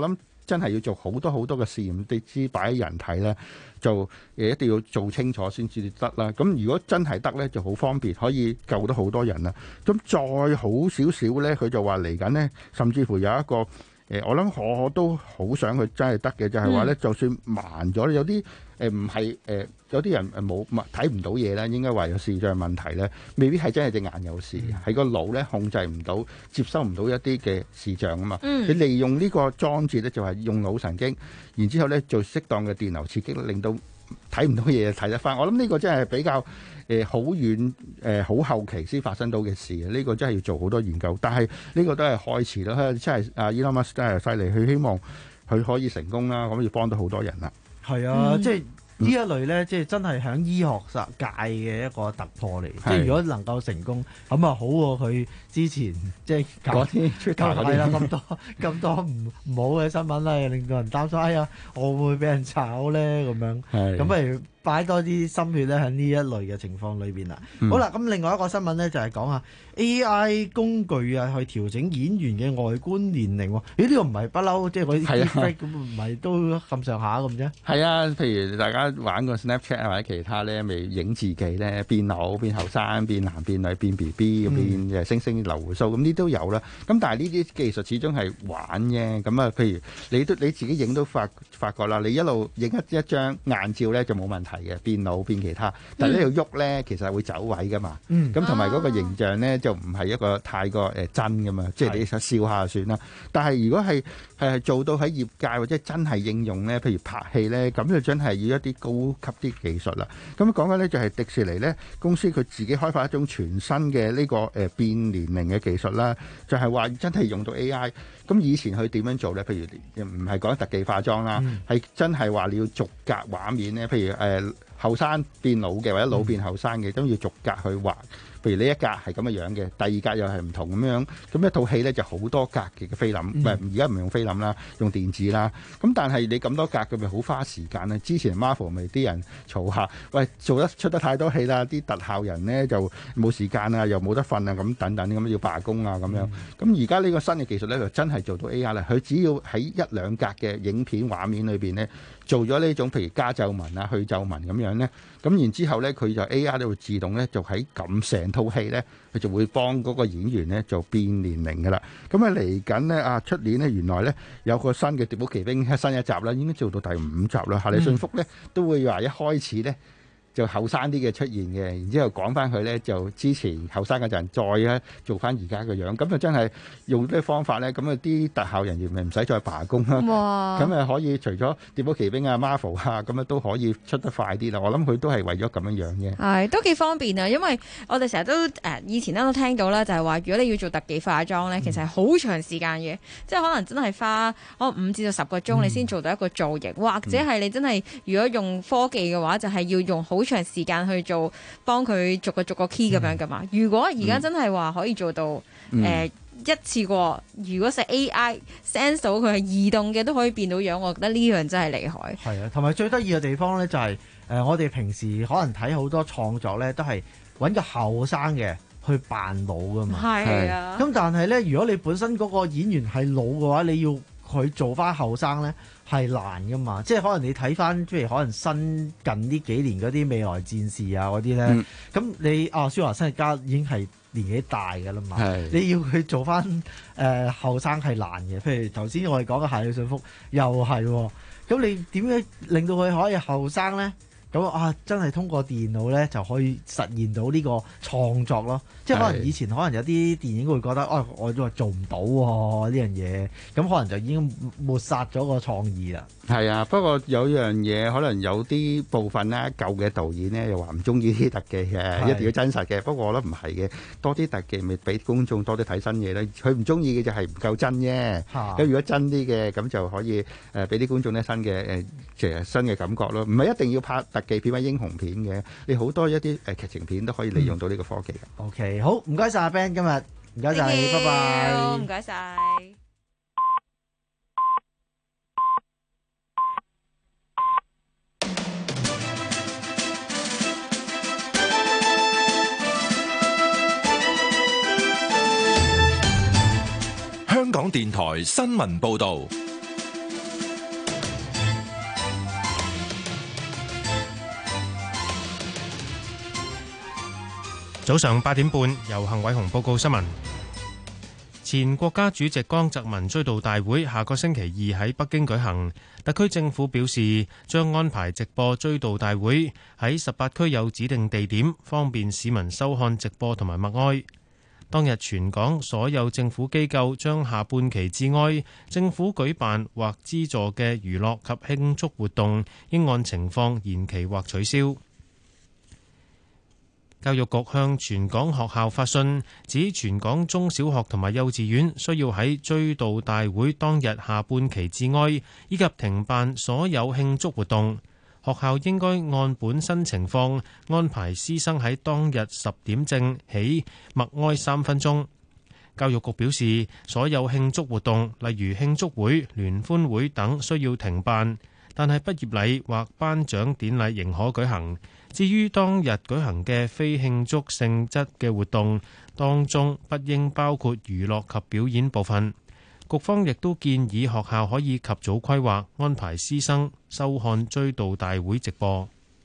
真係要做好多好多嘅試驗，你知擺喺人體咧，就誒一定要做清楚先至得啦。咁如果真係得咧，就好方便，可以救到好多人啦。咁再好少少咧，佢就話嚟緊咧，甚至乎有一個。誒，我諗我我都好想佢真係得嘅，就係話咧，就算盲咗，有啲誒唔係誒，有啲人誒冇睇唔到嘢咧，應該話有視像問題咧，未必係真係隻眼有事，係、嗯、個腦咧控制唔到，接收唔到一啲嘅視像啊嘛。嗯、你利用呢個裝置咧，就係用腦神經，然之後咧做適當嘅電流刺激，令到睇唔到嘢睇得翻。我諗呢個真係比較誒好遠誒好後期先發生到嘅事，呢、這個真係要做好多研究。但係呢個都係開始咯，真係阿 Elon Musk 真係犀利，佢希望佢可以成功啦，咁要幫到好多人啦。 係啊，嗯、即係呢一類咧，即係真係喺醫學界嘅一個突破嚟。即係如果能夠成功，咁啊好喎！佢之前即係搞啲出街係啦，咁多咁多唔唔好嘅新聞啦，令到人擔心，哎呀，我會唔會俾人炒咧？咁樣咁不如擺多啲心血咧喺呢一類嘅情況裏邊啦。嗯、好啦，咁另外一個新聞咧就係講下 A I 工具啊，去調整演員嘅外觀年齡喎。咦？呢、呢個唔係不嬲，即係嗰啲 effect 咁，唔係都咁上下咁啫？係啊，譬如大家玩個 Snapchat 啊或者其他咧，咪影自己咧，變老變後生，變男變女，變 B B 變誒星星留鬍鬚，咁呢都有啦。咁但係呢啲技術始終係玩啫。咁啊，譬如你都你自己影都發發覺啦，你一路影一一張硬照咧就冇問題嘅，變老變其他，但係呢度喐咧，其實係會走位噶嘛。咁同埋嗰個形象咧就唔係一個太過誒真噶嘛，即係你想笑下就算啦。但係如果係係係做到喺業界或者真係應用咧，譬如拍戲咧，咁就真係要一啲高級啲技術啦。咁講緊咧就係迪士尼咧公司佢自己開發一種全新嘅呢個誒變年齡嘅技術啦，就係話真係用到 A I。咁以前佢點樣做咧？譬如唔係講特技化妝啦，係、嗯、真係話你要逐格畫面咧，譬如誒後生變老嘅或者老變後生嘅，都要逐格去畫。譬如呢一格係咁嘅樣嘅，第二格又係唔同咁樣。咁一套戲咧就好多格嘅菲林，唔係而家唔用菲林啦，用電子啦。咁但係你咁多格，佢咪好花時間咧？之前 Marvel 咪啲人嘈下，喂，做得出得太多戲啦，啲特效人咧就冇時間啊，又冇得瞓啊，咁等等咁要罷工啊咁樣。咁而家呢個新嘅技術咧，就真係做到 A I 啦。佢只要喺一兩格嘅影片畫面裏邊咧，做咗呢種譬如加皺紋啊、去皺紋咁樣咧，咁然之後咧，佢就 A I 都會自動咧就喺咁成套戲咧，佢就會幫嗰個演員咧就變年齡噶啦。咁啊嚟緊咧啊出年咧，原來咧有個新嘅《奪寶奇兵》新一集啦，應該做到第五集啦。夏利遜福咧都會話一開始咧就後生啲嘅出現嘅，然之後講翻佢咧就之前後生嗰陣再咧做翻而家嘅樣，咁就真係用呢啲方法咧，咁啊啲特效人員咪唔使再罷工啦。哇！咁啊可以除咗奪寶奇兵啊、Marvel 啊，咁啊都可以出得快啲啦。我諗佢都係為咗咁樣樣嘅。 係都幾方便啊，因為我哋成日都誒、呃、以前咧都聽到啦，就係話如果你要做特技化妝咧，其實係好長時間嘅，嗯、即係可能真係花可能五至到十個鐘你先做到一個造型，嗯、或者係你真係如果用科技嘅話，就係、是、要用好長時間去做，幫佢逐個逐個 key 咁樣噶嘛。嗯、如果而家真係話可以做到誒、嗯呃、一次過，如果係 A I sense 到佢係移動嘅都可以變到樣，我覺得呢樣真係厲害。係啊，同埋最得意嘅地方咧就係、是、誒、呃、我哋平時可能睇好多創作咧都係揾個後生嘅去扮老噶嘛。係啊。咁但係咧，如果你本身嗰個演員係老嘅話，你要佢做翻後生咧，係難噶嘛，即係可能你睇翻，譬如可能新近呢幾年嗰啲未來戰士啊嗰啲咧，咁、嗯、你啊舒華辛力加已經係年紀大噶啦嘛，你要佢做翻誒後生係難嘅。譬如頭先我哋講嘅夏利遜福又係、哦，咁你點樣令到佢可以後生咧？咁啊，真係通過電腦咧就可以實現到呢個創作咯。即係可能以前可能有啲電影會覺得，哦，我都話做唔到喎呢樣嘢，咁可能就已經抹殺咗個創意啦。係啊，不過有樣嘢可能有啲部分咧舊嘅導演咧又話唔中意啲特技嘅，一定要真實嘅。不過我覺得唔係嘅，多啲特技咪俾公眾多啲睇新嘢咧。佢唔中意嘅就係唔夠真啫。咁如果真啲嘅，咁就可以誒俾啲觀眾咧新嘅誒其實新嘅感覺咯。唔係一定要拍特技片或者英雄片嘅，你好多一啲誒劇情片都可以利用到呢個科技嘅。O K，好，唔該晒阿 Ben 今日，唔該晒你，拜拜。好，唔該晒。 香港電台新聞報導。 早上八點半，由幸偉雄報告新聞。前國家主席江澤民追悼大會下個星期二喺北京舉行，特區政府表示將安排直播追悼大會，喺十八區有指定地點，方便市民收看直播同埋默哀。當日全港所有政府機構將下半旗致哀，政府舉辦或資助嘅娛樂及慶祝活動應按情況延期或取消。教育局向全港學校發信，指全港中小學同埋幼稚園需要喺追悼大會當日下半旗致哀，以及停辦所有慶祝活動。學校應該按本身情況安排師生喺當日十點正起默哀三分鐘。教育局表示，所有慶祝活動，例如慶祝會、聯歡會等，需要停辦，但係畢業禮或頒獎典禮仍可舉行。至於當日舉行嘅非慶祝性質嘅活動，當中不應包括娛樂及表演部分。局方亦都建議學校可以及早規劃安排師生收看追悼大會直播。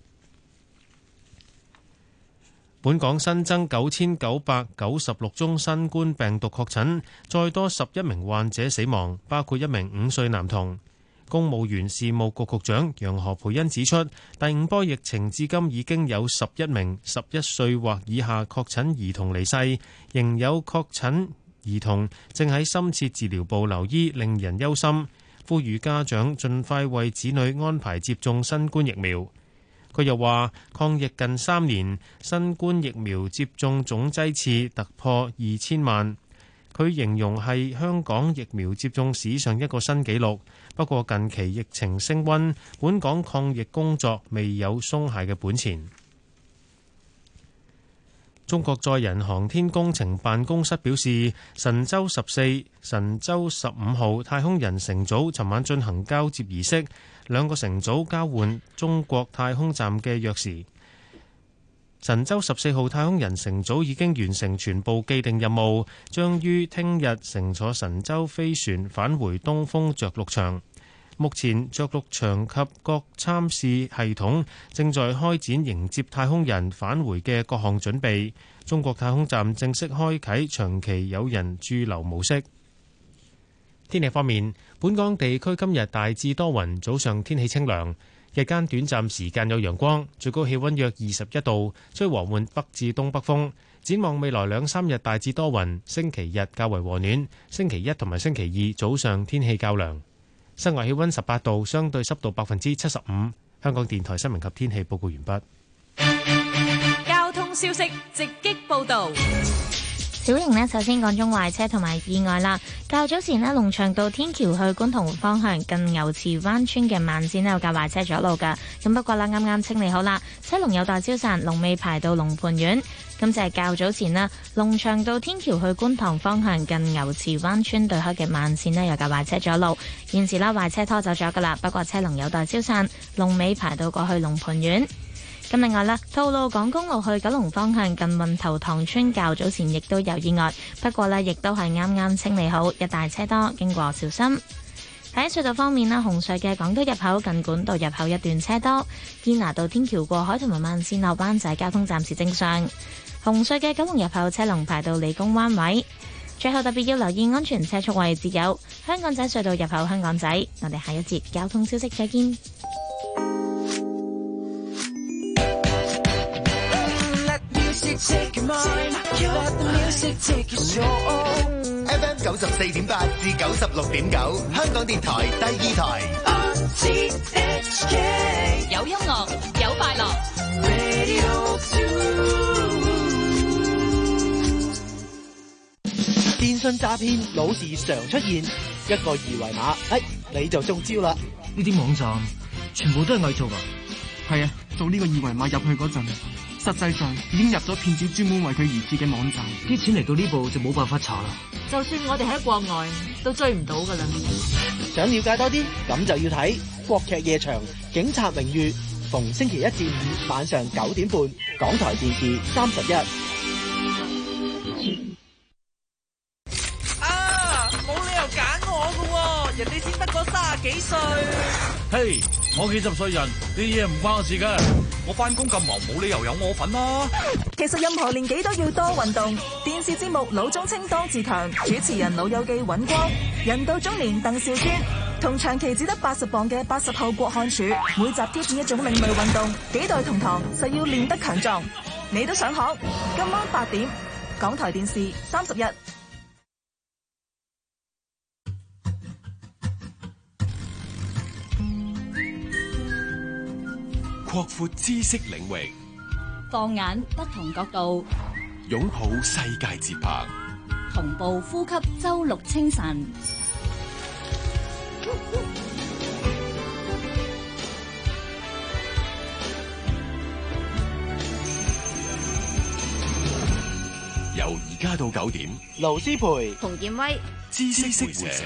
本港新增九千九百九十六宗新冠病毒確診，再多十一名患者死亡，包括一名五歲男童。公務員事務局局長楊何蓓茵指出，第五波疫情至今已經有十一名十一歲或以下確診兒童離世，仍有確診兒童正喺深切治療部留醫，令人憂心。呼籲家長盡快為子女安排接種新冠疫苗。佢又話，抗疫近三年，新冠疫苗接種總劑次突破二千萬。佢形容係香港疫苗接種史上一個新紀錄。不過近期疫情升溫，本港抗疫工作未有鬆懈嘅本錢。中國載人航天工程辦公室表示，神舟十四、神舟十五號太空人乘組尋晚進行交接儀式，兩個乘組交換中國太空站嘅鑰匙。神舟十四號太空人乘組已經完成全部既定任務，將於聽日乘坐神舟飛船返回東風着陸場。目前着陸場及各參試系統正在開展迎接太空人返回嘅各項準備。中國太空站正式開啟長期有人駐留模式。天氣方面，本港地區今日大致多雲，早上天氣清涼，日間短暫時間有陽光，最高氣溫約二十一度，吹和緩北至東北風。展望未來兩三日大致多雲，星期日較為和暖，星期一同埋星期二早上天氣較涼。室外氣溫十八度，相對濕度百分之七十五。香港電台新聞及天氣報告完畢。 交通消息直擊報道。 小型呢，首先講中壞車同埋意外啦。較早前呢，龍翔道天橋去觀塘方向近牛池灣村嘅慢線呢，有架壞車阻路噶。咁不過啦，啱啱清理好啦，車龍有待消散，龍尾排到龍蟠苑。咁就係較早前啦，龍翔道天橋去觀塘方向近牛池灣村對開嘅慢線呢，有架壞車阻路。現時啦，壞車拖走咗噶啦，不過車龍有待消散，龍尾排到過去龍蟠苑。咁另外啦，吐露港公路去九龍方向近運頭塘村較早前亦都有意外，不過呢亦都係啱啱清理好，一大車多，經過小心。喺隧道方面啦，紅隧嘅港島入口近管道入口一段車多，堅拿道天橋過海同埋慢線落灣仔交通暫時正常。紅隧嘅九龍入口車龍排到理工灣位。最後特別要留意安全車速位置有香港仔隧道入口香港仔。我哋下一節交通消息再見。 F M 九十四點八至九十六點九，香港電台第二台。 有音樂，有快樂。 電信詐騙老是常出現，一個二維碼，哎，你就中招啦！ 呢啲網站全部都係偽造噶。 係啊，做呢個二維碼入去嗰陣，實際上已經入咗騙子專門為佢而設嘅網站。 啲錢嚟到呢步就冇辦法查啦。 就算我哋喺國外都追唔到噶啦。 想了解多啲，咁就要睇國劇夜場警察榮譽，逢星期一至五晚上九點半，港台電視三十一。 啊，冇理由揀我噶，人哋先得嗰卅幾歲？ 嘿，我幾十歲人，啲嘢唔關我事㗎。我返工咁忙，冇理由有我份啦。 其實任何年紀都要多運動。電視節目老中青當自強，主持人老友記尹光，人到中年鄧兆尊，同長期只得八十磅嘅八十後郭漢柱，每集挑戰一種另類運動，幾代同堂誓要練得強壯。你都想學？今晚八點，港台電視三十一。 擴闊知識領域， 放眼不同角度， 擁抱世界節拍， 同步呼吸周六清晨。 由而家到九點， 盧思培、 馮建威， 知識會社。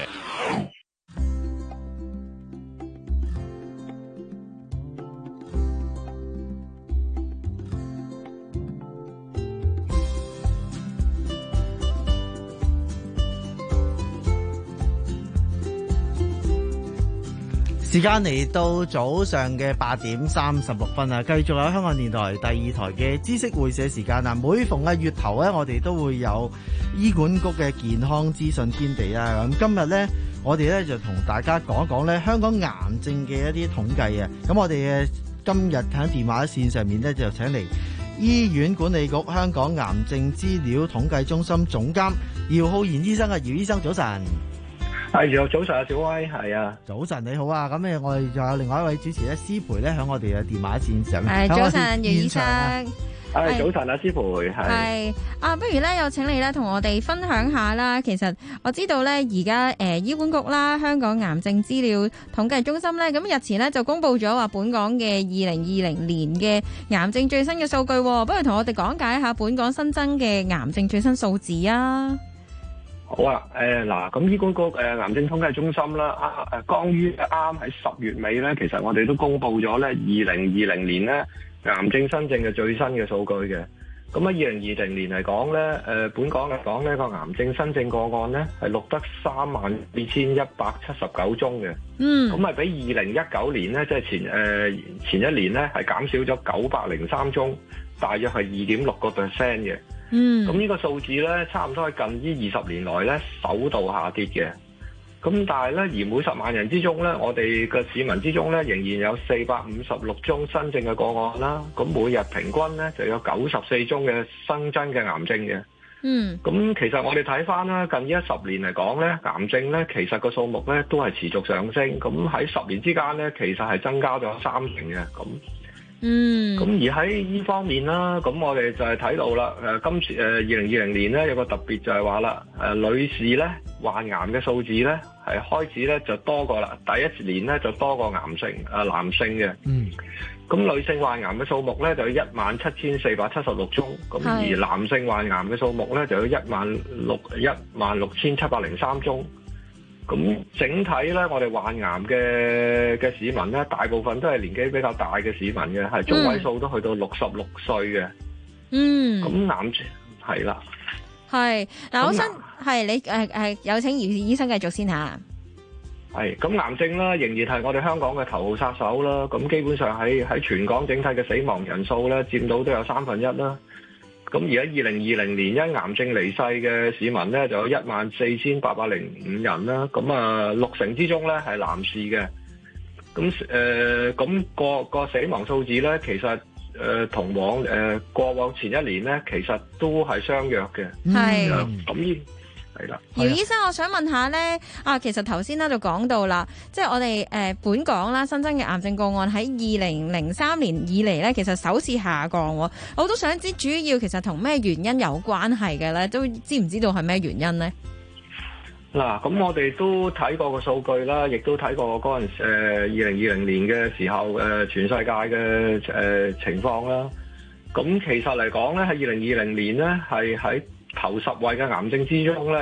時間嚟到早上嘅八點三十六分啊，繼續有香港電台第二台嘅知識會社時間啊。每逢嘅月頭咧，我哋都會有醫管局嘅健康資訊天地啊。咁今日咧，我哋咧就同大家講一講咧香港癌症嘅一啲統計啊。咁我哋嘅今日喺電話線上面咧就請嚟醫院管理局香港癌症資料統計中心總監姚浩然醫生啊，姚醫生早晨。 係，早晨啊，小威，係啊， 早晨你好啊，咁誒，我哋仲有另外一位主持咧，思培咧，喺我哋嘅電話線上。 係早晨，姚醫生。 係早晨啊，思培係。 係啊，不如咧，有請你咧，同我哋分享下啦。其實我知道咧，而家誒醫管局啦，香港癌症資料統計中心咧，咁日前咧就公布咗話，本港嘅二零二零年嘅癌症最新嘅數據。不如同我哋講解一下本港新增嘅癌症最新數字啊！ 好啊，誒嗱，咁醫管局誒癌症統計中心啦，啊誒，剛於啱喺十月尾咧，其實我哋都公布咗咧，二零二零年咧癌症新症嘅最新嘅數據嘅。咁喺二零二零年嚟講咧，誒本港嚟講呢個癌症新症個案咧係錄得三萬二千一百七十九宗嘅。嗯。咁係比二零一九年咧，即係前誒前一年咧係減少咗九百零三宗，大約係二點六個 percent 嘅。嗯，咁呢個數字咧，差唔多係近呢二十年來咧首度下跌嘅。咁但係咧，而每十萬人之中咧，我哋嘅市民之中咧，仍然有四百五十六宗新症嘅個案啦。咁每日平均咧就有九十四宗嘅新增嘅癌症嘅。嗯，咁其實我哋睇翻啦，近呢一十年嚟講咧，癌症咧其實個數目咧都係持續上升。咁喺十年之間咧，其實係增加咗三成嘅。咁嗯，咁而喺呢方面啦，咁我哋就係睇到啦，誒今次誒二零二零年咧有個特別就係話啦，誒女士咧患癌嘅數字咧係開始咧就多過啦，第一年咧就多過癌性誒男性嘅。嗯，咁女性患癌嘅數目咧就有一萬七千四百七十六宗，咁而男性患癌嘅數目咧就有一萬六一萬六千七百零三宗。咁整體咧，我哋患癌嘅嘅市民咧，大部分都係年紀比較大嘅市民嘅，係中位數都去到六十六歲嘅。嗯，咁癌症係啦， 係嗱，我想係你誒誒，有請姚醫生繼續先嚇。 係咁，癌症啦，仍然係我哋香港嘅頭號殺手啦。咁基本上喺喺全港整體嘅死亡人數咧，佔到都有三分一啦。咁而家二零二零年因癌症離世嘅市民咧，就有一萬四千八百零五人啦。咁啊，六成之中咧係男士嘅。咁誒，咁個個死亡數字咧，其實誒同往誒過往前一年咧，其實都係相若嘅。係。咁呢？係啦， 姚醫生，我想問下咧，啊，其實頭先咧就講到啦，即係我哋誒、呃、本港啦新增嘅癌症個案喺二零零三年以嚟咧，其實首次下降。我都想知主要其實同咩原因有關係嘅咧？都知唔知道係咩原因咧？ 嗱，咁我哋都睇過個數據啦，亦都睇過嗰陣誒二零二零年嘅時候誒、呃、全世界嘅誒、呃、情況啦。咁其實嚟講咧，喺二零二零年咧係喺頭十位嘅癌症之中咧，有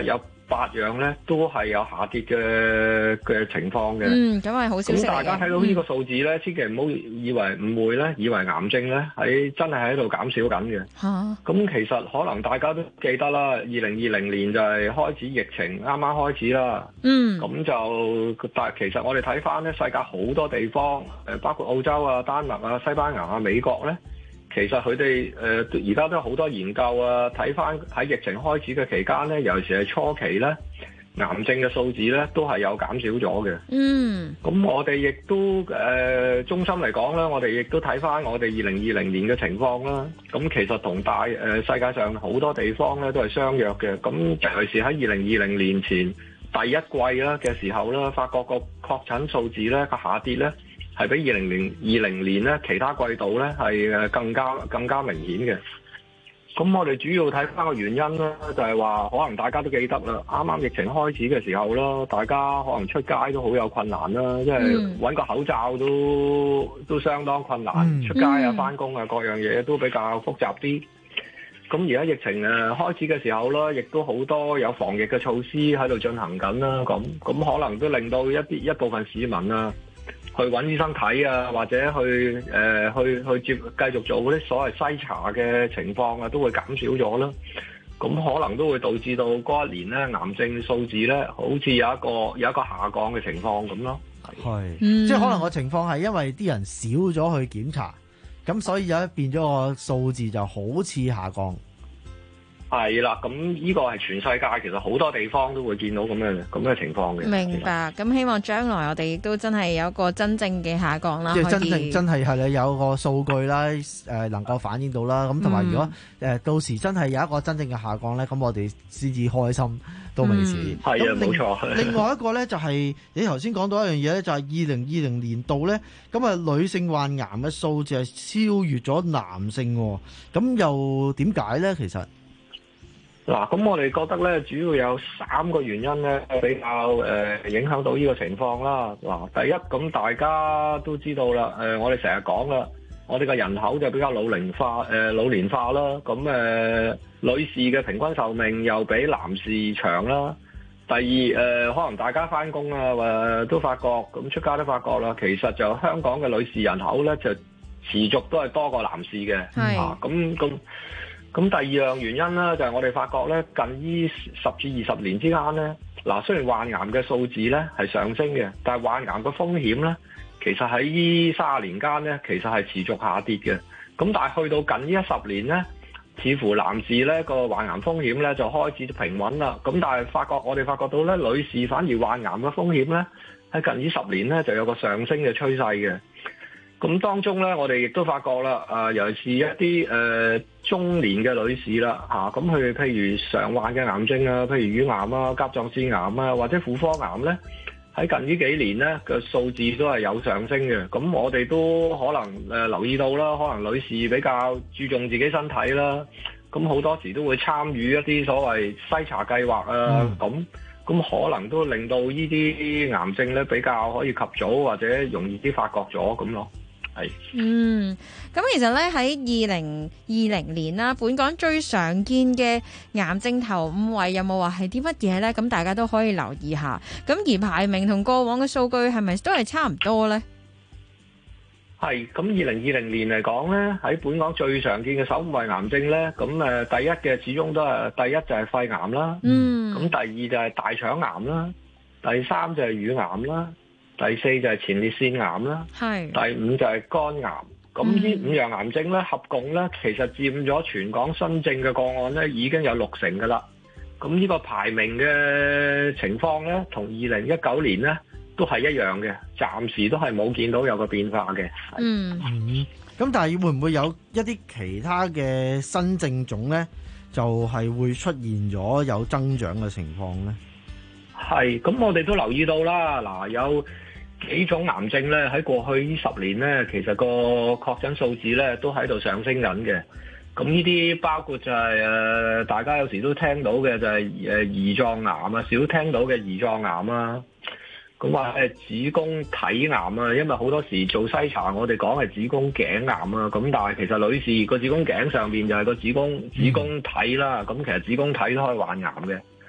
八樣咧都係有下跌嘅嘅情況嘅。 嗯，咁係好消息嚟嘅。 咁大家睇到呢個數字咧，嗯、千祈唔好以為誤會咧，以為癌症咧喺真係喺度減少緊嘅。 嚇、啊！ 咁其實可能大家都記得啦，二零二零年就係開始疫情啱啱開始啦。 嗯。 咁就但係其實我哋睇翻咧，世界好多地方，誒包括澳洲啊、丹麥啊、西班牙啊、美國咧。其實佢哋誒而家都有好多研究啊，睇翻喺疫情開始嘅期間咧，尤其是係初期咧，癌症嘅數字咧都係有減少咗嘅。 嗯。咁我哋亦都誒、呃、中心嚟講咧，我哋亦都睇翻我哋二零二零年嘅情況啦。咁其實同大誒、呃、世界上好多地方咧都係相若嘅。咁尤其是喺二零二零年前第一季啦嘅時候啦，發覺個確診數字咧個下跌咧，係比二零零二零年咧其他季度咧係誒更加更加明顯嘅。咁我哋主要睇翻個原因啦，就係話可能大家都記得啦，啱啱疫情開始嘅時候啦，大家可能出街都好有困難啦，因為揾個口罩都都相當困難，嗯、出街啊、翻工啊各樣嘢都比較複雜啲。咁而家疫情誒開始嘅時候啦，亦都好多有防疫嘅措施喺度進行緊啦。咁咁可能都令到一啲一部分市民啊，去揾醫生睇啊，或者去誒、呃、去去接繼續做嗰啲所謂篩查嘅情況啊，都會減少咗啦。咁可能都會導致到嗰一年咧癌症數字咧，好似有一個有一個下降嘅情況咁咯。 係， 嗯、 即係可能個情況係因為啲人少咗去檢查，咁所以有一變咗個數字就好似下降。 係啦，咁呢個係全世界其實好多地方都會見到咁嘅咁嘅情況嘅。 明白，咁希望將來我哋亦都真係有一個真正嘅下降啦。 即係真正真係係有個數據啦，誒能夠反映到啦。咁同埋如果誒到時真係有一個真正嘅下降咧，咁我哋先至開心都未遲。 係啊，冇錯。 另外一個咧就係你頭先講到一樣嘢咧，就係二零二零年度咧，咁啊女性患癌嘅數字係超越咗男性，咁又點解咧？其實？ 嗱，咁我哋覺得咧，主要有三個原因咧，比較誒、呃、影響到呢個情況啦。嗱，第一，咁大家都知道啦，誒、呃，我哋成日講啦，我哋嘅人口就比較老齡化，誒、呃、老年化啦。咁誒、呃，女士嘅平均壽命又比男士長啦。第二，誒、呃，可能大家返工啊，誒、呃、都發覺，咁出街都發覺啦，其實就香港嘅女士人口咧，就持續都係多過男士嘅。係。啊，咁咁。咁第二樣原因咧，就係我哋發覺咧，近呢十至二十年之間咧，嗱雖然患癌嘅數字咧係上升嘅，但係患癌嘅風險咧，其實喺呢三十年間咧，其實係持續下跌嘅。咁但係去到近呢一十年咧，似乎男士咧個患癌風險咧就開始平穩啦。咁但係發覺我哋發覺到咧，女士反而患癌嘅風險咧喺近呢十年咧就有個上升嘅趨勢嘅。咁當中咧，我哋亦都發覺啦，啊、呃，尤其是一啲誒、呃、中年嘅女士啦，嚇、啊，咁佢譬如常患嘅癌症啊，譬如乳癌啊、甲狀腺癌啊，或者婦科癌咧，喺近呢幾年咧嘅數字都係有上升嘅。咁我哋都可能誒、呃、留意到啦，可能女士比較注重自己身體啦，咁好多時都會參與一啲所謂篩查計劃啊，咁、嗯。咁可能都令到呢啲癌症咧比較可以及早或者容易啲發覺咗咁咯，係。嗯， 咁其實咧喺二零二零年啦，本港最常見嘅癌症頭五位有冇話係啲乜嘢咧？咁大家都可以留意下。咁而排名同過往嘅數據係咪都係差唔多咧？ 係，咁二零二零年嚟講咧，喺本港最常見嘅首五位癌症咧，咁誒第一嘅始終都係第一就係肺癌啦，嗯，咁第二就係大腸癌啦，第三就係乳癌啦，第四就係前列腺癌啦，係，第五就係肝癌。咁呢五樣癌症咧合共咧，其實佔咗全港新症嘅個案咧已經有六成噶啦。咁呢個排名嘅情況咧，同二零一九年咧，都係一樣嘅，暫時都係冇見到有個變化嘅。 嗯，咁但係會唔會有一啲其他嘅新症種咧，就係、是、會出現咗有增長嘅情況咧？ 係，咁我哋都留意到啦。嗱，有幾種癌症咧喺過去呢十年咧，其實個確診數字咧都喺度上升緊嘅。咁呢啲包括就係、是、誒、呃，大家有時都聽到嘅就係誒胰臟癌啊，少聽到嘅胰臟癌啊。咁話係子宮體癌啊，因為好多時做篩查，我哋講係子宮頸癌啊。咁但係其實女士個子宮頸上邊就係個子宮子宮體啦。咁其實子宮體都可以患癌嘅。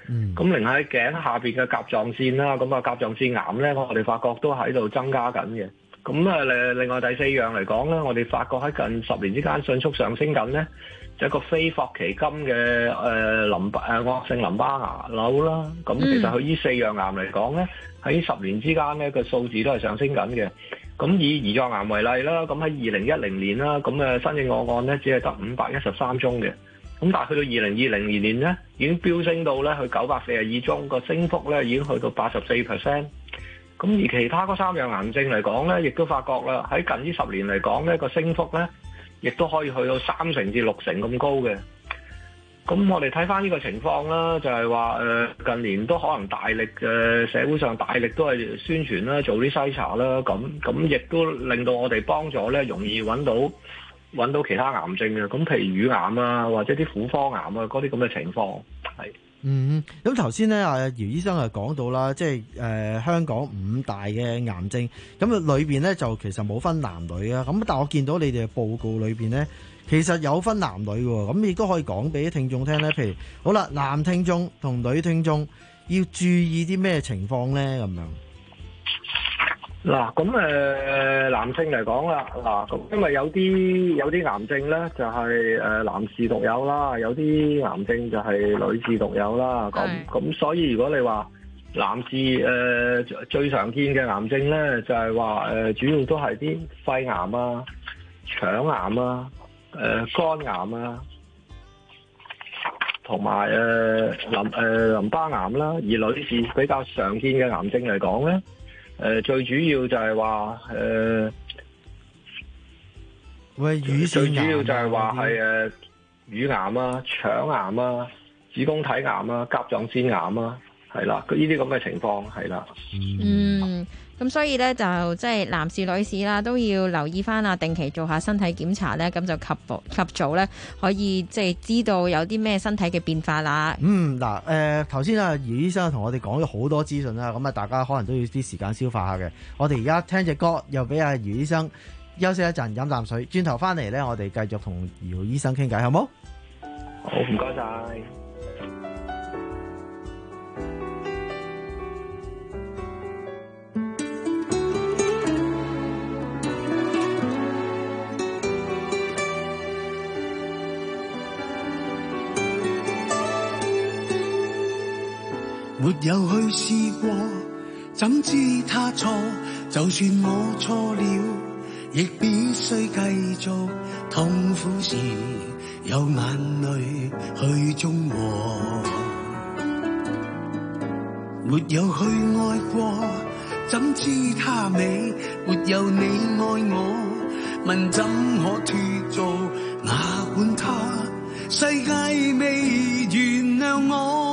咁另喺頸下邊嘅甲狀腺啦，咁啊甲狀腺癌咧，我哋發覺都喺度增加緊嘅。咁啊，另外第四樣嚟講咧，我哋發覺喺近十年之間迅速上升緊咧，就一個非霍奇金嘅誒淋巴誒惡性淋巴癌瘤啦。咁其實佢呢四樣癌嚟講咧，喺十年之間咧個數字都係上升緊嘅。咁以胰臟癌為例啦，咁喺二零一零年啦，咁誒新症個案咧只係得五百一十三宗嘅。咁但係去到二零二零年年咧，已經飆升到咧去九百四十二宗，個升幅咧已經去到八十四 percent。咁而其他嗰三樣癌症嚟講咧，亦都發覺啦，喺近呢十年嚟講咧，個升幅咧，亦都可以去到三成至六成咁高嘅。咁我哋睇翻呢個情況啦，就係話誒近年都可能大力嘅、呃、社會上大力都係宣傳啦，做啲篩查啦，咁咁亦都令到我哋幫助咧容易揾到揾到其他癌症嘅。咁譬如乳癌啊，或者啲婦科癌啊嗰啲咁嘅情況係。 嗯，咁頭先咧，阿姚醫生啊講到啦，即係誒、呃、香港五大嘅癌症，咁啊裏邊咧就其實冇分男女啊，咁但係我見到你哋嘅報告裏邊咧，其實有分男女嘅，咁亦都可以講俾啲聽眾聽咧。譬如好啦，男聽眾同女聽眾要注意啲咩情況咧？咁樣。 嗱，咁誒男性嚟講啦，嗱，咁因為有啲有啲癌症咧就係誒男士獨有啦，有啲癌症就係女士獨有啦。咁咁所以如果你話男士誒最常見嘅癌症咧，就係話誒主要都係啲肺癌啊、腸癌啊、誒肝癌啊，同埋誒淋誒淋巴癌啦。而女士比較常見嘅癌症嚟講咧，誒、呃、最主要就係話誒， 喂，乳腺最主要就係話係誒乳癌啊、腸癌啊、子宮體癌啊、甲狀腺癌啊，係啦，呢啲咁嘅情況係啦。 嗯，咁所以咧就即係男士女士啦，都要留意翻啊，定期做下身體檢查咧，咁就及步及早咧，可以即係知道有啲咩身體嘅變化啦。 嗯，嗱，誒頭先啊，姚醫生同我哋講咗好多資訊啦，咁啊大家可能都要啲時間消化下嘅。我哋而家聽隻歌，又俾阿姚醫生休息一陣，飲啖水，轉頭翻嚟咧，我哋繼續同姚醫生傾偈，好冇？ 好，唔該晒。 沒有去試過，怎知他錯？就算我錯了，亦必須繼續。痛苦時有眼淚去中和。沒有去愛過，怎知他美？沒有你愛我，問怎可脫俗？哪管他世界未原諒我。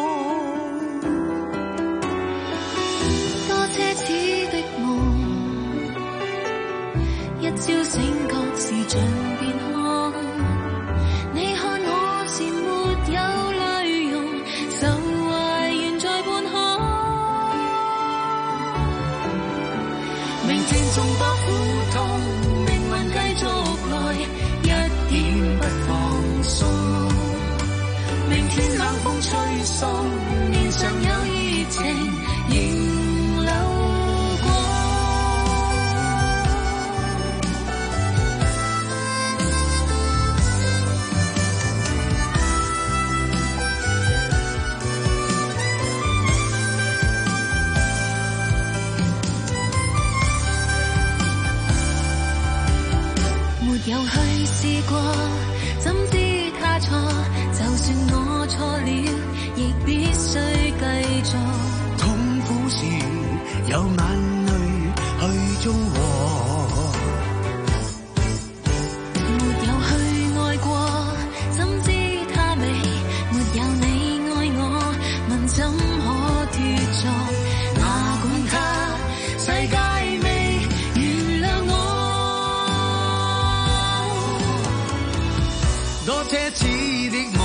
朝醒覺是像變空，你看我是沒有淚容，愁懷懸在半空。明天縱多苦痛，命運繼續來，一點不放鬆。明天冷風吹送，面上有熱情仍留。有去試過，怎知他錯？就算我錯了，亦必須繼續。 痛苦時有眼淚去中和。 沒有去愛過，怎知他美？沒有你愛我，問怎可脫俗？哪管他世界奢侈的夢，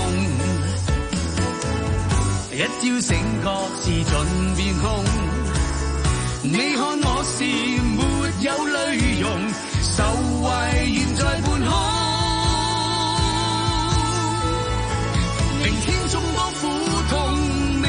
一朝醒覺是盡變空。你看我是沒有淚容，愁懷懸在半空。命天縱多苦痛，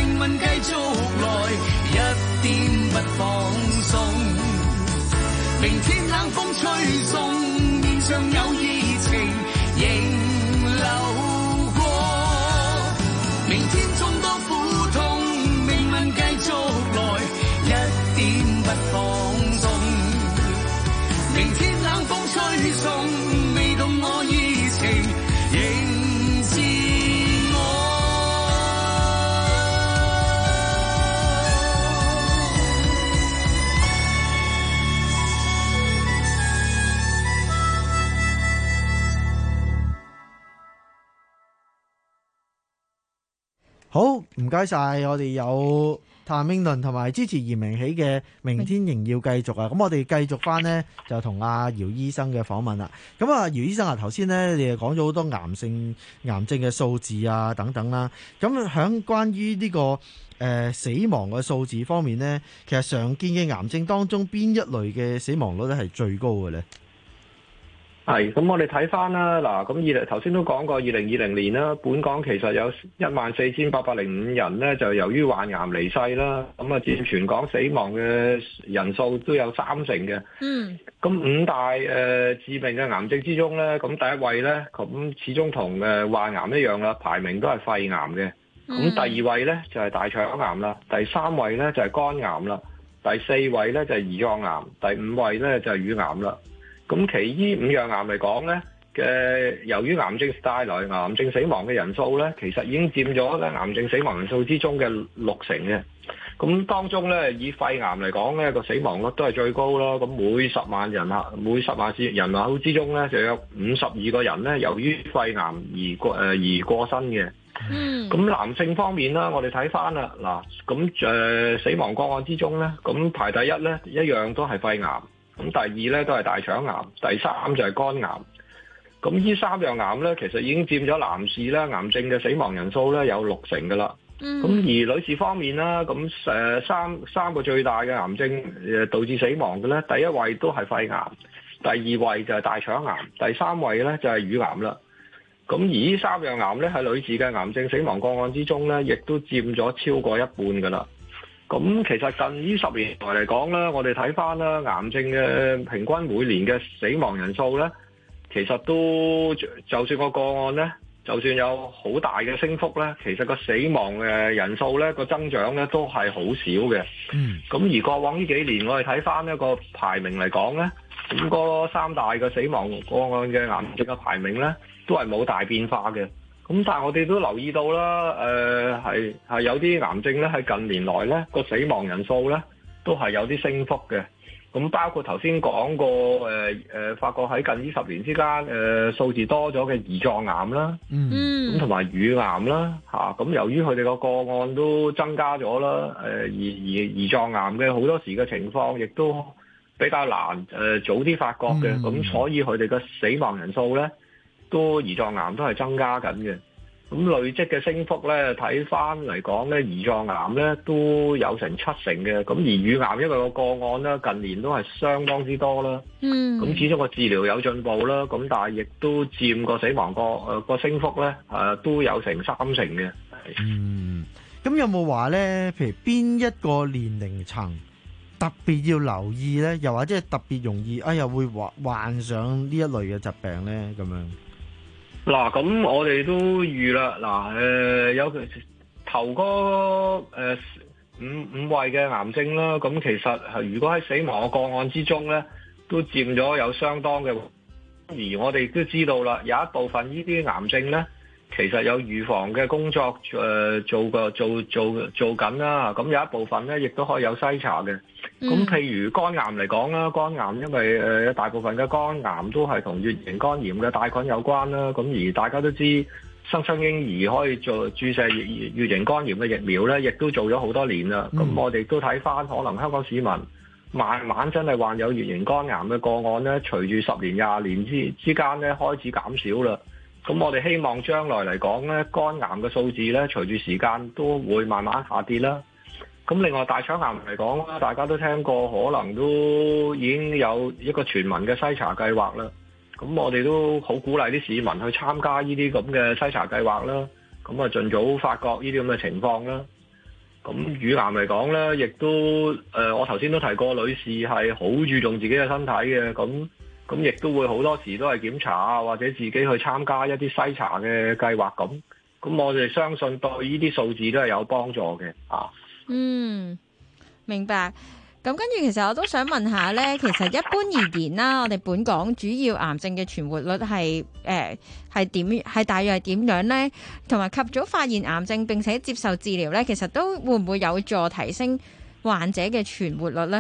明天冷風吹送，面上有熱情仍流過。明天眾多苦痛，命運繼續來，一點不放鬆。明天冷風吹送，未動我熱情仍自我。 好，唔該晒，我哋有譚詠麟同埋支持嚴明喜嘅《明天仍要繼續》啊！咁我哋繼續翻呢，就同阿姚醫生嘅訪問啦。咁啊，姚醫生啊，頭先呢，你又講咗好多癌症、癌症嘅數字啊等等啦。咁響關於呢、這個誒、呃、死亡嘅數字方面呢，其實常見嘅癌症當中，邊一類嘅死亡率咧係最高嘅呢？ 係，咁我哋睇翻啦，嗱，咁二零頭先都講過，二零二零年啦，本港其實有一萬四千八百零五人咧，就由於患癌離世啦，咁啊佔全港死亡嘅人數都有三成嘅。嗯。咁五大誒、呃、致命嘅癌症之中咧，咁第一位咧，咁始終同誒患癌一樣啦，排名都係肺癌嘅。咁、嗯、第二位咧就係、是、大腸癌啦，第三位咧就係、是、肝癌啦，第四位咧就係、是、胰臟癌，第五位咧就係、是、乳癌啦。咁其餘五樣癌嚟講咧嘅，由於癌症帶來癌症死亡嘅人數咧，其實已經佔咗咧癌症死亡人數之中嘅六成嘅。咁當中咧，以肺癌嚟講咧，個死亡率都係最高啦。咁每十萬人口每十萬人口之中咧，就有五十二個人咧，由於肺癌而過誒、呃、而過身嘅。嗯。咁男性方面啦，我哋睇翻啦，嗱，咁誒、呃、死亡個案之中咧，咁排第一咧，一樣都係肺癌。咁第二咧都係大腸癌，第三就係肝癌。咁呢三樣癌咧，其實已經佔咗男士咧癌症嘅死亡人數咧有六成噶啦。咁、嗯、而女士方面啦，咁誒三三個最大嘅癌症誒導致死亡嘅咧，第一位都係肺癌，第二位就係大腸癌，第三位咧就係乳癌啦。咁而呢三樣癌咧喺女士嘅癌症死亡個案之中咧，亦都佔咗超過一半噶啦。咁其實近呢十年來嚟講咧，我哋睇翻啦，癌症嘅平均每年嘅死亡人數咧，其實都就算個個案咧，就算有好大嘅升幅咧，其實個死亡嘅人數咧個增長咧都係好少嘅。嗯。咁而過往呢幾年我哋睇翻一個排名嚟講咧，咁嗰三大嘅死亡個案嘅癌症嘅排名咧，都係冇大變化嘅。咁但係我哋都留意到啦，誒係係有啲癌症咧喺近年來咧個死亡人數咧都係有啲升幅嘅。咁包括頭先講過誒誒、呃，發覺喺近呢十年之間誒、呃、數字多咗嘅胰臟癌啦，嗯，咁同埋乳癌啦嚇。咁、啊、由於佢哋個個案都增加咗啦，誒而而胰臟癌嘅好多時嘅情況亦都比較難誒、呃、早啲發覺嘅，咁、嗯、所以佢哋嘅死亡人數咧。都胰臟癌都係增加緊嘅，咁累積嘅升幅咧，睇翻嚟講咧，胰臟癌咧都有成七成嘅，咁而乳癌因為個個案咧近年都係相當之多啦，嗯，咁始終個治療有進步啦，咁但係亦都佔個死亡個誒個升幅咧誒都有成三成嘅。 嗯，咁有冇話咧，譬如邊一個年齡層特別要留意咧，又或者係特別容易哎呀會患患上呢一類嘅疾病咧咁樣？ 嗱，咁我哋都預啦，嗱，誒有頭嗰誒五五位嘅癌症啦，咁其實係如果喺死亡嘅個案之中咧，都佔咗有相當嘅，而我哋都知道啦，有一部分呢啲癌症咧，其實有預防嘅工作誒、呃、做個做做做緊啦，咁有一部分咧亦都可以有篩查嘅。咁、嗯、譬如肝癌嚟講啦，肝癌因為誒、呃、大部分嘅肝癌都係同乙型肝炎嘅帶菌有關啦，咁而大家都知新生嬰兒可以做注射乙乙型肝炎嘅疫苗咧，亦都做咗好多年啦。咁、嗯、我哋都睇翻，可能香港市民慢慢真係患有乙型肝癌嘅個案咧，隨住十年廿年之之間咧開始減少啦。咁我哋希望將來嚟講咧，肝癌嘅數字咧，隨住時間都會慢慢下跌啦。咁另外大腸癌嚟講啦，大家都聽過，可能都已經有一個全民嘅篩查計劃啦。咁我哋都好鼓勵啲市民去參加呢啲咁嘅篩查計劃啦。咁啊，盡早發覺呢啲咁嘅情況啦。 咁乳癌嚟講咧，亦都誒、呃，我頭先都提過，女士係好注重自己嘅身體嘅，咁咁亦都會好多時都係檢查啊，或者自己去參加一啲篩查嘅計劃咁。咁我哋相信對呢啲數字都係有幫助嘅啊。 嗯，明白。咁跟住，其實我都想問下咧，其實一般而言啦，我哋本港主要癌症嘅存活率係誒係點係大約係點樣咧？同埋及早發現癌症並且接受治療咧，其實都會唔會有助提升患者嘅存活率咧？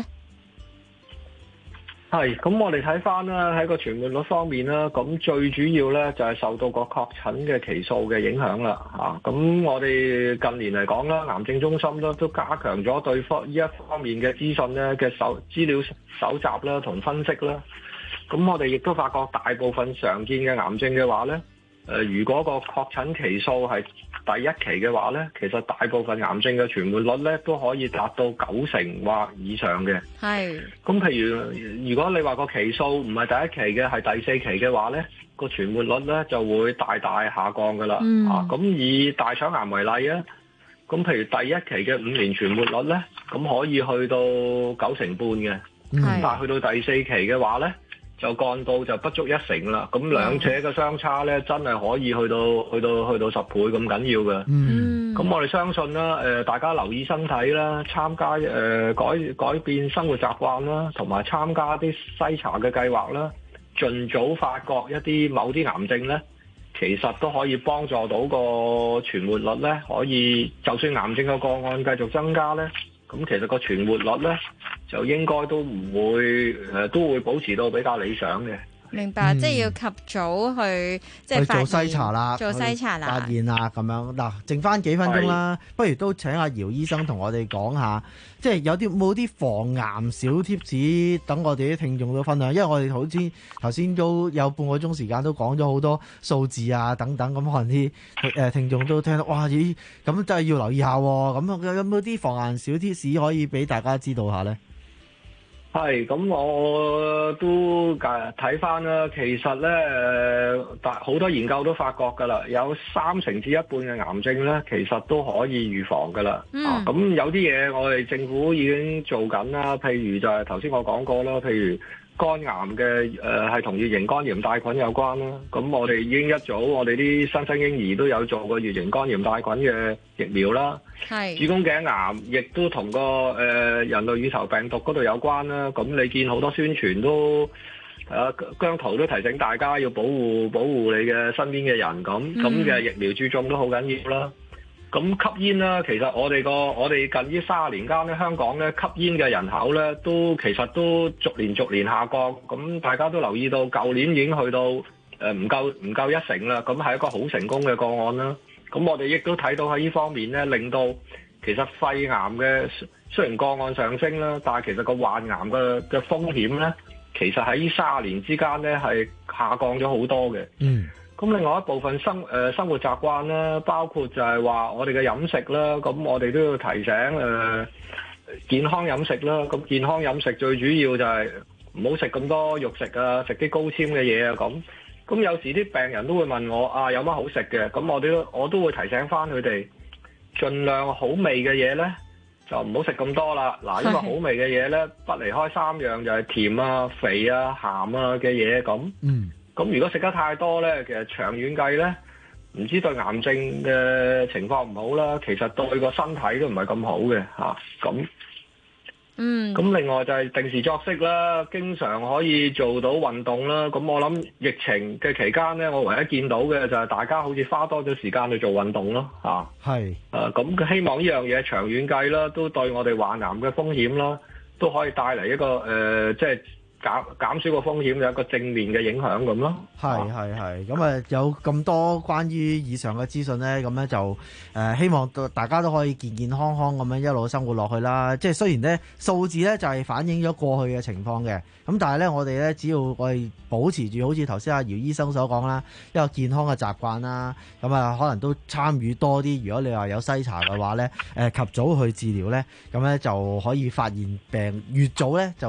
係，咁我哋睇翻啦，喺個存活率方面啦，咁最主要咧就係受到個確診嘅期數嘅影響啦，嚇。咁我哋近年嚟講啦，癌症中心都都加強咗對方呢一方面嘅資訊咧嘅搜資料搜集啦同分析啦。咁我哋亦都發覺大部分常見嘅癌症嘅話咧，誒如果個確診期數係第一期嘅話咧，其實大部分癌症嘅存活率咧都可以達到九成或以上嘅。係。咁譬如如果你話個期數唔係第一期嘅，係第四期嘅話咧，個存活率咧就會大大下降噶啦。嗯。啊，咁以大腸癌為例啊，咁譬如第一期嘅五年存活率咧，咁可以去到九成半嘅。嗯。但係去到第四期嘅話咧，就降到就不足一成啦，咁兩者嘅相差咧，真係可以去到去到去到十倍咁緊要嘅。嗯，咁我哋相信啦，誒、呃、大家留意身體啦，參加誒、呃、改改變生活習慣啦，同埋參加啲篩查嘅計劃啦，盡早發覺一啲某啲癌症咧，其實都可以幫助到個存活率咧，可以就算癌症嘅個案繼續增加咧，咁其實個存活率咧，就應該都唔會誒、呃，都會保持到比較理想嘅。 明白，嗯、即係要及早去即係去做篩查啦， 做篩查啦， 發現啊咁樣。嗱，剩翻幾分鐘啦，不如都請阿姚醫生同我哋講下，即係有啲冇啲防癌小貼士，等我哋啲聽眾都分享。因為我哋好似頭先都有半個鐘時間都講咗好多數字啊等等，咁可能啲誒聽眾都聽到，哇咦，咁真係要留意下喎。咁有冇啲防癌小貼士可以俾大家知道下咧？ 係，咁我都睇翻啦。其實咧，大好多研究都發覺㗎啦，有三成至一半嘅癌症咧，其實都可以預防㗎啦。嗯。啊，咁有啲嘢我哋政府已經做緊啦，譬如就係頭先我講過啦，譬如肝癌嘅誒係同乙型肝炎帶菌有關啦。咁我哋已經一早，我哋啲新生嬰兒都有做過乙型肝炎帶菌嘅疫苗啦。係。子宮頸癌亦都同個誒、呃、人類乳頭病毒嗰度有關啦。咁你見好多宣傳都誒、呃、姜濤都提醒大家要保護保護你嘅身邊嘅人，咁咁嘅疫苗接種都好緊要啦。咁吸煙啦，其實我哋個我哋近呢三十年間咧，香港咧吸煙嘅人口咧都其實都逐年逐年下降。咁大家都留意到，舊年已經去到誒唔夠唔夠一成啦。咁係一個好成功嘅個案啦。咁我哋亦都睇到喺呢方面咧，令到其實肺癌嘅雖然個案上升啦，但係其實個患癌嘅嘅風險咧，其實喺呢三十年之間咧係下降咗好多嘅。嗯。咁另外一部分生誒、呃、生活習慣啦，包括就係話我哋嘅飲食啦，咁我哋都要提醒誒、呃、健康飲食啦。咁健康飲食最主要就係唔好食咁多肉食啊，食啲高纖嘅嘢啊咁。咁有時啲病人都會問我啊，有乜好食嘅？咁我哋都我都會提醒翻佢哋，盡量好味嘅嘢咧就唔好食咁多啦。嗱，因為好味嘅嘢咧不離開三樣，就係甜啊、肥啊、鹹啊嘅嘢咁。嗯。咁如果食得太多咧，其實長遠計咧，唔知對癌症嘅情況唔好啦，其實對個身體都唔係咁好嘅嚇。咁、啊，嗯，咁另外就係定時作息啦，經常可以做到運動啦。咁我諗疫情嘅期間咧，我唯一見到嘅就係大家好似花多咗時間去做運動咯嚇。係，誒咁、啊、希望呢樣嘢長遠計啦，都對我哋患癌嘅風險啦，都可以帶嚟一個誒、呃，即係。減減少個風險，有一個正面嘅影響咁咯。 係係係，咁啊有咁多關於以上嘅資訊咧，咁咧就誒、呃、希望大家都可以健健康康咁樣一路生活落去啦。即係雖然咧數字咧就係反映咗過去嘅情況嘅，咁但係咧我哋咧只要我哋保持住好似頭先阿姚醫生所講啦，一個健康嘅習慣啦，咁啊可能都參與多啲。如果你話有篩查嘅話咧，誒、呃、及早去治療咧，咁咧就可以發現病越早咧就越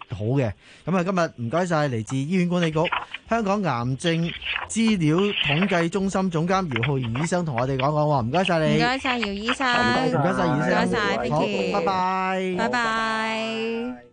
好嘅。咁啊，今日唔該晒嚟自醫院管理局香港癌症資料統計中心總監姚浩然醫生同我哋講講喎，唔該晒你。 唔該晒姚醫生， 唔該晒姚醫生， 唔該晒 Vicky， 好，拜拜， 拜拜。